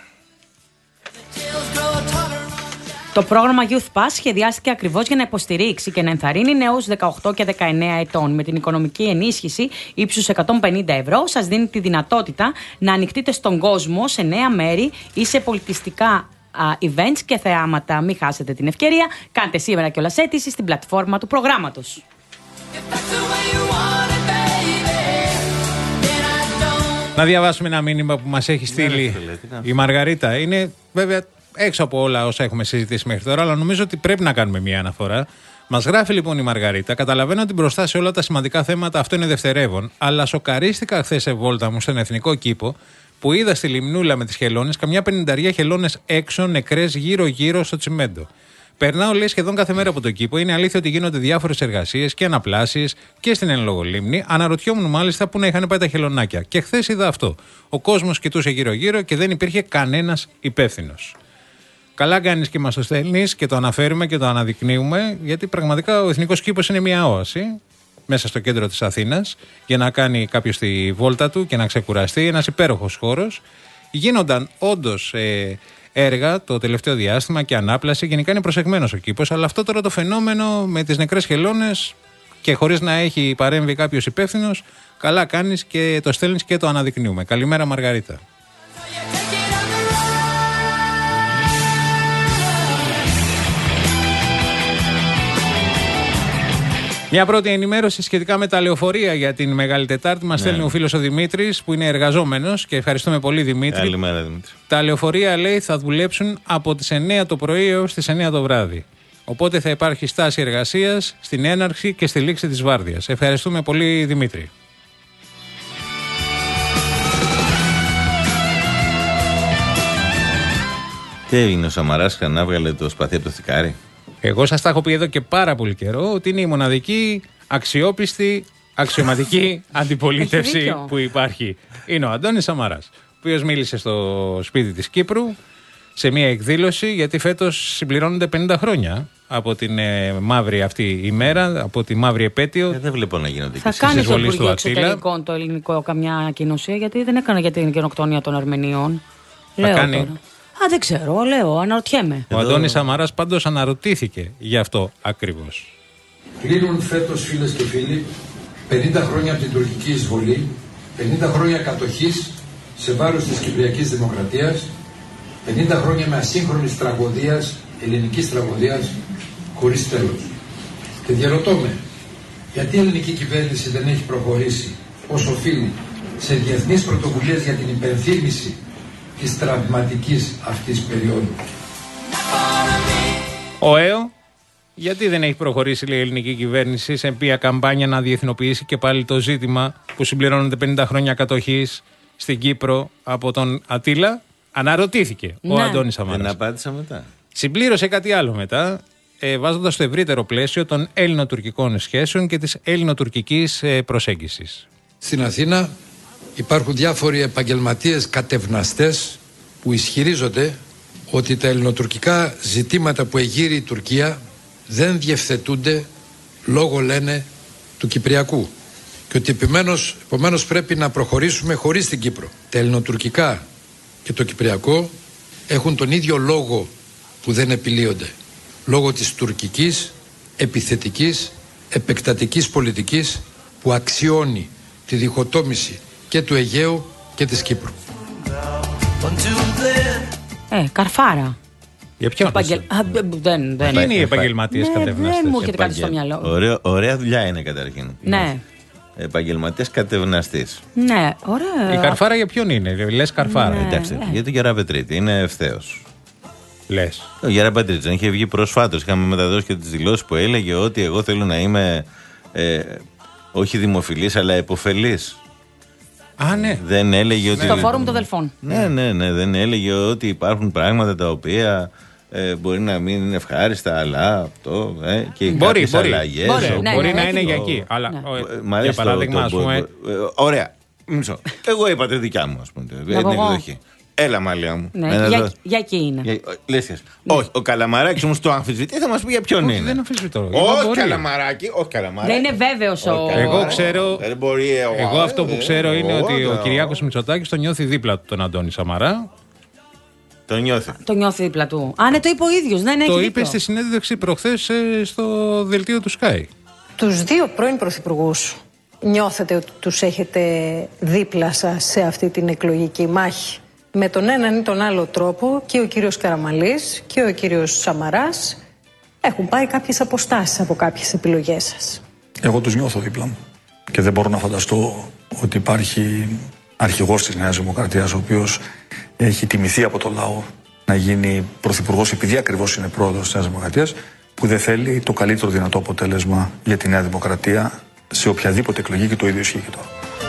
Speaker 4: Το πρόγραμμα Youth Pass σχεδιάστηκε ακριβώς για να υποστηρίξει και να ενθαρρύνει νέους δεκαοκτώ και δεκαεννέα ετών. Με την οικονομική ενίσχυση ύψους εκατόν πενήντα ευρώ σας δίνει τη δυνατότητα να ανοιχτείτε στον κόσμο σε νέα μέρη ή σε πολιτιστικά α, events και θεάματα. Μην χάσετε την ευκαιρία. Κάντε σήμερα κιόλας αίτηση στην πλατφόρμα του προγράμματος.
Speaker 3: Να διαβάσουμε ένα μήνυμα που μας έχει στείλει η Μαργαρίτα. Είναι βέβαια έξω από όλα όσα έχουμε συζητήσει μέχρι τώρα, αλλά νομίζω ότι πρέπει να κάνουμε μια αναφορά. Μας γράφει λοιπόν η Μαργαρίτα: καταλαβαίνω ότι μπροστά σε όλα τα σημαντικά θέματα αυτό είναι δευτερεύον, αλλά σοκαρίστηκα χθες σε βόλτα μου στον Εθνικό Κήπο που είδα στη λιμνούλα με τις χελώνες καμιά πενηνταριά χελώνες έξω νεκρές γύρω-γύρω στο τσιμέντο. Περνάω, λέει, σχεδόν κάθε μέρα από τον κήπο. Είναι αλήθεια ότι γίνονται διάφορες εργασίες και αναπλάσεις και στην εν λόγω λίμνη. Αναρωτιόμουν μάλιστα πού να είχαν πάει τα χελωνάκια. Και χθες είδα αυτό. Ο κόσμος κοιτούσε γύρω-γύρω και δεν υπήρχε κανένας υπεύθυνος. Καλά κάνεις και μας το στέλνεις και το αναφέρουμε και το αναδεικνύουμε, γιατί πραγματικά ο Εθνικός Κήπος είναι μια όαση μέσα στο κέντρο της Αθήνας για να κάνει κάποιος τη βόλτα του και να ξεκουραστεί. Ένας υπέροχος χώρος. Γίνονταν όντως ε, έργα το τελευταίο διάστημα και ανάπλαση. Γενικά είναι προσεγμένος ο κήπος, αλλά αυτό τώρα το φαινόμενο με τις νεκρές χελώνες και χωρίς να έχει παρέμβει κάποιος υπεύθυνος, καλά κάνεις και το στέλνεις και το αναδεικνύουμε. Καλημέρα, Μαργαρίτα. Μια πρώτη ενημέρωση σχετικά με τα λεωφορεία για την Μεγάλη Τετάρτη. Μας ναι. στέλνει ο φίλος ο Δημήτρης, που είναι εργαζόμενος, και ευχαριστούμε πολύ, Δημήτρη.
Speaker 2: Καλημέρα, Δημήτρη.
Speaker 3: Τα λεωφορεία, λέει, θα δουλέψουν από τις εννέα το πρωί έως τις εννέα το βράδυ. Οπότε θα υπάρχει στάση εργασίας στην έναρξη και στη λήξη της βάρδιας. Ευχαριστούμε πολύ, Δημήτρη.
Speaker 2: Τι έγινε, ο Σαμαράς ξανά βγάλε το σπαθί από το θικάρι?
Speaker 3: Εγώ σας τα έχω πει εδώ και πάρα πολύ καιρό ότι είναι η μοναδική αξιόπιστη, αξιωματική αντιπολίτευση που υπάρχει. Είναι ο Αντώνης Σαμαράς, ο οποίος μίλησε στο σπίτι της Κύπρου σε μια εκδήλωση, γιατί φέτος συμπληρώνονται πενήντα χρόνια από την ε, μαύρη αυτή ημέρα, από τη μαύρη επέτειο.
Speaker 2: Ε, δεν βλέπω να γίνονται
Speaker 4: και θα κάνει στο Υπουργείο Εξωτερικών το ελληνικό καμιά ανακοίνωση, γιατί δεν έκανε για την γενοκτονία των Αρμενίων.
Speaker 3: Θα
Speaker 4: Λέω
Speaker 3: κάνει.
Speaker 4: Τώρα. Α, δεν ξέρω, λέω, αναρωτιέμαι.
Speaker 3: Ο Αντώνης Σαμαράς πάντως αναρωτήθηκε γι' αυτό ακριβώς.
Speaker 15: Κλείνουν φέτος, φίλες και φίλοι, πενήντα χρόνια από την τουρκική εισβολή, πενήντα χρόνια κατοχής σε βάρος της Κυπριακής Δημοκρατίας, πενήντα χρόνια με ασύγχρονης τραγωδίας, ελληνικής τραγωδίας, χωρίς τέλος. Και διαρωτώ με, γιατί η ελληνική κυβέρνηση δεν έχει προχωρήσει ως οφείλει σε διεθνείς πρωτοβουλίες για την υπενθύμηση της τραυματικής αυτής περίοδου.
Speaker 3: Ο ΕΟ, γιατί δεν έχει προχωρήσει, λέει, η ελληνική κυβέρνηση σε μια καμπάνια να διεθνοποιήσει και πάλι το ζήτημα που συμπληρώνονται πενήντα χρόνια κατοχής στην Κύπρο από τον Ατήλα? Αναρωτήθηκε ο
Speaker 4: ναι.
Speaker 3: Αντώνης Σαμαράς.
Speaker 2: Δεν απάντησα μετά.
Speaker 3: Συμπλήρωσε κάτι άλλο μετά, ε, βάζοντας στο ευρύτερο πλαίσιο των ελληνοτουρκικών σχέσεων και της ελληνοτουρκικής ε, προσέγγισης.
Speaker 15: Στην Αθήνα υπάρχουν διάφοροι επαγγελματίες κατευναστές που ισχυρίζονται ότι τα ελληνοτουρκικά ζητήματα που εγείρει η Τουρκία δεν διευθετούνται λόγω, λένε, του Κυπριακού και ότι επομένως, επομένως πρέπει να προχωρήσουμε χωρίς την Κύπρο. Τα ελληνοτουρκικά και το Κυπριακό έχουν τον ίδιο λόγο που δεν επιλύονται, λόγω της τουρκικής επιθετικής επεκτατικής πολιτικής που αξιώνει τη διχοτόμηση και του Αιγαίου και της Κύπρου.
Speaker 4: Ε, καρφάρα.
Speaker 3: Για ποιον?
Speaker 4: Επαγγελ... Α, δεν, δεν.
Speaker 3: Τι είναι οι επαγγελματίες
Speaker 4: ναι,
Speaker 3: κατευναστές?
Speaker 4: Δεν μου έρχεται κάτι στο μυαλό.
Speaker 2: Ωραία, ωραία δουλειά είναι καταρχήν.
Speaker 4: Ναι.
Speaker 2: Επαγγελματίας κατευναστής.
Speaker 4: Ναι, ωραία.
Speaker 3: Η καρφάρα για ποιον είναι, λες καρφάρα?
Speaker 2: Ναι, εντάξει,
Speaker 3: ναι.
Speaker 2: για την Κερά Πετρίτη είναι ευθέως.
Speaker 3: Λες.
Speaker 2: Ο Γιάννη Πατρίτζαν είχε βγει προσφάτως. Είχαμε μεταδώσει και τις δηλώσεις που έλεγε ότι εγώ θέλω να είμαι ε, όχι δημοφιλής αλλά επωφελής.
Speaker 3: Α, ναι.
Speaker 2: Δεν έλεγε ότι.
Speaker 4: Στο φόρουμ των Δελφών.
Speaker 2: Ναι, ναι, ναι. Δεν έλεγε ότι υπάρχουν πράγματα τα οποία ε, μπορεί να μην είναι ευχάριστα, αλλά αυτό. Ε, και
Speaker 3: μπορεί, μπορεί.
Speaker 2: αλλαγές,
Speaker 3: μπορεί,
Speaker 2: ο,
Speaker 3: ναι, μπορεί
Speaker 2: ναι,
Speaker 3: να είναι
Speaker 2: το,
Speaker 3: για εκεί. Αλλά,
Speaker 2: ναι.
Speaker 3: ο, ε, για παράδειγμα, ας πούμε.
Speaker 2: Ωραία. Μισό. Εγώ είπα τη δικιά μου, ας πούμε. Την εκδοχή. Έλα, μαλλιά μου.
Speaker 4: Ναι, για, για, για εκεί είναι. Για,
Speaker 2: λες, ναι. Όχι, ο Καλαμαράκης όμως το αμφισβητεί, θα μας πει για ποιον
Speaker 3: όχι,
Speaker 2: είναι.
Speaker 3: Δεν αμφισβητώ.
Speaker 2: Όχι, Καλαμαράκη, όχι Καλαμαράκη.
Speaker 4: Δεν είναι βέβαιος ο.
Speaker 3: Εγώ ξέρω.
Speaker 2: Δεν μπορεί,
Speaker 3: εγώ
Speaker 2: ο,
Speaker 3: αυτό που ξέρω
Speaker 2: ο,
Speaker 3: είναι
Speaker 2: ο,
Speaker 3: ότι ο
Speaker 2: ο,
Speaker 3: Κυριάκος Μητσοτάκης τον νιώθει δίπλα του τον Αντώνη Σαμαρά.
Speaker 2: Το νιώθει.
Speaker 4: Το νιώθει δίπλα του. Α, ναι, το είπε ο ίδιος. Ναι, ναι,
Speaker 3: το
Speaker 4: είπε
Speaker 3: δίκιο. Στη συνέντευξη προχθές ε, στο δελτίο του Sky.
Speaker 16: Τους δύο πρώην πρωθυπουργούς νιώθετε ότι τους έχετε δίπλα σας σε αυτή την εκλογική μάχη? Με τον έναν ή τον άλλο τρόπο και ο κύριος Καραμανλής και ο κύριος Σαμαράς έχουν πάει κάποιες αποστάσεις από κάποιες επιλογές σας.
Speaker 17: Εγώ τους νιώθω δίπλα μου και δεν μπορώ να φανταστώ ότι υπάρχει αρχηγός της Νέας Δημοκρατίας ο οποίος έχει τιμηθεί από το λαό να γίνει πρωθυπουργός επειδή ακριβώς είναι πρόεδρος της Νέας Δημοκρατίας, που δεν θέλει το καλύτερο δυνατό αποτέλεσμα για τη Νέα Δημοκρατία σε οποιαδήποτε εκλογή, και το ίδιο ισχύει και τώρα.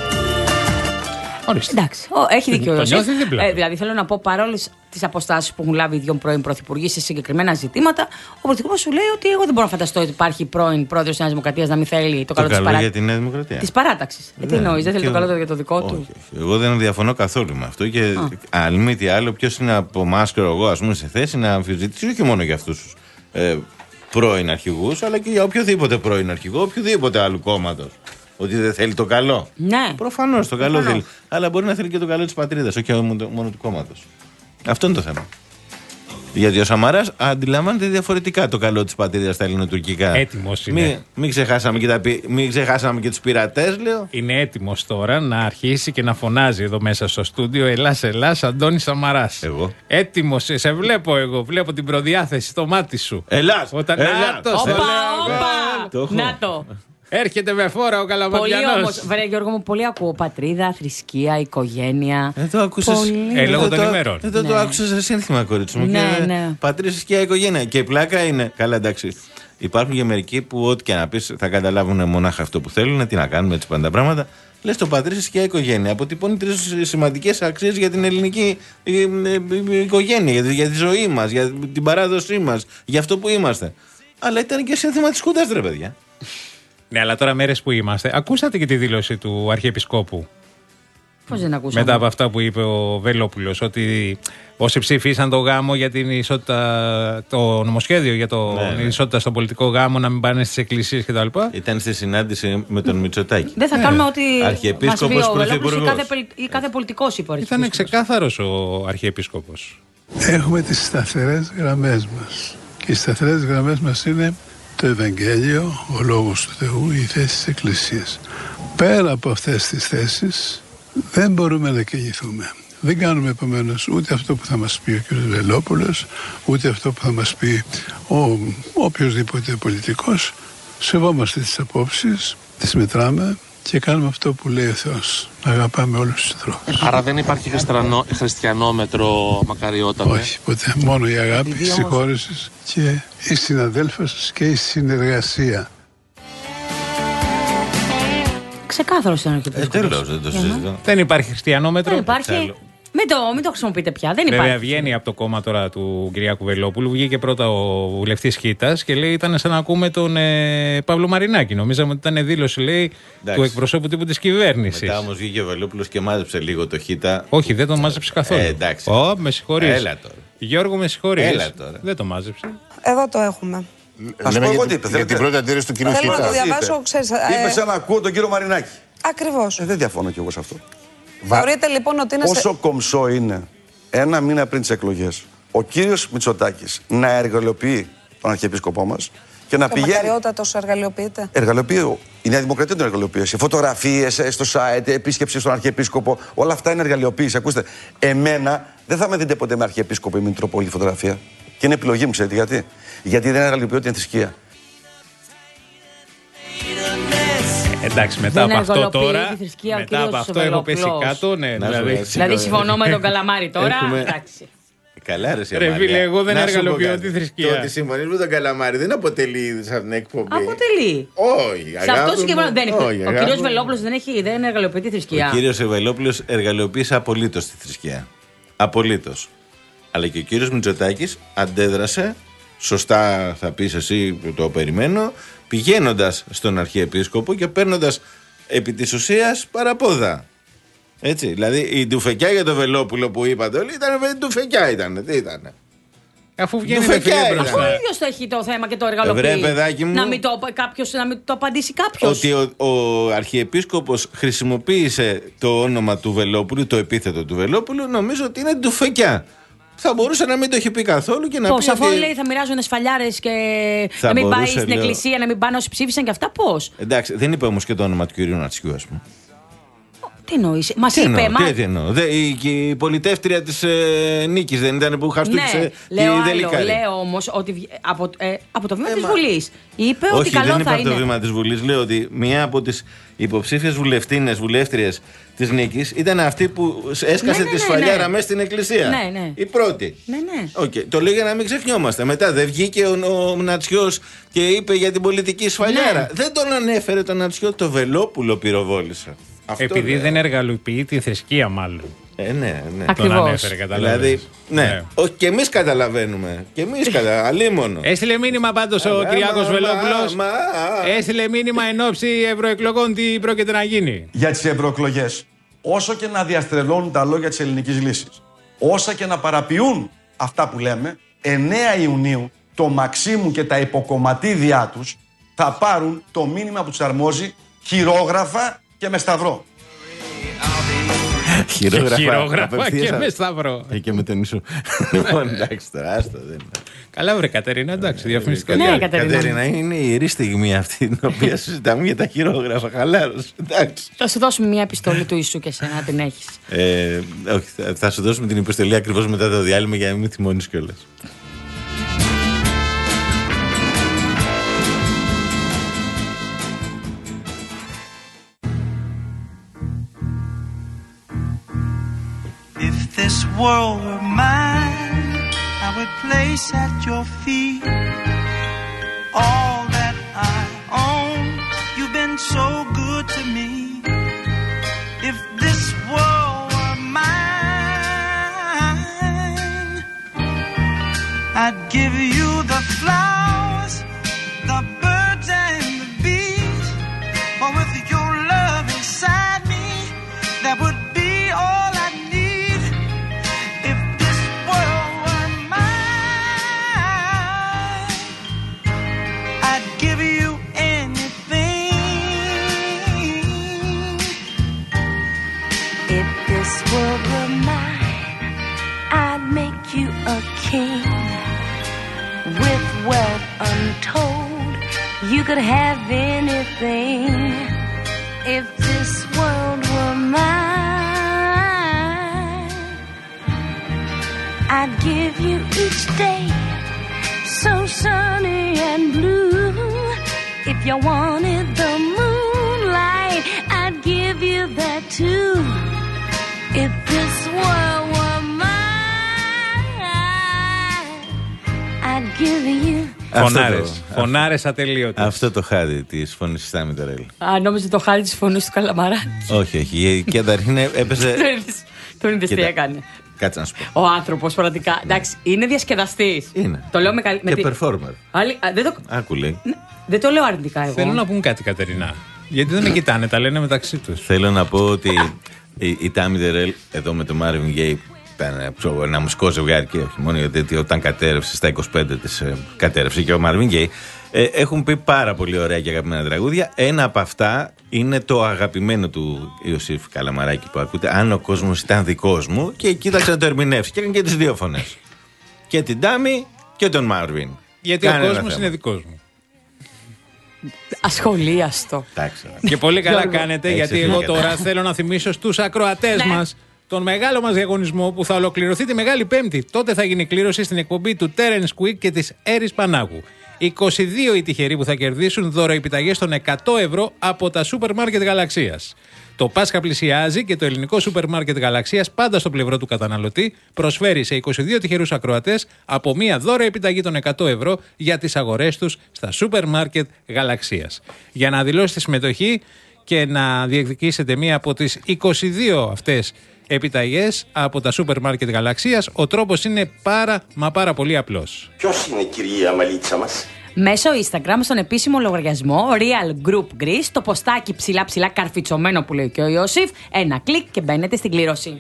Speaker 4: Ορίστε. Εντάξει, ο, έχει δίκιο.
Speaker 3: Ε,
Speaker 4: δηλαδή θέλω να πω, παρόλες τις αποστάσεις που έχουν λάβει οι δύο πρώην πρωθυπουργοί σε συγκεκριμένα ζητήματα, ο πρωθυπουργός σου λέει ότι εγώ δεν μπορώ να φανταστώ ότι υπάρχει πρώην πρόεδρος της Νέας Δημοκρατίας να μην θέλει το καλό,
Speaker 2: το
Speaker 4: της,
Speaker 2: καλό
Speaker 4: παρά...
Speaker 2: για τη Νέα Δημοκρατία.
Speaker 4: της παράταξης. Ε, τι εννοείς, δεν θέλει το καλό για το δικό του?
Speaker 2: Όχι, εγώ δεν διαφωνώ καθόλου με αυτό. Και αν μη τι άλλο, ποιος είναι από εμάς, εγώ, ας πούμε, σε θέση να αμφισβητήσει όχι μόνο για αυτούς τους ε, πρώην αρχηγούς, αλλά και για οποιοδήποτε πρώην αρχηγό, οποιοδήποτε άλλου κόμματος. Ότι δεν θέλει το καλό.
Speaker 4: Ναι.
Speaker 2: Προφανώς το καλό θέλει. Αλλά μπορεί να θέλει και το καλό της πατρίδας, όχι μόνο του κόμματος. Αυτό είναι το θέμα. Γιατί ο Σαμαράς αντιλαμβάνεται διαφορετικά το καλό της πατρίδας στα ελληνοτουρκικά.
Speaker 3: Έτοιμος είναι.
Speaker 2: Μην, μην, ξεχάσαμε και τα, μην ξεχάσαμε και τους πειρατές, λέω.
Speaker 3: Είναι έτοιμος τώρα να αρχίσει και να φωνάζει εδώ μέσα στο στούντιο «Ελλάς, Ελλάς, Αντώνη Σαμαράς».
Speaker 2: Εγώ.
Speaker 3: Έτοιμος, σε βλέπω εγώ. Βλέπω την προδιάθεση στο μάτι σου.
Speaker 2: Ελλάς!
Speaker 3: Όταν...
Speaker 2: Ελλάς!
Speaker 4: Όπα, όπα! Να το.
Speaker 3: Έρχεται με φόρα ο Καλαμαριανός.
Speaker 4: Πολύ όμως, βρε Γιώργο μου, πολύ ακούω πατρίδα, θρησκεία, οικογένεια.
Speaker 2: Εδώ άκουσες.
Speaker 3: Ε, λόγω των ημερών.
Speaker 2: Εδώ το άκουσες σε σύνθημα, κορίτσι μου.
Speaker 4: Ναι, ναι.
Speaker 2: Πατρίδα, θρησκεία, οικογένεια. Και η πλάκα είναι. Καλά, εντάξει. Υπάρχουν και μερικοί που, ό,τι και να πεις, θα καταλάβουν μονάχα αυτό που θέλουν. Τι να κάνουμε, έτσι πάντα πράγματα. Λες το πατρίδα, θρησκεία, οικογένεια. Αποτυπώνει τρεις σημαντικές αξίες για την ελληνική οικογένεια, για τη ζωή μας, για την παράδοσή μας, για αυτό που είμαστε. Αλλά ήταν και σύνθημα της Χούντας, ρε παιδιά.
Speaker 3: Ναι, αλλά τώρα μέρες που είμαστε. Ακούσατε και τη δήλωση του Αρχιεπισκόπου.
Speaker 4: Πώς δεν ακούσαμε?
Speaker 3: Μετά από αυτά που είπε ο Βελόπουλος, ότι όσοι ψήφισαν το γάμο για την ισότητα, το νομοσχέδιο για την ναι, ναι. ισότητα στον πολιτικό γάμο, να μην πάνε στις εκκλησίες κτλ.
Speaker 2: Ήταν στη συνάντηση με τον Μητσοτάκη.
Speaker 4: Δεν θα ναι. κάνουμε ό,τι
Speaker 2: Αρχιεπίσκοπος,
Speaker 4: μας πει ο Βελόπουλος ή κάθε,
Speaker 3: ή
Speaker 4: κάθε πολιτικός είπε ο
Speaker 3: Ήταν ξεκάθαρος ο Αρχιεπίσκοπος.
Speaker 18: Έχουμε τις σταθερές γραμμές μας. Και οι σταθερές γραμμές μας είναι το Ευαγγέλιο, ο Λόγος του Θεού, η θέση της Εκκλησίας. Πέρα από αυτές τις θέσεις δεν μπορούμε να κινηθούμε. Δεν κάνουμε επομένως ούτε αυτό που θα μας πει ο κ. Βελόπουλος, ούτε αυτό που θα μας πει ο οποιοσδήποτε πολιτικός. Σεβόμαστε τις απόψεις, τις μετράμε και κάνουμε αυτό που λέει ο Θεός. Να αγαπάμε όλους τους ανθρώπους.
Speaker 13: Άρα δεν υπάρχει χριστιανό, χριστιανόμετρο μακαριότατε?
Speaker 18: Όχι, ποτέ. Μόνο η αγάπη, η συγχώρεση και η συναδέλφωση και η συνεργασία.
Speaker 4: Ξεκάθαρο ήταν ο Αρχιεπίσκοπος.
Speaker 2: Ε, τέλος, δεν το συζητώ.
Speaker 3: Δεν υπάρχει χριστιανόμετρο.
Speaker 4: Δεν υπάρχει. Μην το, μην το χρησιμοποιείτε πια. Δεν
Speaker 3: Βέβαια,
Speaker 4: υπάρχει.
Speaker 3: βγαίνει από το κόμμα τώρα του Κυριάκου Βελόπουλου. Βγήκε πρώτα ο βουλευτής Χίτας και λέει: ήταν σαν να ακούμε τον ε, Παύλο Μαρινάκη. Νομίζαμε ότι ήταν δήλωση, λέει, εντάξει, του εκπροσώπου τύπου της κυβέρνησης.
Speaker 2: Μετά όμως βγήκε ο Βελόπουλος και μάζεψε λίγο το Χίτα.
Speaker 3: Όχι, δεν τον μάζεψε καθόλου.
Speaker 2: Ε, εντάξει.
Speaker 3: Ω, με συγχωρείς.
Speaker 2: Έλα τώρα.
Speaker 3: Γιώργο, με συγχωρείς.
Speaker 2: Έλα τώρα.
Speaker 3: Δεν το μάζεψε.
Speaker 19: Εδώ το έχουμε.
Speaker 20: Ας πω εγώ τι είπε. Για την πρώτη αντίρρηση του κύριου Χίτα.
Speaker 19: Θέλω να το διαβάσω, ξέρεις.
Speaker 20: Είπε σαν να ακούω τον κύριο Μαρινάκη.
Speaker 19: Ακριβώς.
Speaker 20: Ε, δεν διαφωνώ κι εγώ σε αυτό.
Speaker 19: Θεωρείτε λοιπόν ότι είναι.
Speaker 20: Πόσο σε... κομψό είναι ένα μήνα πριν τις εκλογές ο κύριος Μητσοτάκης να εργαλειοποιεί τον Αρχιεπίσκοπό μας και να
Speaker 19: το
Speaker 20: πηγαίνει.
Speaker 19: Μακαριότατος εργαλειοποιείται.
Speaker 20: Εργαλειοποιεί. Η Νέα Δημοκρατία τον εργαλειοποίησε. Φωτογραφίες στο site, επίσκεψη στον Αρχιεπίσκοπο. Όλα αυτά είναι εργαλειοποίηση. Ακούστε, εμένα δεν θα με δείτε ποτέ με Αρχιεπίσκοπο ή με Μητροπόλη φωτογραφία. Και είναι επιλογή μου, ξέρετε γιατί. Γιατί δεν εργαλειοποιώ την θρησκεία.
Speaker 3: Εντάξει, μετά
Speaker 4: δεν
Speaker 3: από αυτό τώρα.
Speaker 4: Θρησκεία,
Speaker 3: μετά από αυτό έχω πέσει κάτω. Ναι, δηλαδή.
Speaker 4: δηλαδή συμφωνώ με τον Καλαμάρη τώρα.
Speaker 2: Έχουμε...
Speaker 4: Εντάξει.
Speaker 2: Καλά, ρε,
Speaker 3: ρε φίλε, εγώ δεν εργαλοποιώ τη θρησκεία.
Speaker 2: Το ότι συμφωνείς με τον Καλαμάρη δεν αποτελεί σαν την εκπομπή.
Speaker 4: Αποτελεί.
Speaker 2: Όχι,
Speaker 4: σε αυτό συγκεκριμένο δεν
Speaker 2: όχι,
Speaker 4: ο κύριος Βελόπουλος δεν, έχει, δεν εργαλοποιεί τη θρησκεία.
Speaker 2: Ο κύριος Βελόπουλος εργαλειοποίησε απολύτως τη θρησκεία. Απολύτως. Αλλά και ο κύριος Μητσοτάκης αντέδρασε, σωστά θα πεις εσύ που το περιμένω, πηγαίνοντας στον Αρχιεπίσκοπο και παίρνοντας επί της ουσίας παραπόδα. Έτσι, δηλαδή η ντουφεκιά για το Βελόπουλο που είπατε όλοι ήταν ντουφεκιά ήταν, τι ήτανε.
Speaker 3: Αφού βγαίνει φεκιά
Speaker 4: Αφού ο ίδιος το έχει το θέμα και το εργαλοποιεί.
Speaker 2: Βρε, παιδάκι μου,
Speaker 4: να, μην το, κάποιος, να μην το απαντήσει κάποιος.
Speaker 2: Ότι ο, ο Αρχιεπίσκοπος χρησιμοποίησε το όνομα του Βελόπουλου, το επίθετο του Βελόπουλου, νομίζω ότι είναι ντουφεκιά. Θα μπορούσε να μην το έχει πει καθόλου και να
Speaker 4: πώς,
Speaker 2: πει.
Speaker 4: Αφού
Speaker 2: ότι...
Speaker 4: λέει θα μοιράζουν σφαλιάρες και
Speaker 2: θα
Speaker 4: να μην
Speaker 2: μπορούσε,
Speaker 4: πάει στην
Speaker 2: λέω...
Speaker 4: εκκλησία, να μην πάνε όσοι ψήφισαν και αυτά, πώς.
Speaker 2: Εντάξει, δεν είπε όμως και το όνομα του κυρίου Νατσιού, ας πούμε.
Speaker 4: Τι εννοείς, μας
Speaker 2: τι
Speaker 4: είπε.
Speaker 2: Εννοώ,
Speaker 4: μα...
Speaker 2: τι εννοώ. Δε, η, η πολιτεύτρια της ε, Νίκης δεν ήταν που χαστούκησε
Speaker 4: ναι,
Speaker 2: τη
Speaker 4: λέω
Speaker 2: Δελικάρη.
Speaker 4: Λέω όμως ότι από, ε, από το βήμα ε, της Βουλής είπε
Speaker 2: όχι,
Speaker 4: ότι καλό
Speaker 2: δεν
Speaker 4: θα
Speaker 2: είπα
Speaker 4: είναι.
Speaker 2: από το βήμα της Βουλής. Λέω ότι μία από τις υποψήφιες βουλευτίνες, βουλεύτριες της Νίκης ήταν αυτή που έσκασε
Speaker 4: ναι, ναι,
Speaker 2: τη
Speaker 4: ναι,
Speaker 2: σφαλιάρα
Speaker 4: ναι.
Speaker 2: μέσα στην εκκλησία.
Speaker 4: Ναι, ναι.
Speaker 2: Η πρώτη.
Speaker 4: Ναι, ναι.
Speaker 2: Okay. Το λέω για να μην ξεχνιόμαστε. Μετά δεν βγήκε ο, ο Νατσιός και είπε για την πολιτική σφαλιάρα. Ναι. Δεν τον ανέφερε τον Νατσιό, το Βελόπουλο πυροβόλησε. Αυτό
Speaker 3: επειδή
Speaker 2: λέει.
Speaker 3: δεν εργαλοποιεί τη θρησκεία, μάλλον.
Speaker 2: Ε, ναι, ναι.
Speaker 3: Ακριβώς. Τον ανέφερε, καταλαβαίνεις.
Speaker 2: Δηλαδή, ναι. ναι. Όχι, και εμείς καταλαβαίνουμε. Και εμείς καταλαβαίνουμε. Αλίμονο.
Speaker 3: Έστειλε μήνυμα πάντως ο Κυριάκος Βελόπουλος.
Speaker 2: Μα,
Speaker 3: Έστειλε μήνυμα εν ώψη ευρωεκλογών τι πρόκειται να γίνει.
Speaker 17: Για τις ευρωεκλογές, όσο και να διαστρελώνουν τα λόγια της ελληνικής λύσης, όσα και να παραποιούν αυτά που λέμε, εννέα Ιουνίου το Μαξίμου και τα υποκομματίδια τους θα πάρουν το μήνυμα που τους αρμόζει χειρόγραφα και με σταυρό.
Speaker 2: Χειρόγραφα,
Speaker 3: χειρόγραφα και με σταυρό.
Speaker 2: Ε, και με τον ίσο. Λοιπόν, εντάξει τώρα, άστο δεν είναι.
Speaker 3: Καλά, βρε Κατερίνα, εντάξει, διαφημιστικά.
Speaker 4: Ναι, Κατερίνα.
Speaker 2: Κατερίνα, είναι η ιερή στιγμή αυτή την οποία συζητάμε για τα χειρόγραφα. Χαλάρωση, εντάξει.
Speaker 4: Θα σου δώσουμε μια επιστολή του Ιησού και εσένα να την έχεις.
Speaker 2: Ε, όχι, θα, θα σου δώσουμε την επιστολή ακριβώς μετά το διάλειμμα για να μην θυμώνεις κιόλας.
Speaker 7: If this world were mine, I would place at your feet all that I own. You've been so good to me. If this world were mine, I'd give you the flowers, the birds and the bees. For with your love inside me, that would be all I need. If this world were mine, I'd give you anything.
Speaker 21: If this world were mine, I'd make you a king. With wealth untold, you could have anything. If this world were mine, I'd give you each day so sunny and blue. If you wanted the moonlight, I'd give you that too. If this world were mine, I'd give you.
Speaker 3: Φωνάρες, φωνάρες ατελείωτες.
Speaker 2: Αυτό το χάδι της φωνής της Τάμι Τερέλ.
Speaker 4: Α, νόμιζε το χάρι της φωνής του Καλαμαράκη.
Speaker 2: Όχι, όχι. Και καταρχήν έπαιζε.
Speaker 4: Τον είδες τι έκανε.
Speaker 2: Κάτσε να σου πω.
Speaker 4: Ο άνθρωπος πραγματικά. Εντάξει, είναι διασκεδαστής.
Speaker 2: Είναι.
Speaker 4: Το λέω με καλή.
Speaker 2: Και performer.
Speaker 4: Άλλη, α, δεν, το...
Speaker 2: Άκου λέει.
Speaker 4: δεν το λέω αρνητικά εγώ.
Speaker 3: Θέλω να πούν κάτι, Κατερινά. Γιατί δεν με κοιτάνε, τα λένε μεταξύ τους.
Speaker 2: Θέλω να πω ότι η, η Τάμι Τερέλ εδώ με το Marvin Gaye ήταν ξέρω, ένα μουσικό ζευγάρι και όχι μόνο γιατί όταν κατέρευσε στα είκοσι πέντε της ε, κατέρευσε και ο Marvin Gaye. Ε, έχουν πει πάρα πολύ ωραία και αγαπημένα τραγούδια. Ένα από αυτά είναι το αγαπημένο του Ιωσήφ Καλαμαράκη που ακούτε. Αν ο κόσμος ήταν δικός μου, και κοίταξε να το ερμηνεύσει. Και έκανε και τις δύο φωνές. Και την Τάμι και τον Μάρβιν.
Speaker 3: Γιατί Κάνε ο κόσμος είναι δικός μου.
Speaker 4: Ασχολίαστο.
Speaker 3: Και πολύ καλά κάνετε, γιατί εγώ τώρα θέλω να θυμίσω στους ακροατές μας τον μεγάλο μας διαγωνισμό που θα ολοκληρωθεί τη Μεγάλη Πέμπτη. Τότε θα γίνει κλήρωση στην εκπομπή του Terence Quick και της Έρης Πανάγου. είκοσι δύο οι τυχεροί που θα κερδίσουν δωροεπιταγές των εκατό ευρώ από τα σούπερ μάρκετ Γαλαξίας. Το Πάσχα πλησιάζει και το ελληνικό σούπερ μάρκετ Γαλαξίας, πάντα στο πλευρό του καταναλωτή, προσφέρει σε είκοσι δύο τυχερούς ακροατές από μία δώρο επιταγή των εκατό ευρώ για τις αγορές τους στα σούπερ μάρκετ Γαλαξίας. Για να δηλώσετε συμμετοχή και να διεκδικήσετε μία από τις είκοσι δύο αυτές επιταγές από τα σούπερ μάρκετ Γαλαξίας, ο τρόπος είναι πάρα μα πάρα πολύ απλός.
Speaker 5: Ποιος είναι η κυρία Μαλίτσα μας?
Speaker 4: Μέσω Instagram στον επίσημο λογαριασμό Real Group Greece, το ποστάκι ψηλά ψηλά καρφιτσωμένο που λέει και ο Ιώσιφ, ένα κλικ και μπαίνετε στην κλήρωση.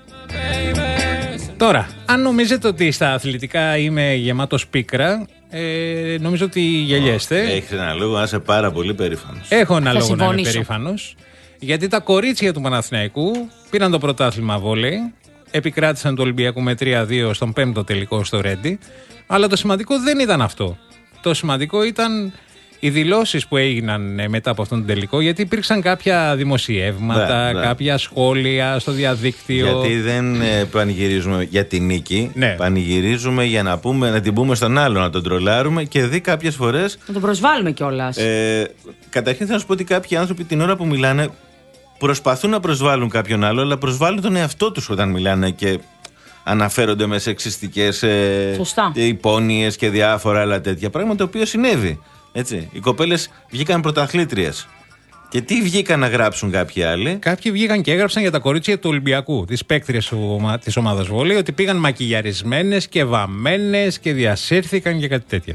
Speaker 3: Τώρα, αν νομίζετε ότι στα αθλητικά είμαι γεμάτος πίκρα, ε, νομίζω ότι γελιέστε.
Speaker 2: Έχεις ένα λόγο να είσαι πάρα πολύ περήφανος.
Speaker 3: Έχω ένα λόγο να είμαι περήφανος, γιατί τα κορίτσια του Παναθηναϊκού πήραν το πρωτάθλημα βόλεϊ, επικράτησαν του Ολυμπιακού με τρία δύο στον πέμπτο τελικό στο Ρέντι, αλλά το σημαντικό δεν ήταν αυτό. Το σημαντικό ήταν οι δηλώσεις που έγιναν μετά από αυτόν τον τελικό, γιατί υπήρξαν κάποια δημοσιεύματα, ναι, ναι. κάποια σχόλια στο διαδίκτυο.
Speaker 2: Γιατί δεν ε, πανηγυρίζουμε για την νίκη, ναι. πανηγυρίζουμε για να, πούμε, να την πούμε στον άλλο, να τον τρολάρουμε και δει κάποιες φορές.
Speaker 4: Να τον προσβάλλουμε κιόλας.
Speaker 2: Ε, καταρχήν θα σου πω ότι κάποιοι άνθρωποι την ώρα που μιλάνε προσπαθούν να προσβάλλουν κάποιον άλλο, αλλά προσβάλλουν τον εαυτό τους όταν μιλάνε και αναφέρονται με σεξιστικές ε, υπόνοιες και διάφορα άλλα τέτοια. Πράγμα το οποίο συνέβη. Έτσι. Οι κοπέλες βγήκαν πρωταθλήτριες. Και τι βγήκαν να γράψουν κάποιοι άλλοι?
Speaker 3: Κάποιοι βγήκαν και έγραψαν για τα κορίτσια του Ολυμπιακού, τις παίκτριες της ομάδας βόλεϊ, ότι πήγαν μακιγιαρισμένες και βαμμένες και διασύρθηκαν και κάτι τέτοια.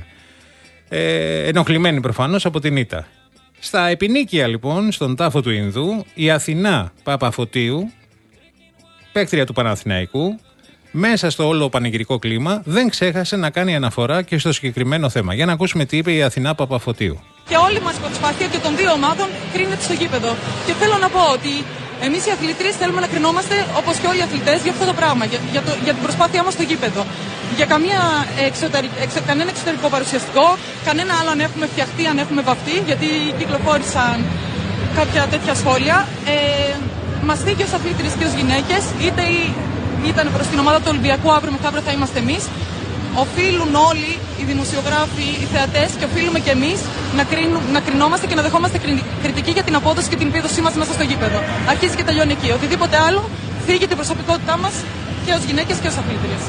Speaker 3: Ε, ενοχλημένοι προφανώς από την ήττα. Στα επινίκια λοιπόν, στον τάφο του Ινδού, η Αθηνά Παπαφωτίου, παίκτρια του Παναθηναϊκού, μέσα στο όλο πανηγυρικό κλίμα, δεν ξέχασε να κάνει αναφορά και στο συγκεκριμένο θέμα. Για να ακούσουμε τι είπε η Αθηνά Παπαφωτίου.
Speaker 22: Και όλη μας η προσπάθεια και των δύο ομάδων κρίνεται στο γήπεδο. Και θέλω να πω ότι εμείς οι αθλητρίες θέλουμε να κρινόμαστε όπως και όλοι οι αθλητές για αυτό το πράγμα, για, για, το, για την προσπάθειά μας στο γήπεδο. Για καμία εξωτερικ, εξω, κανένα εξωτερικό παρουσιαστικό, κανένα άλλο αν έχουμε φτιαχτεί, αν έχουμε βαφτεί, γιατί κυκλοφόρησαν κάποια τέτοια σχόλια. Ε, μας θίγει ως αθλητρίες και ως γυναίκες, είτε ήταν προς την ομάδα του Ολυμπιακού, αύριο μεθαύριο θα είμαστε εμείς. Οφείλουν όλοι οι δημοσιογράφοι, οι θεατές και οφείλουμε και εμείς να, κρίνου, να κρινόμαστε και να δεχόμαστε κριτική για την απόδοση και την επίδοσή μας μέσα στο γήπεδο. Αρχίζει και τελειώνει εκεί. Οτιδήποτε άλλο θίγει την προσωπικότητά μας και ως γυναίκες και ως αθλήτριες.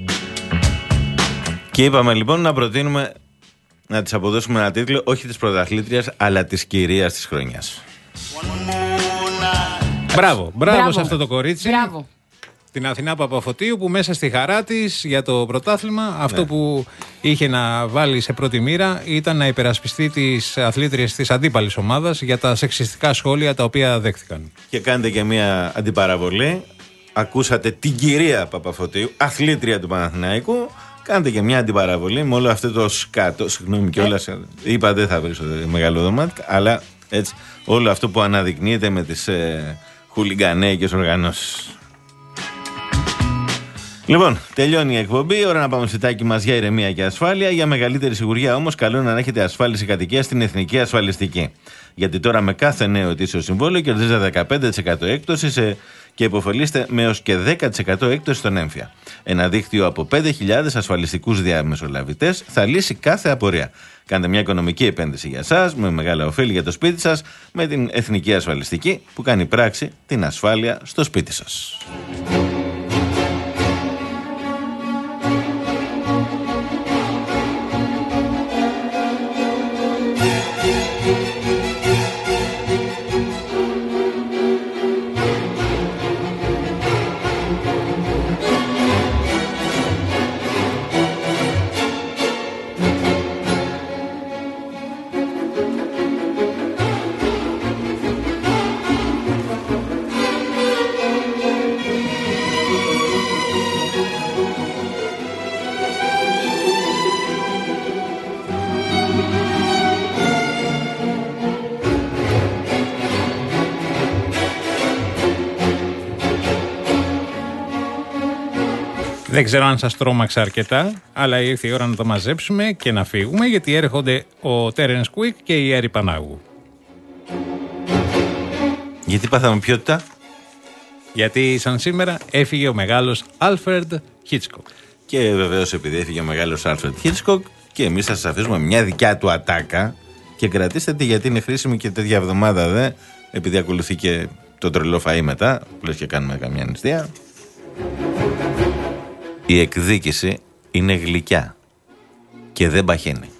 Speaker 2: Και είπαμε λοιπόν να προτείνουμε να της αποδώσουμε ένα τίτλο, όχι της πρωταθλήτριας, αλλά της κυρίας της χρονιάς.
Speaker 3: Μπράβο, μπράβο, μπράβο σε αυτό το κορίτσι.
Speaker 4: Μπράβο.
Speaker 3: Την Αθηνά Παπαφωτίου που μέσα στη χαρά της για το πρωτάθλημα, αυτό ναι. που είχε να βάλει σε πρώτη μοίρα ήταν να υπερασπιστεί τις αθλήτριες της αντίπαλης ομάδας για τα σεξιστικά σχόλια τα οποία δέχτηκαν.
Speaker 2: Και κάντε και μια αντιπαραβολή. Ακούσατε την κυρία Παπαφωτίου, αθλήτρια του Παναθηναϊκού. Κάντε και μια αντιπαραβολή με όλο αυτό το σκάτο. Συγγνώμη κιόλας, ε. είπα δεν θα βρει στο μεγάλο δωμάτιο, αλλά έτσι όλο αυτό που αναδεικνύεται με τις ε, χουλιγκανέικες οργανώσεις. Λοιπόν, τελειώνει η εκπομπή. Ώρα να πάμε στο σιτάκι μας για ηρεμία και ασφάλεια. Για μεγαλύτερη σιγουριά όμως, καλό είναι να έχετε ασφάλιση κατοικίας στην Εθνική Ασφαλιστική. Γιατί τώρα με κάθε νέο ετήσιο συμβόλαιο κερδίζετε δεκαπέντε τοις εκατό έκπτωση σε... και υποφελείστε με έως και δέκα τοις εκατό έκπτωση στον έμφυα. Ένα δίκτυο από πέντε χιλιάδες ασφαλιστικούς διαμεσολαβητές θα λύσει κάθε απορία. Κάντε μια οικονομική επένδυση για εσάς, με μεγάλα ωφέλη για το σπίτι σας, με την Εθνική Ασφαλιστική που κάνει πράξη την ασφάλεια στο σπίτι σας.
Speaker 3: Δεν ξέρω αν σας τρόμαξα αρκετά, αλλά ήρθε η ώρα να το μαζέψουμε και να φύγουμε, γιατί έρχονται ο Τέρενς Κουίκ και η Έρη Πανάγου.
Speaker 2: Γιατί πάθαμε ποιότητα?
Speaker 3: Γιατί σαν σήμερα έφυγε ο μεγάλος Άλφρεντ Χίτσκοκ.
Speaker 2: Και βεβαίως επειδή έφυγε ο μεγάλος Άλφρεντ Χίτσκοκ, Και εμείς θα σας αφήσουμε μια δικιά του ατάκα και κρατήστε τη γιατί είναι χρήσιμη και τέτοια εβδομάδα δε, επειδή ακολουθεί και το τρελό φαΐ μετά, λες και κάνουμε καμιά νηστεία. Η εκδίκηση είναι γλυκιά και δεν παχαίνει.